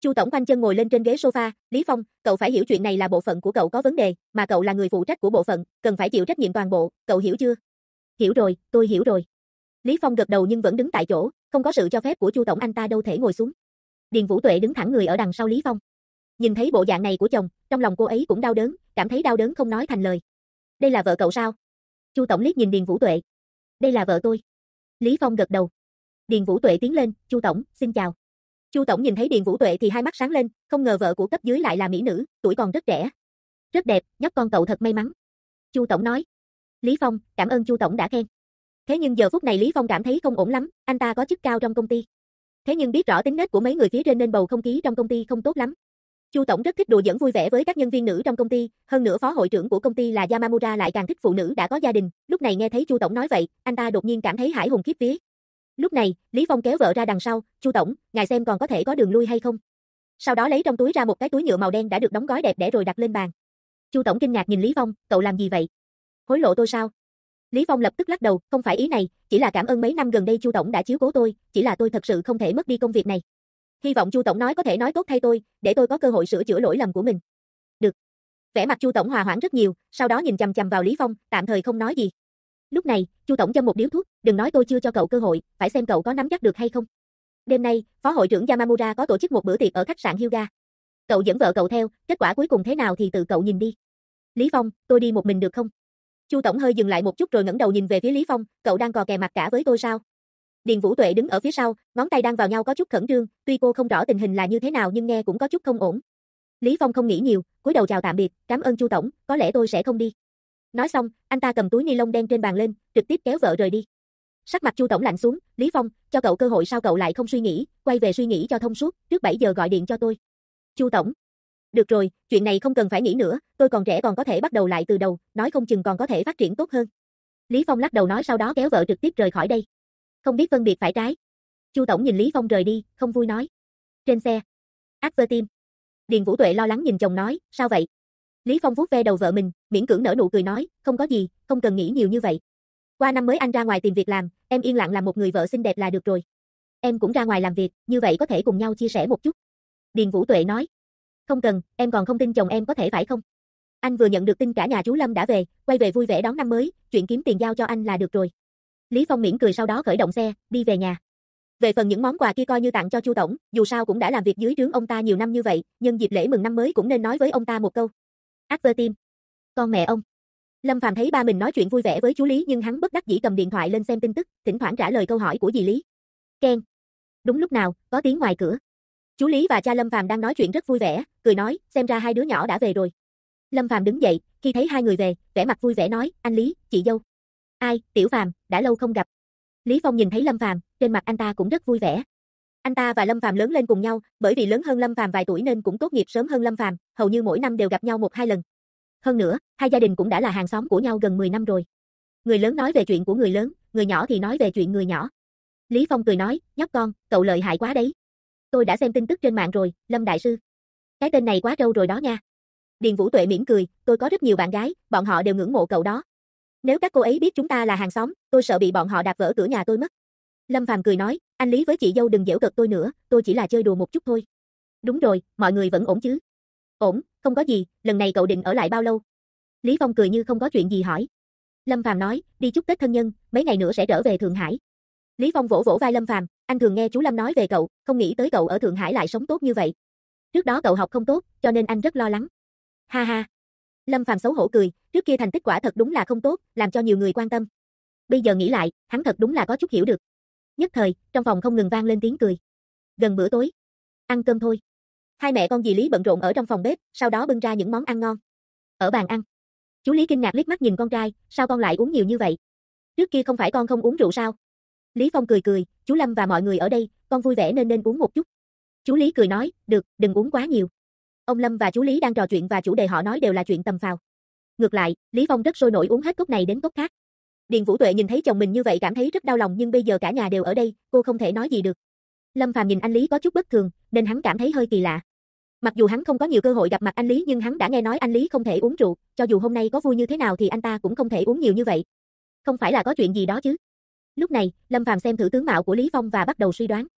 Chu tổng khoanh chân ngồi lên trên ghế sofa, Lý Phong, cậu phải hiểu chuyện này là bộ phận của cậu có vấn đề, mà cậu là người phụ trách của bộ phận, cần phải chịu trách nhiệm toàn bộ, cậu hiểu chưa? Hiểu rồi, tôi hiểu rồi. Lý Phong gật đầu nhưng vẫn đứng tại chỗ, không có sự cho phép của Chu tổng anh ta đâu thể ngồi xuống. Điền Vũ Tuệ đứng thẳng người ở đằng sau Lý Phong. Nhìn thấy bộ dạng này của chồng, trong lòng cô ấy cũng đau đớn, cảm thấy đau đớn không nói thành lời. Đây là vợ cậu sao? Chu tổng liếc nhìn Điền Vũ Tuệ. Đây là vợ tôi. Lý Phong gật đầu. Điền Vũ Tuệ tiến lên, Chu tổng, xin chào. Chu tổng nhìn thấy Điền Vũ Tuệ thì hai mắt sáng lên, không ngờ vợ của cấp dưới lại là mỹ nữ, tuổi còn rất trẻ. Rất đẹp, nhóc con cậu thật may mắn. Chu tổng nói. Lý Phong, cảm ơn Chu tổng đã khen. Thế nhưng giờ phút này Lý Phong cảm thấy không ổn lắm, anh ta có chức cao trong công ty. Thế nhưng biết rõ tính nết của mấy người phía trên nên bầu không khí trong công ty không tốt lắm. Chu tổng rất thích đùa giỡn vui vẻ với các nhân viên nữ trong công ty, hơn nữa phó hội trưởng của công ty là Yamamura lại càng thích phụ nữ đã có gia đình, lúc này nghe thấy Chu tổng nói vậy, anh ta đột nhiên cảm thấy hãi hùng khiếp vía. Lúc này, Lý Phong kéo vợ ra đằng sau, "Chu tổng, ngài xem còn có thể có đường lui hay không?" Sau đó lấy trong túi ra một cái túi nhựa màu đen đã được đóng gói đẹp đẽ rồi đặt lên bàn. Chu tổng kinh ngạc nhìn Lý Phong, "Cậu làm gì vậy? Hối lộ tôi sao?" Lý Phong lập tức lắc đầu, "Không phải ý này, chỉ là cảm ơn mấy năm gần đây Chu tổng đã chiếu cố tôi, chỉ là tôi thật sự không thể mất đi công việc này. Hy vọng Chu tổng nói có thể nói tốt thay tôi, để tôi có cơ hội sửa chữa lỗi lầm của mình." "Được." Vẻ mặt Chu tổng hòa hoãn rất nhiều, sau đó nhìn chằm chằm vào Lý Phong, tạm thời không nói gì. Lúc này, Chu tổng châm một điếu thuốc, "Đừng nói tôi chưa cho cậu cơ hội, phải xem cậu có nắm chắc được hay không." Đêm nay, phó hội trưởng Yamamura có tổ chức một bữa tiệc ở khách sạn Hyuga. Cậu dẫn vợ cậu theo, kết quả cuối cùng thế nào thì tự cậu nhìn đi. Lý Phong, tôi đi một mình được không? Chu tổng hơi dừng lại một chút rồi ngẩng đầu nhìn về phía Lý Phong, "Cậu đang cò kè mặt cả với tôi sao?" Điền Vũ Tuệ đứng ở phía sau, ngón tay đang vào nhau có chút khẩn trương, tuy cô không rõ tình hình là như thế nào nhưng nghe cũng có chút không ổn. Lý Phong không nghĩ nhiều, cúi đầu chào tạm biệt, "Cảm ơn Chu tổng, có lẽ tôi sẽ không đi." Nói xong, anh ta cầm túi ni lông đen trên bàn lên, trực tiếp kéo vợ rời đi. Sắc mặt Chu tổng lạnh xuống, "Lý Phong, cho cậu cơ hội sao cậu lại không suy nghĩ, quay về suy nghĩ cho thông suốt, trước 7 giờ gọi điện cho tôi." Chu tổng, "Được rồi, chuyện này không cần phải nghĩ nữa, tôi còn trẻ còn có thể bắt đầu lại từ đầu, nói không chừng còn có thể phát triển tốt hơn." Lý Phong lắc đầu nói sau đó kéo vợ trực tiếp rời khỏi đây. Không biết phân biệt phải trái. Chu tổng nhìn Lý Phong rời đi, không vui nói. Trên xe, Advertim. Điền Vũ Tuệ lo lắng nhìn chồng nói, "Sao vậy?" Lý Phong vuốt ve đầu vợ mình, miễn cưỡng nở nụ cười nói, "Không có gì, không cần nghĩ nhiều như vậy. Qua năm mới anh ra ngoài tìm việc làm, em yên lặng làm một người vợ xinh đẹp là được rồi. Em cũng ra ngoài làm việc, như vậy có thể cùng nhau chia sẻ một chút." Điền Vũ Tuệ nói, "Không cần, em còn không tin chồng em có thể phải không? Anh vừa nhận được tin cả nhà chú Lâm đã về, quay về vui vẻ đón năm mới, chuyện kiếm tiền giao cho anh là được rồi." Lý Phong mỉm cười sau đó khởi động xe, đi về nhà. Về phần những món quà kia coi như tặng cho Chu tổng, dù sao cũng đã làm việc dưới trướng ông ta nhiều năm như vậy, nhân dịp lễ mừng năm mới cũng nên nói với ông ta một câu. Advertim. Con mẹ ông. Lâm Phàm thấy ba mình nói chuyện vui vẻ với chú Lý nhưng hắn bất đắc dĩ cầm điện thoại lên xem tin tức, thỉnh thoảng trả lời câu hỏi của dì Lý. Keng. Đúng lúc nào, có tiếng ngoài cửa. Chú Lý và cha Lâm Phàm đang nói chuyện rất vui vẻ, cười nói, xem ra hai đứa nhỏ đã về rồi. Lâm Phàm đứng dậy, khi thấy hai người về, vẻ mặt vui vẻ nói, "Anh Lý, chị dâu." "Ai, Tiểu Phàm, đã lâu không gặp." Lý Phong nhìn thấy Lâm Phàm, trên mặt anh ta cũng rất vui vẻ. Anh ta và Lâm Phàm lớn lên cùng nhau, bởi vì lớn hơn Lâm Phàm vài tuổi nên cũng tốt nghiệp sớm hơn Lâm Phàm, hầu như mỗi năm đều gặp nhau 1-2 lần. Hơn nữa, hai gia đình cũng đã là hàng xóm của nhau gần 10 năm rồi. Người lớn nói về chuyện của người lớn, người nhỏ thì nói về chuyện người nhỏ. Lý Phong cười nói, "Nhóc con, cậu lợi hại quá đấy. Tôi đã xem tin tức trên mạng rồi, Lâm đại sư. Cái tên này quá trâu rồi đó nha." Điền Vũ Tuệ mỉm cười, "Tôi có rất nhiều bạn gái, bọn họ đều ngưỡng mộ cậu đó. Nếu các cô ấy biết chúng ta là hàng xóm, tôi sợ bị bọn họ đạp vỡ cửa nhà tôi mất." Lâm Phàm cười nói, "Anh Lý với chị dâu đừng giễu cợt tôi nữa, tôi chỉ là chơi đùa một chút thôi." "Đúng rồi, mọi người vẫn ổn chứ?" "Ổn, không có gì, lần này cậu định ở lại bao lâu?" Lý Phong cười như không có chuyện gì hỏi. Lâm Phàm nói, "Đi chúc Tết thân nhân, mấy ngày nữa sẽ trở về Thượng Hải." Lý Phong vỗ vỗ vai Lâm Phàm, "Anh thường nghe chú Lâm nói về cậu, không nghĩ tới cậu ở Thượng Hải lại sống tốt như vậy. Trước đó cậu học không tốt, cho nên anh rất lo lắng." Ha ha. Lâm Phàm xấu hổ cười, trước kia thành tích quả thật đúng là không tốt, làm cho nhiều người quan tâm. Bây giờ nghĩ lại, hắn thật đúng là có chút hiểu được. Nhất thời, trong phòng không ngừng vang lên tiếng cười. Gần bữa tối, ăn cơm thôi. Hai mẹ con dì Lý bận rộn ở trong phòng bếp, sau đó bưng ra những món ăn ngon. Ở bàn ăn, chú Lý kinh ngạc liếc mắt nhìn con trai, "Sao con lại uống nhiều như vậy? Trước kia không phải con không uống rượu sao?" Lý Phong cười cười, "Chú Lâm và mọi người ở đây, con vui vẻ nên uống một chút." Chú Lý cười nói, "Được, đừng uống quá nhiều." Ông Lâm và chú Lý đang trò chuyện và chủ đề họ nói đều là chuyện tầm phào. Ngược lại, Lý Phong rất sôi nổi uống hết cốc này đến cốc khác. Điền Vũ Tuệ nhìn thấy chồng mình như vậy cảm thấy rất đau lòng nhưng bây giờ cả nhà đều ở đây, cô không thể nói gì được. Lâm Phàm nhìn anh Lý có chút bất thường, nên hắn cảm thấy hơi kỳ lạ. Mặc dù hắn không có nhiều cơ hội gặp mặt anh Lý nhưng hắn đã nghe nói anh Lý không thể uống rượu, cho dù hôm nay có vui như thế nào thì anh ta cũng không thể uống nhiều như vậy. Không phải là có chuyện gì đó chứ? Lúc này, Lâm Phàm xem thử tướng mạo của Lý Phong và bắt đầu suy đoán.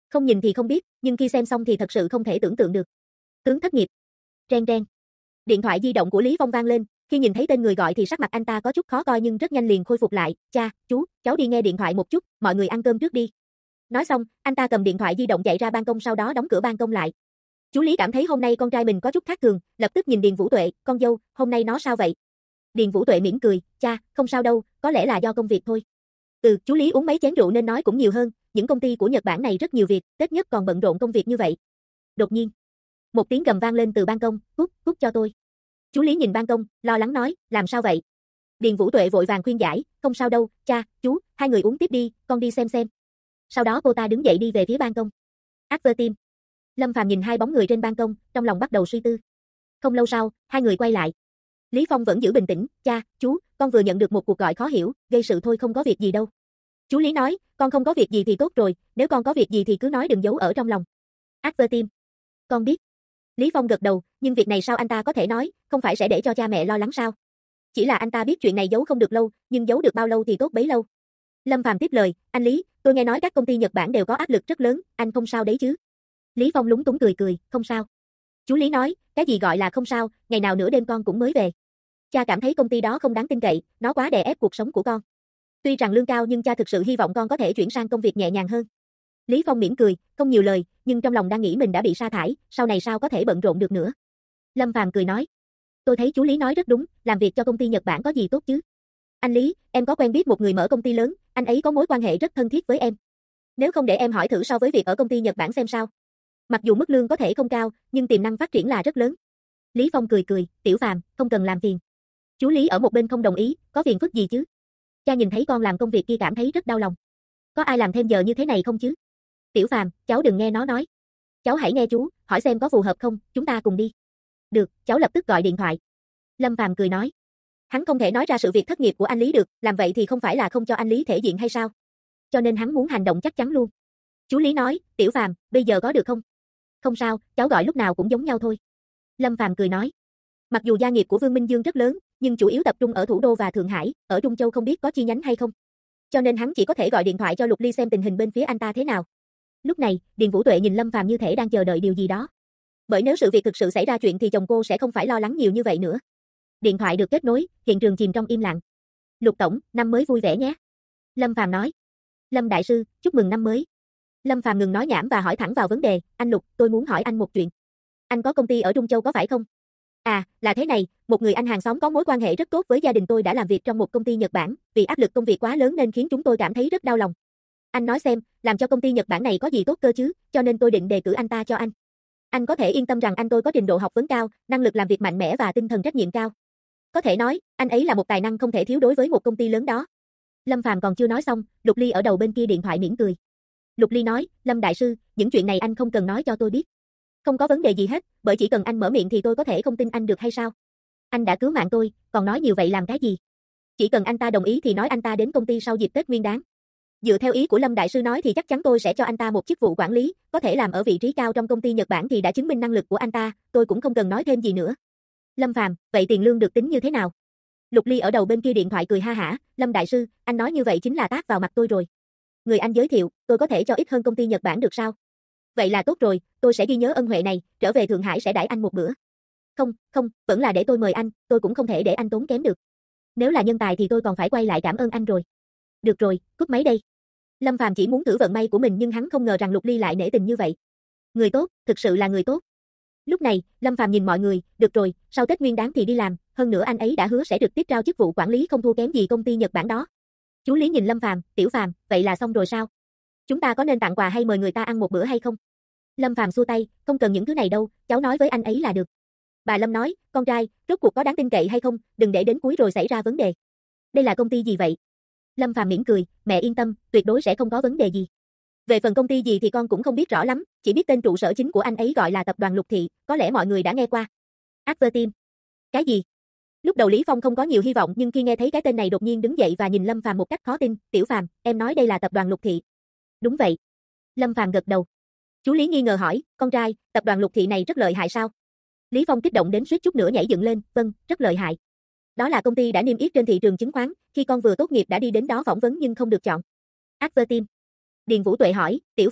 Không nhìn thì không biết, nhưng khi xem xong thì thật sự không thể tưởng tượng được. Tướng thất nghiệp. Reng reng. Điện thoại di động của Lý Phong vang lên, khi nhìn thấy tên người gọi thì sắc mặt anh ta có chút khó coi nhưng rất nhanh liền khôi phục lại. Cha, chú, cháu đi nghe điện thoại một chút, mọi người ăn cơm trước đi. Nói xong, anh ta cầm điện thoại di động chạy ra ban công sau đó đóng cửa ban công lại. Chú Lý cảm thấy hôm nay con trai mình có chút khác thường, lập tức nhìn Điền Vũ Tuệ, con dâu, hôm nay nó sao vậy? Điền Vũ Tuệ mỉm cười, cha, không sao đâu, có lẽ là do công việc thôi. Chú Lý uống mấy chén rượu nên nói cũng nhiều hơn, những công ty của Nhật Bản này rất nhiều việc, Tết nhất còn bận rộn công việc như vậy. Đột nhiên, một tiếng gầm vang lên từ ban công, cút, cút cho tôi. Chú Lý nhìn ban công, lo lắng nói, làm sao vậy? Điền Vũ Tuệ vội vàng khuyên giải, không sao đâu, cha, chú, hai người uống tiếp đi, con đi xem. Sau đó cô ta đứng dậy đi về phía ban công. Advertime. Lâm Phàm nhìn hai bóng người trên ban công, trong lòng bắt đầu suy tư. Không lâu sau, hai người quay lại. Lý Phong vẫn giữ bình tĩnh, cha, chú, con vừa nhận được một cuộc gọi khó hiểu, gây sự thôi không có việc gì đâu. Chú Lý nói, con không có việc gì thì tốt rồi, nếu con có việc gì thì cứ nói đừng giấu ở trong lòng. Advertime. Con biết. Lý Phong gật đầu, nhưng việc này sao anh ta có thể nói, không phải sẽ để cho cha mẹ lo lắng sao? Chỉ là anh ta biết chuyện này giấu không được lâu, nhưng giấu được bao lâu thì tốt bấy lâu. Lâm Phàm tiếp lời, anh Lý, tôi nghe nói các công ty Nhật Bản đều có áp lực rất lớn, anh không sao đấy chứ? Lý Phong lúng túng cười, không sao. Chú Lý nói, cái gì gọi là không sao, ngày nào nửa đêm con cũng mới về. Cha cảm thấy công ty đó không đáng tin cậy, nó quá đè ép cuộc sống của con. Tuy rằng lương cao nhưng cha thực sự hy vọng con có thể chuyển sang công việc nhẹ nhàng hơn. Lý Phong mỉm cười, không nhiều lời, nhưng trong lòng đang nghĩ mình đã bị sa thải, sau này sao có thể bận rộn được nữa. Lâm Phàm cười nói, tôi thấy chú Lý nói rất đúng, làm việc cho công ty Nhật Bản có gì tốt chứ. Anh Lý, em có quen biết một người mở công ty lớn, anh ấy có mối quan hệ rất thân thiết với em. Nếu không để em hỏi thử so với việc ở công ty Nhật Bản xem sao. Mặc dù mức lương có thể không cao, nhưng tiềm năng phát triển là rất lớn. Lý Phong cười, Tiểu Phàm, không cần làm phiền. Chú Lý ở một bên không đồng ý, có phiền phức gì chứ? Cha nhìn thấy con làm công việc kia cảm thấy rất đau lòng. Có ai làm thêm giờ như thế này không chứ? Tiểu Phàm, cháu đừng nghe nó nói. Cháu hãy nghe chú, hỏi xem có phù hợp không, chúng ta cùng đi. Được, cháu lập tức gọi điện thoại. Lâm Phàm cười nói. Hắn không thể nói ra sự việc thất nghiệp của anh Lý được, làm vậy thì không phải là không cho anh Lý thể diện hay sao? Cho nên hắn muốn hành động chắc chắn luôn. Chú Lý nói, Tiểu Phàm, bây giờ có được không? Không sao, cháu gọi lúc nào cũng giống nhau thôi. Lâm Phàm cười nói. Mặc dù gia nghiệp của Vương Minh Dương rất lớn, nhưng chủ yếu tập trung ở thủ đô và Thượng Hải, ở Trung Châu không biết có chi nhánh hay không. Cho nên hắn chỉ có thể gọi điện thoại cho Lục Ly xem tình hình bên phía anh ta thế nào. Lúc này, Điền Vũ Tuệ nhìn Lâm Phàm như thể đang chờ đợi điều gì đó. Bởi nếu sự việc thực sự xảy ra chuyện thì chồng cô sẽ không phải lo lắng nhiều như vậy nữa. Điện thoại được kết nối, hiện trường chìm trong im lặng. Lục tổng, năm mới vui vẻ nhé. Lâm Phàm nói. Lâm đại sư, chúc mừng năm mới. Lâm Phàm ngừng nói nhảm và hỏi thẳng vào vấn đề, anh Lục, tôi muốn hỏi anh một chuyện. Anh có công ty ở Trung Châu có phải không? À, là thế này, một người anh hàng xóm có mối quan hệ rất tốt với gia đình tôi đã làm việc trong một công ty Nhật Bản, vì áp lực công việc quá lớn nên khiến chúng tôi cảm thấy rất đau lòng. Anh nói xem, làm cho công ty Nhật Bản này có gì tốt cơ chứ, cho nên tôi định đề cử anh ta cho anh. Anh có thể yên tâm rằng anh tôi có trình độ học vấn cao, năng lực làm việc mạnh mẽ và tinh thần trách nhiệm cao. Có thể nói, anh ấy là một tài năng không thể thiếu đối với một công ty lớn đó. Lâm Phàm còn chưa nói xong, Lục Ly ở đầu bên kia điện thoại mỉm cười. Lục Ly nói, Lâm đại sư, những chuyện này anh không cần nói cho tôi biết. Không có vấn đề gì hết, bởi chỉ cần anh mở miệng thì tôi có thể không tin anh được hay sao? Anh đã cứu mạng tôi, còn nói nhiều vậy làm cái gì? Chỉ cần anh ta đồng ý thì nói anh ta đến công ty sau dịp Tết Nguyên Đán. Dựa theo ý của Lâm đại sư nói thì chắc chắn tôi sẽ cho anh ta một chức vụ quản lý, có thể làm ở vị trí cao trong công ty Nhật Bản thì đã chứng minh năng lực của anh ta, tôi cũng không cần nói thêm gì nữa. Lâm Phàm, vậy tiền lương được tính như thế nào? Lục Ly ở đầu bên kia điện thoại cười ha hả, Lâm đại sư, anh nói như vậy chính là tát vào mặt tôi rồi. Người anh giới thiệu, tôi có thể cho ít hơn công ty Nhật Bản được sao? Vậy là tốt rồi, tôi sẽ ghi nhớ ân huệ này, trở về Thượng Hải sẽ đãi anh một bữa. Không, vẫn là để tôi mời anh, tôi cũng không thể để anh tốn kém được. Nếu là nhân tài thì tôi còn phải quay lại cảm ơn anh rồi. Được rồi, cúp máy đây. Lâm Phàm chỉ muốn thử vận may của mình nhưng hắn không ngờ rằng Lục Ly lại nể tình như vậy. Người tốt, thực sự là người tốt. Lúc này, Lâm Phàm nhìn mọi người, được rồi, sau Tết Nguyên Đán thì đi làm, hơn nữa anh ấy đã hứa sẽ trực tiếp trao chức vụ quản lý không thua kém gì công ty Nhật Bản đó. Chú Lý nhìn Lâm Phàm, Tiểu Phàm, vậy là xong rồi sao? Chúng ta có nên tặng quà hay mời người ta ăn một bữa hay không? Lâm Phàm xua tay, không cần những thứ này đâu, cháu nói với anh ấy là được. Bà Lâm nói, con trai, rốt cuộc có đáng tin cậy hay không, đừng để đến cuối rồi xảy ra vấn đề. Đây là công ty gì vậy? Lâm Phàm mỉm cười, mẹ yên tâm, tuyệt đối sẽ không có vấn đề gì. Về phần công ty gì thì con cũng không biết rõ lắm, chỉ biết tên trụ sở chính của anh ấy gọi là tập đoàn Lục Thị, có lẽ mọi người đã nghe qua. Advertime. Cái gì? Lúc đầu Lý Phong không có nhiều hy vọng nhưng khi nghe thấy cái tên này đột nhiên đứng dậy và nhìn Lâm Phàm một cách khó tin, Tiểu Phàm, em nói đây là tập đoàn Lục Thị. Đúng vậy. Lâm Phàm gật đầu. Chú Lý nghi ngờ hỏi, con trai, tập đoàn Lục Thị này rất lợi hại sao? Lý Phong kích động đến suýt chút nữa nhảy dựng lên, vâng, rất lợi hại. Đó là công ty đã niêm yết trên thị trường chứng khoán, khi con vừa tốt nghiệp đã đi đến đó phỏng vấn nhưng không được chọn. Advertime. Điền Vũ Tuệ hỏi, Tiểu Phàm,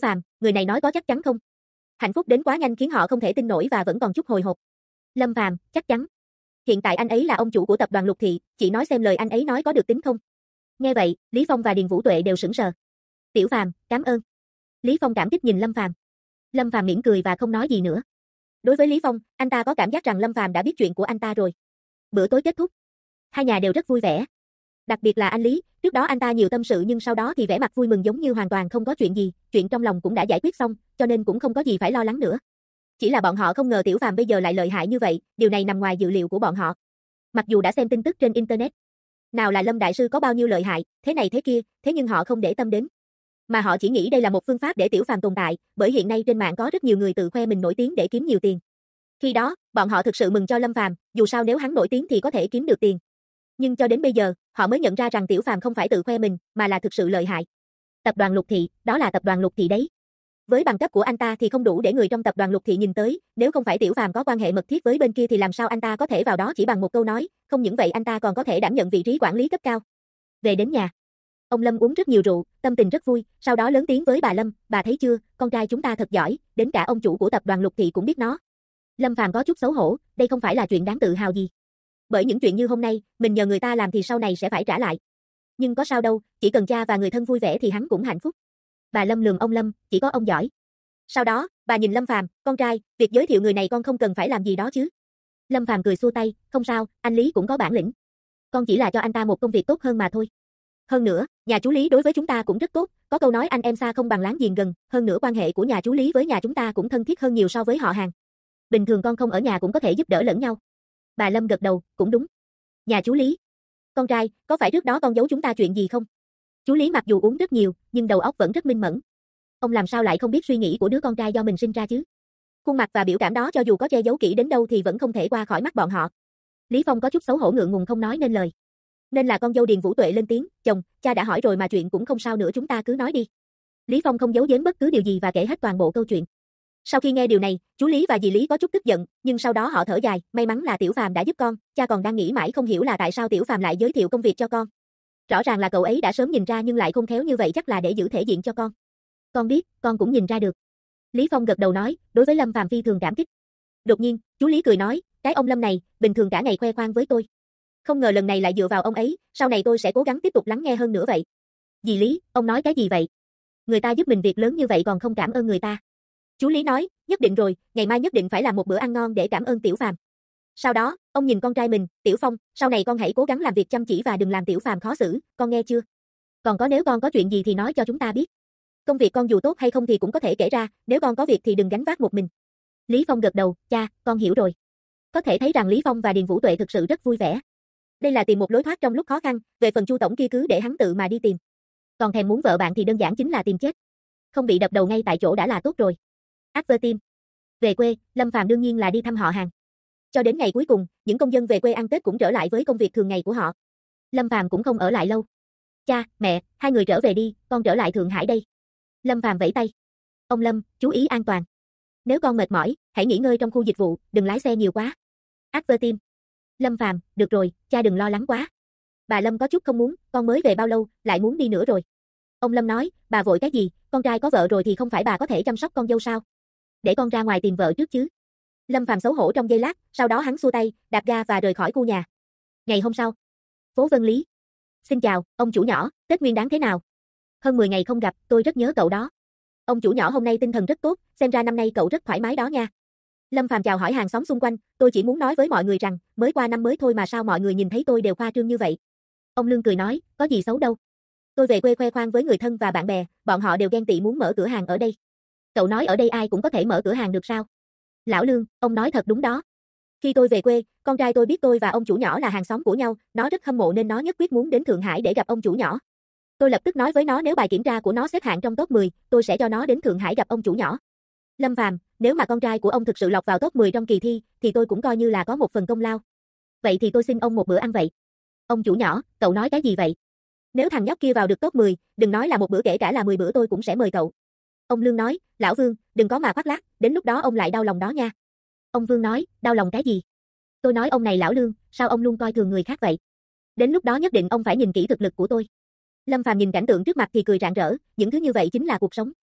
người này nói có chắc chắn không? Hạnh phúc đến quá nhanh khiến họ không thể tin nổi và vẫn còn chút hồi hộp. Lâm Phàm, chắc chắn. Hiện tại anh ấy là ông chủ của tập đoàn Lục Thị, chị nói xem lời anh ấy nói có được tính không? Nghe vậy, Lý Phong và Điền Vũ Tuệ đều sững sờ. Tiểu Phàm, cảm ơn. Lý Phong cảm kích nhìn Lâm Phàm. Lâm Phàm mỉm cười và không nói gì nữa. Đối với Lý Phong, anh ta có cảm giác rằng Lâm Phàm đã biết chuyện của anh ta rồi. Bữa tối kết thúc. Hai nhà đều rất vui vẻ. Đặc biệt là anh Lý, trước đó anh ta nhiều tâm sự nhưng sau đó thì vẻ mặt vui mừng giống như hoàn toàn không có chuyện gì, chuyện trong lòng cũng đã giải quyết xong, cho nên cũng không có gì phải lo lắng nữa. Chỉ là bọn họ không ngờ Tiểu Phàm bây giờ lại lợi hại như vậy, điều này nằm ngoài dự liệu của bọn họ. Mặc dù đã xem tin tức trên internet, nào là Lâm đại sư có bao nhiêu lợi hại, thế này thế kia, thế nhưng họ không để tâm đến. Mà họ chỉ nghĩ đây là một phương pháp để Tiểu Phàm tồn tại, bởi hiện nay trên mạng có rất nhiều người tự khoe mình nổi tiếng để kiếm nhiều tiền. Khi đó, bọn họ thực sự mừng cho Lâm Phàm, dù sao nếu hắn nổi tiếng thì có thể kiếm được tiền. Nhưng cho đến bây giờ, họ mới nhận ra rằng Tiểu Phàm không phải tự khoe mình, mà là thực sự lợi hại. Tập đoàn Lục Thị, đó là tập đoàn Lục Thị đấy. Với bằng cấp của anh ta thì không đủ để người trong tập đoàn Lục Thị nhìn tới, nếu không phải Tiểu Phàm có quan hệ mật thiết với bên kia thì làm sao anh ta có thể vào đó chỉ bằng một câu nói, không những vậy anh ta còn có thể đảm nhận vị trí quản lý cấp cao. Về đến nhà, ông Lâm uống rất nhiều rượu, tâm tình rất vui, sau đó lớn tiếng với bà Lâm, bà thấy chưa, con trai chúng ta thật giỏi, đến cả ông chủ của tập đoàn Lục Thị cũng biết nó. Lâm Phàm có chút xấu hổ, đây không phải là chuyện đáng tự hào gì. Bởi những chuyện như hôm nay, mình nhờ người ta làm thì sau này sẽ phải trả lại. Nhưng có sao đâu, chỉ cần cha và người thân vui vẻ thì hắn cũng hạnh phúc. Bà Lâm lườm ông Lâm, chỉ có ông giỏi. Sau đó, bà nhìn Lâm Phàm, con trai, việc giới thiệu người này con không cần phải làm gì đó chứ. Lâm Phàm cười xua tay, không sao, anh Lý cũng có bản lĩnh. Con chỉ là cho anh ta một công việc tốt hơn mà thôi. Hơn nữa, nhà chú Lý đối với chúng ta cũng rất tốt, có câu nói anh em xa không bằng láng giềng gần, hơn nữa quan hệ của nhà chú Lý với nhà chúng ta cũng thân thiết hơn nhiều so với họ hàng. Bình thường con không ở nhà cũng có thể giúp đỡ lẫn nhau. Bà Lâm gật đầu, cũng đúng. Nhà chú Lý. Con trai, có phải trước đó con giấu chúng ta chuyện gì không? Chú Lý mặc dù uống rất nhiều, nhưng đầu óc vẫn rất minh mẫn. Ông làm sao lại không biết suy nghĩ của đứa con trai do mình sinh ra chứ? Khuôn mặt và biểu cảm đó cho dù có che giấu kỹ đến đâu thì vẫn không thể qua khỏi mắt bọn họ. Lý Phong có chút xấu hổ ngượng ngùng không nói nên lời. Nên là con dâu Điền Vũ Tuệ lên tiếng, chồng, cha đã hỏi rồi mà chuyện cũng không sao nữa chúng ta cứ nói đi. Lý Phong không giấu giếm bất cứ điều gì và kể hết toàn bộ câu chuyện. Sau khi nghe điều này, chú Lý và dì Lý có chút tức giận, nhưng sau đó họ thở dài, may mắn là Tiểu Phàm đã giúp con, cha còn đang nghĩ mãi không hiểu là tại sao Tiểu Phàm lại giới thiệu công việc cho con. Rõ ràng là cậu ấy đã sớm nhìn ra nhưng lại không khéo như vậy chắc là để giữ thể diện cho con. Con biết, con cũng nhìn ra được. Lý Phong gật đầu nói, đối với Lâm Phàm phi thường cảm kích. Đột nhiên, chú Lý cười nói, cái ông Lâm này, bình thường cả ngày khoe khoang với tôi. Không ngờ lần này lại dựa vào ông ấy, sau này tôi sẽ cố gắng tiếp tục lắng nghe hơn nữa vậy. Dì Lý, ông nói cái gì vậy? Người ta giúp mình việc lớn như vậy còn không cảm ơn người ta. Chú Lý nói, nhất định rồi, ngày mai nhất định phải làm một bữa ăn ngon để cảm ơn Tiểu Phàm. Sau đó, ông nhìn con trai mình, Tiểu Phong, sau này con hãy cố gắng làm việc chăm chỉ và đừng làm Tiểu Phàm khó xử, con nghe chưa? Còn có nếu con có chuyện gì thì nói cho chúng ta biết. Công việc con dù tốt hay không thì cũng có thể kể ra, nếu con có việc thì đừng gánh vác một mình. Lý Phong gật đầu, cha, con hiểu rồi. Có thể thấy rằng Lý Phong và Điền Vũ Tuệ thực sự rất vui vẻ. Đây là tìm một lối thoát trong lúc khó khăn, về phần Chu tổng kia cứ để hắn tự mà đi tìm. Còn thèm muốn vợ bạn thì đơn giản chính là tìm chết. Không bị đập đầu ngay tại chỗ đã là tốt rồi. Advertime. Về quê, Lâm Phàm đương nhiên là đi thăm họ hàng. Cho đến ngày cuối cùng, những công dân về quê ăn Tết cũng trở lại với công việc thường ngày của họ. Lâm Phàm cũng không ở lại lâu. Cha, mẹ, hai người trở về đi, con trở lại Thượng Hải đây. Lâm Phàm vẫy tay. Ông Lâm, chú ý an toàn. Nếu con mệt mỏi, hãy nghỉ ngơi trong khu dịch vụ, đừng lái xe nhiều quá. Advertime. Lâm Phàm, được rồi, cha đừng lo lắng quá. Bà Lâm có chút không muốn, con mới về bao lâu, lại muốn đi nữa rồi. Ông Lâm nói, bà vội cái gì, con trai có vợ rồi thì không phải bà có thể chăm sóc con dâu sao? Để con ra ngoài tìm vợ trước chứ. Lâm Phàm xấu hổ trong giây lát, sau đó hắn xua tay, đạp ga và rời khỏi khu nhà. Ngày hôm sau, phố Vân Lý. Xin chào, ông chủ nhỏ, Tết Nguyên Đán thế nào? Hơn 10 ngày không gặp, tôi rất nhớ cậu đó. Ông chủ nhỏ hôm nay tinh thần rất tốt, xem ra năm nay cậu rất thoải mái đó nha. Lâm Phàm chào hỏi hàng xóm xung quanh, tôi chỉ muốn nói với mọi người rằng, mới qua năm mới thôi mà sao mọi người nhìn thấy tôi đều khoa trương như vậy. Ông Lương cười nói, có gì xấu đâu. Tôi về quê khoe khoang với người thân và bạn bè, bọn họ đều ghen tị muốn mở cửa hàng ở đây. Cậu nói ở đây ai cũng có thể mở cửa hàng được sao? Lão Lương, ông nói thật đúng đó. Khi tôi về quê, con trai tôi biết tôi và ông chủ nhỏ là hàng xóm của nhau, nó rất hâm mộ nên nó nhất quyết muốn đến Thượng Hải để gặp ông chủ nhỏ. Tôi lập tức nói với nó nếu bài kiểm tra của nó xếp hạng trong top 10, tôi sẽ cho nó đến Thượng Hải gặp ông chủ nhỏ. Lâm Phàm, nếu mà con trai của ông thực sự lọt vào top 10 trong kỳ thi, thì tôi cũng coi như là có một phần công lao. Vậy thì tôi xin ông một bữa ăn vậy. Ông chủ nhỏ, cậu nói cái gì vậy? Nếu thằng nhóc kia vào được top 10, đừng nói là một bữa kể cả là 10 bữa tôi cũng sẽ mời cậu. Ông Lương nói, lão Vương, đừng có mà khoác lác, đến lúc đó ông lại đau lòng đó nha. Ông Vương nói, đau lòng cái gì? Tôi nói ông này lão Lương, sao ông luôn coi thường người khác vậy? Đến lúc đó nhất định ông phải nhìn kỹ thực lực của tôi. Lâm Phàm nhìn cảnh tượng trước mặt thì cười rạng rỡ, những thứ như vậy chính là cuộc sống.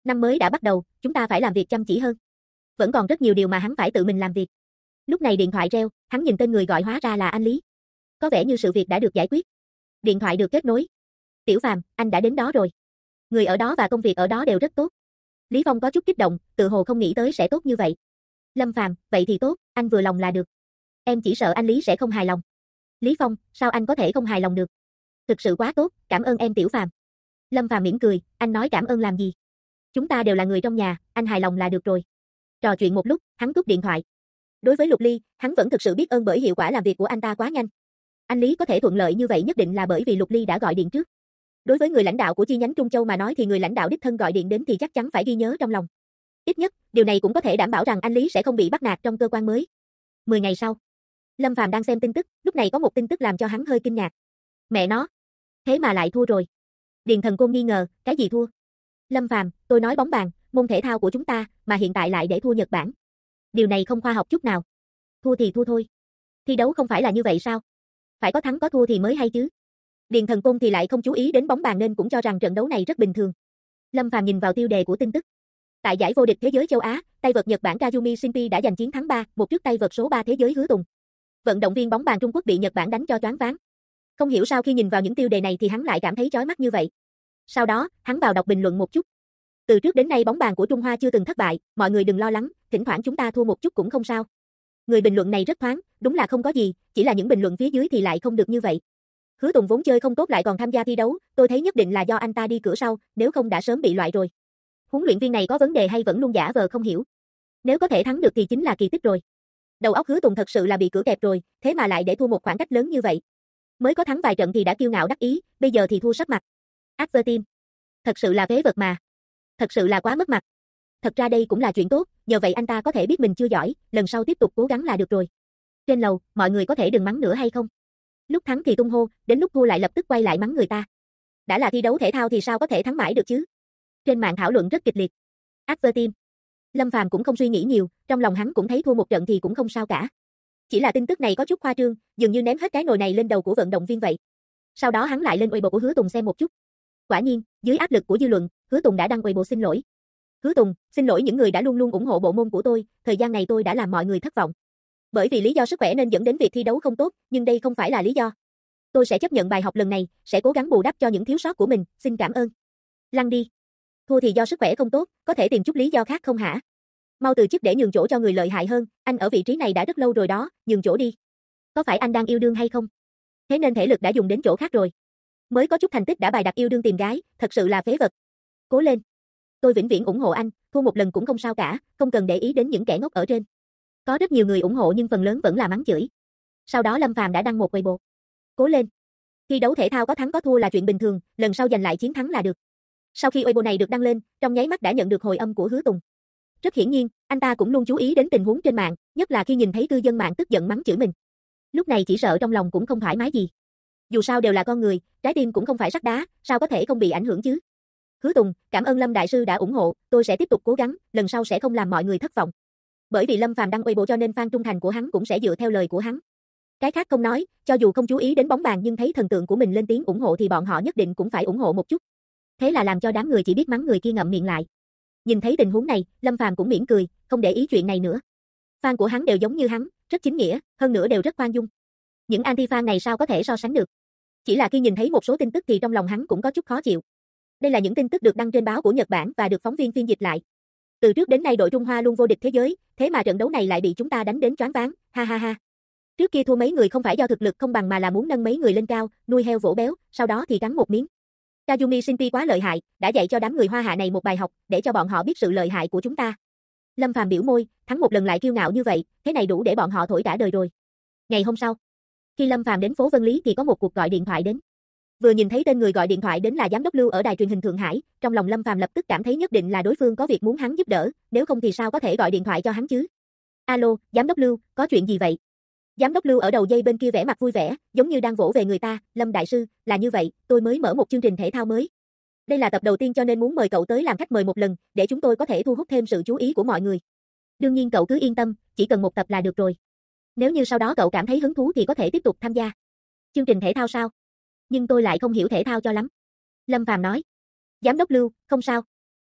Năm mới đã bắt đầu, chúng ta phải làm việc chăm chỉ hơn. Vẫn còn rất nhiều điều mà hắn phải tự mình làm việc. Lúc này điện thoại reo, hắn nhìn tên người gọi hóa ra là anh Lý. Có vẻ như sự việc đã được giải quyết. Điện thoại được kết nối. Tiểu Phàm, anh đã đến đó rồi. Người ở đó và công việc ở đó đều rất tốt. Lý Phong có chút kích động, tự hồ không nghĩ tới sẽ tốt như vậy. Lâm Phàm, vậy thì tốt, anh vừa lòng là được. Em chỉ sợ anh Lý sẽ không hài lòng. Lý Phong, sao anh có thể không hài lòng được? Thực sự quá tốt, cảm ơn em Tiểu Phàm. Lâm Phàm mỉm cười, anh nói cảm ơn làm gì? Chúng ta đều là người trong nhà, anh hài lòng là được rồi. Trò chuyện một lúc, hắn cúp điện thoại. Đối với Lục Ly, hắn vẫn thực sự biết ơn bởi hiệu quả làm việc của anh ta quá nhanh. Anh Lý có thể thuận lợi như vậy nhất định là bởi vì Lục Ly đã gọi điện trước. Đối với người lãnh đạo của chi nhánh Trung Châu mà nói thì người lãnh đạo đích thân gọi điện đến thì chắc chắn phải ghi nhớ trong lòng. Ít nhất, điều này cũng có thể đảm bảo rằng anh Lý sẽ không bị bắt nạt trong cơ quan mới. 10 ngày sau, Lâm Phàm đang xem tin tức, lúc này có một tin tức làm cho hắn hơi kinh ngạc. Mẹ nó, thế mà lại thua rồi. Điền Thần Côn nghi ngờ, cái gì thua? Lâm Phàm, tôi nói bóng bàn, môn thể thao của chúng ta, mà hiện tại lại để thua Nhật Bản. Điều này không khoa học chút nào. Thua thì thua thôi. Thi đấu không phải là như vậy sao? Phải có thắng có thua thì mới hay chứ. Điền Thần Côn thì lại không chú ý đến bóng bàn nên cũng cho rằng trận đấu này rất bình thường. Lâm Phàm nhìn vào tiêu đề của tin tức. Tại giải vô địch thế giới châu Á, tay vợt Nhật Bản Kazumi Shinpei đã giành chiến thắng 3-1 trước tay vợt số 3 thế giới Hứa Tùng. Vận động viên bóng bàn Trung Quốc bị Nhật Bản đánh cho choáng váng. Không hiểu sao khi nhìn vào những tiêu đề này thì hắn lại cảm thấy chói mắt như vậy. Sau đó, hắn vào đọc bình luận một chút. Từ trước đến nay bóng bàn của Trung Hoa chưa từng thất bại, mọi người đừng lo lắng, thỉnh thoảng chúng ta thua một chút cũng không sao. Người bình luận này rất thoáng, đúng là không có gì, chỉ là những bình luận phía dưới thì lại không được như vậy. Hứa Tùng vốn chơi không tốt lại còn tham gia thi đấu, tôi thấy nhất định là do anh ta đi cửa sau, nếu không đã sớm bị loại rồi. Huấn luyện viên này có vấn đề hay vẫn luôn giả vờ không hiểu. Nếu có thể thắng được thì chính là kỳ tích rồi. Đầu óc Hứa Tùng thật sự là bị cửa kẹp rồi, thế mà lại để thua một khoảng cách lớn như vậy. Mới có thắng vài trận thì đã kiêu ngạo đắc ý, bây giờ thì thua sắp mặt. Adverteam. Thật sự là phế vật mà. Thật sự là quá mất mặt. Thật ra đây cũng là chuyện tốt, nhờ vậy anh ta có thể biết mình chưa giỏi, lần sau tiếp tục cố gắng là được rồi. Trên lầu, mọi người có thể đừng mắng nữa hay không? Lúc thắng thì tung hô, đến lúc thua lại lập tức quay lại mắng người ta. Đã là thi đấu thể thao thì sao có thể thắng mãi được chứ? Trên mạng thảo luận rất kịch liệt. Adverteam. Lâm Phàm cũng không suy nghĩ nhiều, trong lòng hắn cũng thấy thua một trận thì cũng không sao cả. Chỉ là tin tức này có chút khoa trương, dường như ném hết cái nồi này lên đầu của vận động viên vậy. Sau đó hắn lại lên Weibo của Hứa Tùng xem một chút. Quả nhiên, dưới áp lực của dư luận, Hứa Tùng đã đăng Weibo xin lỗi. Hứa Tùng, xin lỗi những người đã luôn luôn ủng hộ bộ môn của tôi, thời gian này tôi đã làm mọi người thất vọng. Bởi vì lý do sức khỏe nên dẫn đến việc thi đấu không tốt, nhưng đây không phải là lý do. Tôi sẽ chấp nhận bài học lần này, sẽ cố gắng bù đắp cho những thiếu sót của mình, xin cảm ơn. Lăn đi. Thua thì do sức khỏe không tốt, có thể tìm chút lý do khác không hả? Mau từ chức để nhường chỗ cho người lợi hại hơn, anh ở vị trí này đã rất lâu rồi đó, nhường chỗ đi. Có phải anh đang yêu đương hay không? Thế nên thể lực đã dùng đến chỗ khác rồi. Mới có chút thành tích đã bày đặt yêu đương tìm gái, thật sự là phế vật. Cố lên. Tôi vĩnh viễn ủng hộ anh, thua một lần cũng không sao cả, không cần để ý đến những kẻ ngốc ở trên. Có rất nhiều người ủng hộ nhưng phần lớn vẫn là mắng chửi. Sau đó Lâm Phàm đã đăng một Weibo. Cố lên. Thi đấu thể thao có thắng có thua là chuyện bình thường, lần sau giành lại chiến thắng là được. Sau khi Weibo này được đăng lên, trong nháy mắt đã nhận được hồi âm của Hứa Tùng. Rất hiển nhiên, anh ta cũng luôn chú ý đến tình huống trên mạng, nhất là khi nhìn thấy cư dân mạng tức giận mắng chửi mình. Lúc này chỉ sợ trong lòng cũng không thoải mái gì. Dù sao đều là con người, trái tim cũng không phải sắt đá, sao có thể không bị ảnh hưởng chứ? Hứa Tùng, cảm ơn Lâm đại sư đã ủng hộ, tôi sẽ tiếp tục cố gắng, lần sau sẽ không làm mọi người thất vọng. Bởi vì Lâm Phàm đăng Weibo cho nên fan trung thành của hắn cũng sẽ dựa theo lời của hắn. Cái khác không nói, cho dù không chú ý đến bóng bàn nhưng thấy thần tượng của mình lên tiếng ủng hộ thì bọn họ nhất định cũng phải ủng hộ một chút. Thế là làm cho đám người chỉ biết mắng người kia ngậm miệng lại. Nhìn thấy tình huống này, Lâm Phàm cũng mỉm cười, không để ý chuyện này nữa. Fan của hắn đều giống như hắn, rất chính nghĩa, hơn nữa đều rất khoan dung. Những anti-fan này sao có thể so sánh được? Chỉ là khi nhìn thấy một số tin tức thì trong lòng hắn cũng có chút khó chịu. Đây là những tin tức được đăng trên báo của Nhật Bản và được phóng viên phiên dịch lại. Từ trước đến nay đội Trung Hoa luôn vô địch thế giới, thế mà trận đấu này lại bị chúng ta đánh đến choáng váng, ha ha ha. Trước kia thua mấy người không phải do thực lực không bằng mà là muốn nâng mấy người lên cao, nuôi heo vỗ béo, sau đó thì cắn một miếng. Kazumi Shinpei quá lợi hại, đã dạy cho đám người Hoa Hạ này một bài học, để cho bọn họ biết sự lợi hại của chúng ta. Lâm Phàm biểu môi, thắng một lần lại kiêu ngạo như vậy, thế này đủ để bọn họ thổi cả đời rồi. Ngày hôm sau, khi Lâm Phàm đến phố Vân Lý thì có một cuộc gọi điện thoại đến. Vừa nhìn thấy tên người gọi điện thoại đến là giám đốc Lưu ở đài truyền hình Thượng Hải, trong lòng Lâm Phàm lập tức cảm thấy nhất định là đối phương có việc muốn hắn giúp đỡ, nếu không thì sao có thể gọi điện thoại cho hắn chứ. Alo, giám đốc Lưu, có chuyện gì vậy? Giám đốc Lưu ở đầu dây bên kia vẻ mặt vui vẻ, giống như đang vỗ về người ta, Lâm đại sư, là như vậy, tôi mới mở một chương trình thể thao mới. Đây là tập đầu tiên cho nên muốn mời cậu tới làm khách mời một lần, để chúng tôi có thể thu hút thêm sự chú ý của mọi người. Đương nhiên cậu cứ yên tâm, chỉ cần một tập là được rồi. Nếu như sau đó cậu cảm thấy hứng thú thì có thể tiếp tục tham gia. Chương trình thể thao sao? Nhưng tôi lại không hiểu thể thao cho lắm. Lâm Phàm nói. Giám đốc Lưu, không sao.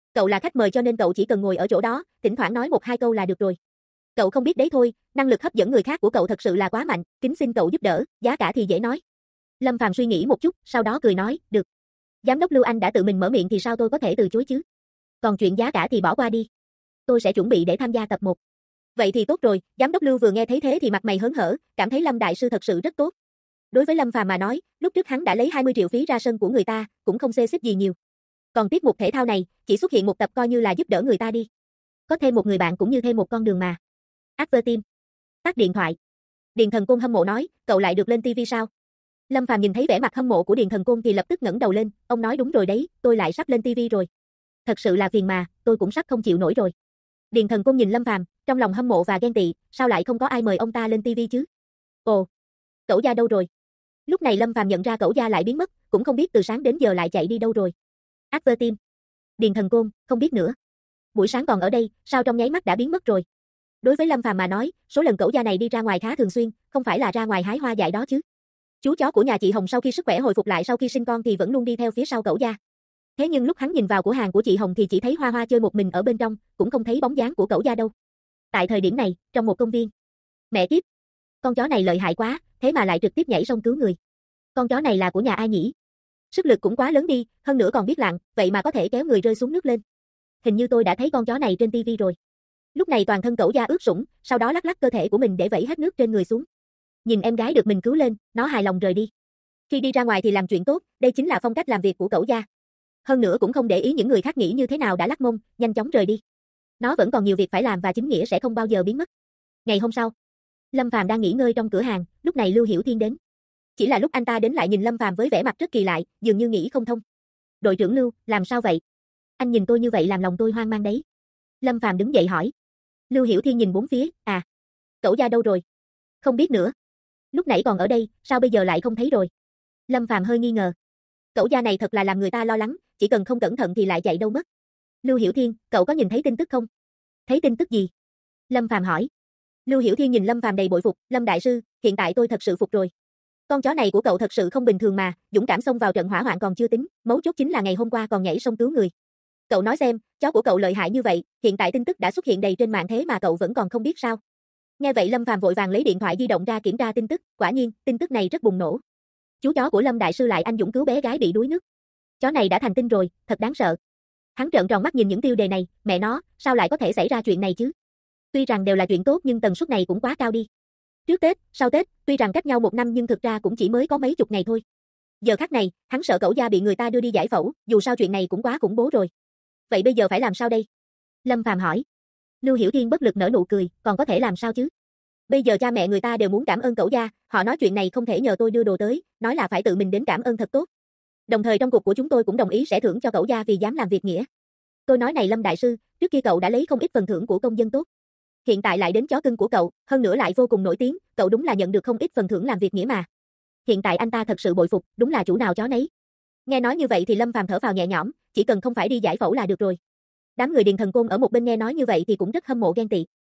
Cậu là khách mời cho nên cậu chỉ cần ngồi ở chỗ đó, thỉnh thoảng nói một hai câu là được rồi. Cậu không biết đấy thôi, năng lực hấp dẫn người khác của cậu thật sự là quá mạnh, kính xin cậu giúp đỡ, giá cả thì dễ nói. Lâm Phàm suy nghĩ một chút, sau đó cười nói, được. Giám đốc Lưu Anh đã tự mình mở miệng thì sao tôi có thể từ chối chứ? Còn chuyện giá cả thì bỏ qua đi. Tôi sẽ chuẩn bị để tham gia tập 1. Vậy thì tốt rồi, giám đốc Lưu vừa nghe thấy thế thì mặt mày hớn hở, cảm thấy Lâm đại sư thật sự rất tốt. Đối với Lâm Phàm mà nói, lúc trước hắn đã lấy 20 triệu phí ra sân của người ta, cũng không xê xích gì nhiều. Còn tiết mục thể thao này, chỉ xuất hiện một tập coi như là giúp đỡ người ta đi. Có thêm một người bạn cũng như thêm một con đường mà. Advertime. Tắt điện thoại. Điền Thần Côn hâm mộ nói, cậu lại được lên TV sao? Lâm Phàm nhìn thấy vẻ mặt hâm mộ của Điền Thần Côn thì lập tức ngẩng đầu lên, ông nói đúng rồi đấy, tôi lại sắp lên TV rồi. Thật sự là phiền mà, tôi cũng sắp không chịu nổi rồi. Điền Thần Côn nhìn Lâm Phàm, trong lòng hâm mộ và ghen tị, sao lại không có ai mời ông ta lên TV chứ? Ồ, Cẩu Gia đâu rồi? Lúc này Lâm Phàm nhận ra Cẩu Gia lại biến mất, cũng không biết từ sáng đến giờ lại chạy đi đâu rồi. Advertime. Điền Thần Côn, không biết nữa. Buổi sáng còn ở đây, sao trong nháy mắt đã biến mất rồi? Đối với Lâm Phàm mà nói, số lần Cẩu Gia này đi ra ngoài khá thường xuyên, không phải là ra ngoài hái hoa dại đó chứ. Chú chó của nhà chị Hồng sau khi sức khỏe hồi phục lại sau khi sinh con thì vẫn luôn đi theo phía sau Cẩu Gia. Thế nhưng lúc hắn nhìn vào cửa hàng của chị Hồng thì chỉ thấy Hoa Hoa chơi một mình ở bên trong, cũng không thấy bóng dáng của Cẩu Gia đâu. Tại thời điểm này, trong một công viên. Mẹ kiếp, con chó này lợi hại quá, thế mà lại trực tiếp nhảy sông cứu người. Con chó này là của nhà ai nhỉ? Sức lực cũng quá lớn đi, hơn nữa còn biết lặn, vậy mà có thể kéo người rơi xuống nước lên. Hình như tôi đã thấy con chó này trên TV rồi. Lúc này toàn thân Cẩu Gia ướt sũng, sau đó lắc lắc cơ thể của mình để vẩy hết nước trên người xuống. Nhìn em gái được mình cứu lên, nó hài lòng rời đi. Khi đi ra ngoài thì làm chuyện tốt, đây chính là phong cách làm việc của Cẩu Gia. Hơn nữa cũng không để ý những người khác nghĩ như thế nào đã lắc mông, nhanh chóng rời đi. Nó vẫn còn nhiều việc phải làm và chính nghĩa sẽ không bao giờ biến mất. Ngày hôm sau, Lâm Phàm đang nghỉ ngơi trong cửa hàng, lúc này Lưu Hiểu Thiên đến. Chỉ là lúc anh ta đến lại nhìn Lâm Phàm với vẻ mặt rất kỳ lạ, dường như nghĩ không thông. Đội trưởng Lưu, làm sao vậy? Anh nhìn tôi như vậy làm lòng tôi hoang mang đấy. Lâm Phàm đứng dậy hỏi. Lưu Hiểu Thiên nhìn bốn phía, Cẩu Gia đâu rồi? Không biết nữa. Lúc nãy còn ở đây, sao bây giờ lại không thấy rồi? Lâm Phàm hơi nghi ngờ. Cẩu Gia này thật là làm người ta lo lắng, chỉ cần không cẩn thận thì lại chạy đâu mất. Lưu Hiểu Thiên, cậu có nhìn thấy tin tức không? Thấy tin tức gì? Lâm Phàm hỏi. Lưu Hiểu Thiên nhìn Lâm Phàm đầy bội phục, Lâm đại sư, hiện tại tôi thật sự phục rồi. Con chó này của cậu thật sự không bình thường mà, dũng cảm xông vào trận hỏa hoạn còn chưa tính, mấu chốt chính là ngày hôm qua còn nhảy sông cứu người. Cậu nói xem, chó của cậu lợi hại như vậy, hiện tại tin tức đã xuất hiện đầy trên mạng thế mà cậu vẫn còn không biết sao? Nghe vậy Lâm Phàm vội vàng lấy điện thoại di động ra kiểm tra tin tức, quả nhiên, tin tức này rất bùng nổ. Chú chó của Lâm đại sư lại anh dũng cứu bé gái bị đuối nước. Chó này đã thành tinh rồi, thật đáng sợ. Hắn trợn tròn mắt nhìn những tiêu đề này, mẹ nó, sao lại có thể xảy ra chuyện này chứ? Tuy rằng đều là chuyện tốt nhưng tần suất này cũng quá cao đi. Trước Tết, sau Tết, tuy rằng cách nhau một năm nhưng thực ra cũng chỉ mới có mấy chục ngày thôi. Giờ khắc này, hắn sợ Cẩu Gia bị người ta đưa đi giải phẫu, dù sao chuyện này cũng quá khủng bố rồi. Vậy bây giờ phải làm sao đây? Lâm Phàm hỏi. Lưu Hiểu Thiên bất lực nở nụ cười, còn có thể làm sao chứ? Bây giờ cha mẹ người ta đều muốn cảm ơn Cẩu Gia, họ nói chuyện này không thể nhờ tôi đưa đồ tới, nói là phải tự mình đến cảm ơn thật tốt. Đồng thời trong cục của chúng tôi cũng đồng ý sẽ thưởng cho Cẩu Gia vì dám làm việc nghĩa. Tôi nói này Lâm đại sư, trước kia cậu đã lấy không ít phần thưởng của công dân tốt. Hiện tại lại đến chó cưng của cậu, hơn nữa lại vô cùng nổi tiếng, cậu đúng là nhận được không ít phần thưởng làm việc nghĩa mà. Hiện tại anh ta thật sự bội phục, đúng là chủ nào chó nấy. Nghe nói như vậy thì Lâm Phàm thở phào nhẹ nhõm, chỉ cần không phải đi giải phẫu là được rồi. Đám người Điền Thần Côn ở một bên nghe nói như vậy thì cũng rất hâm mộ ghen tị.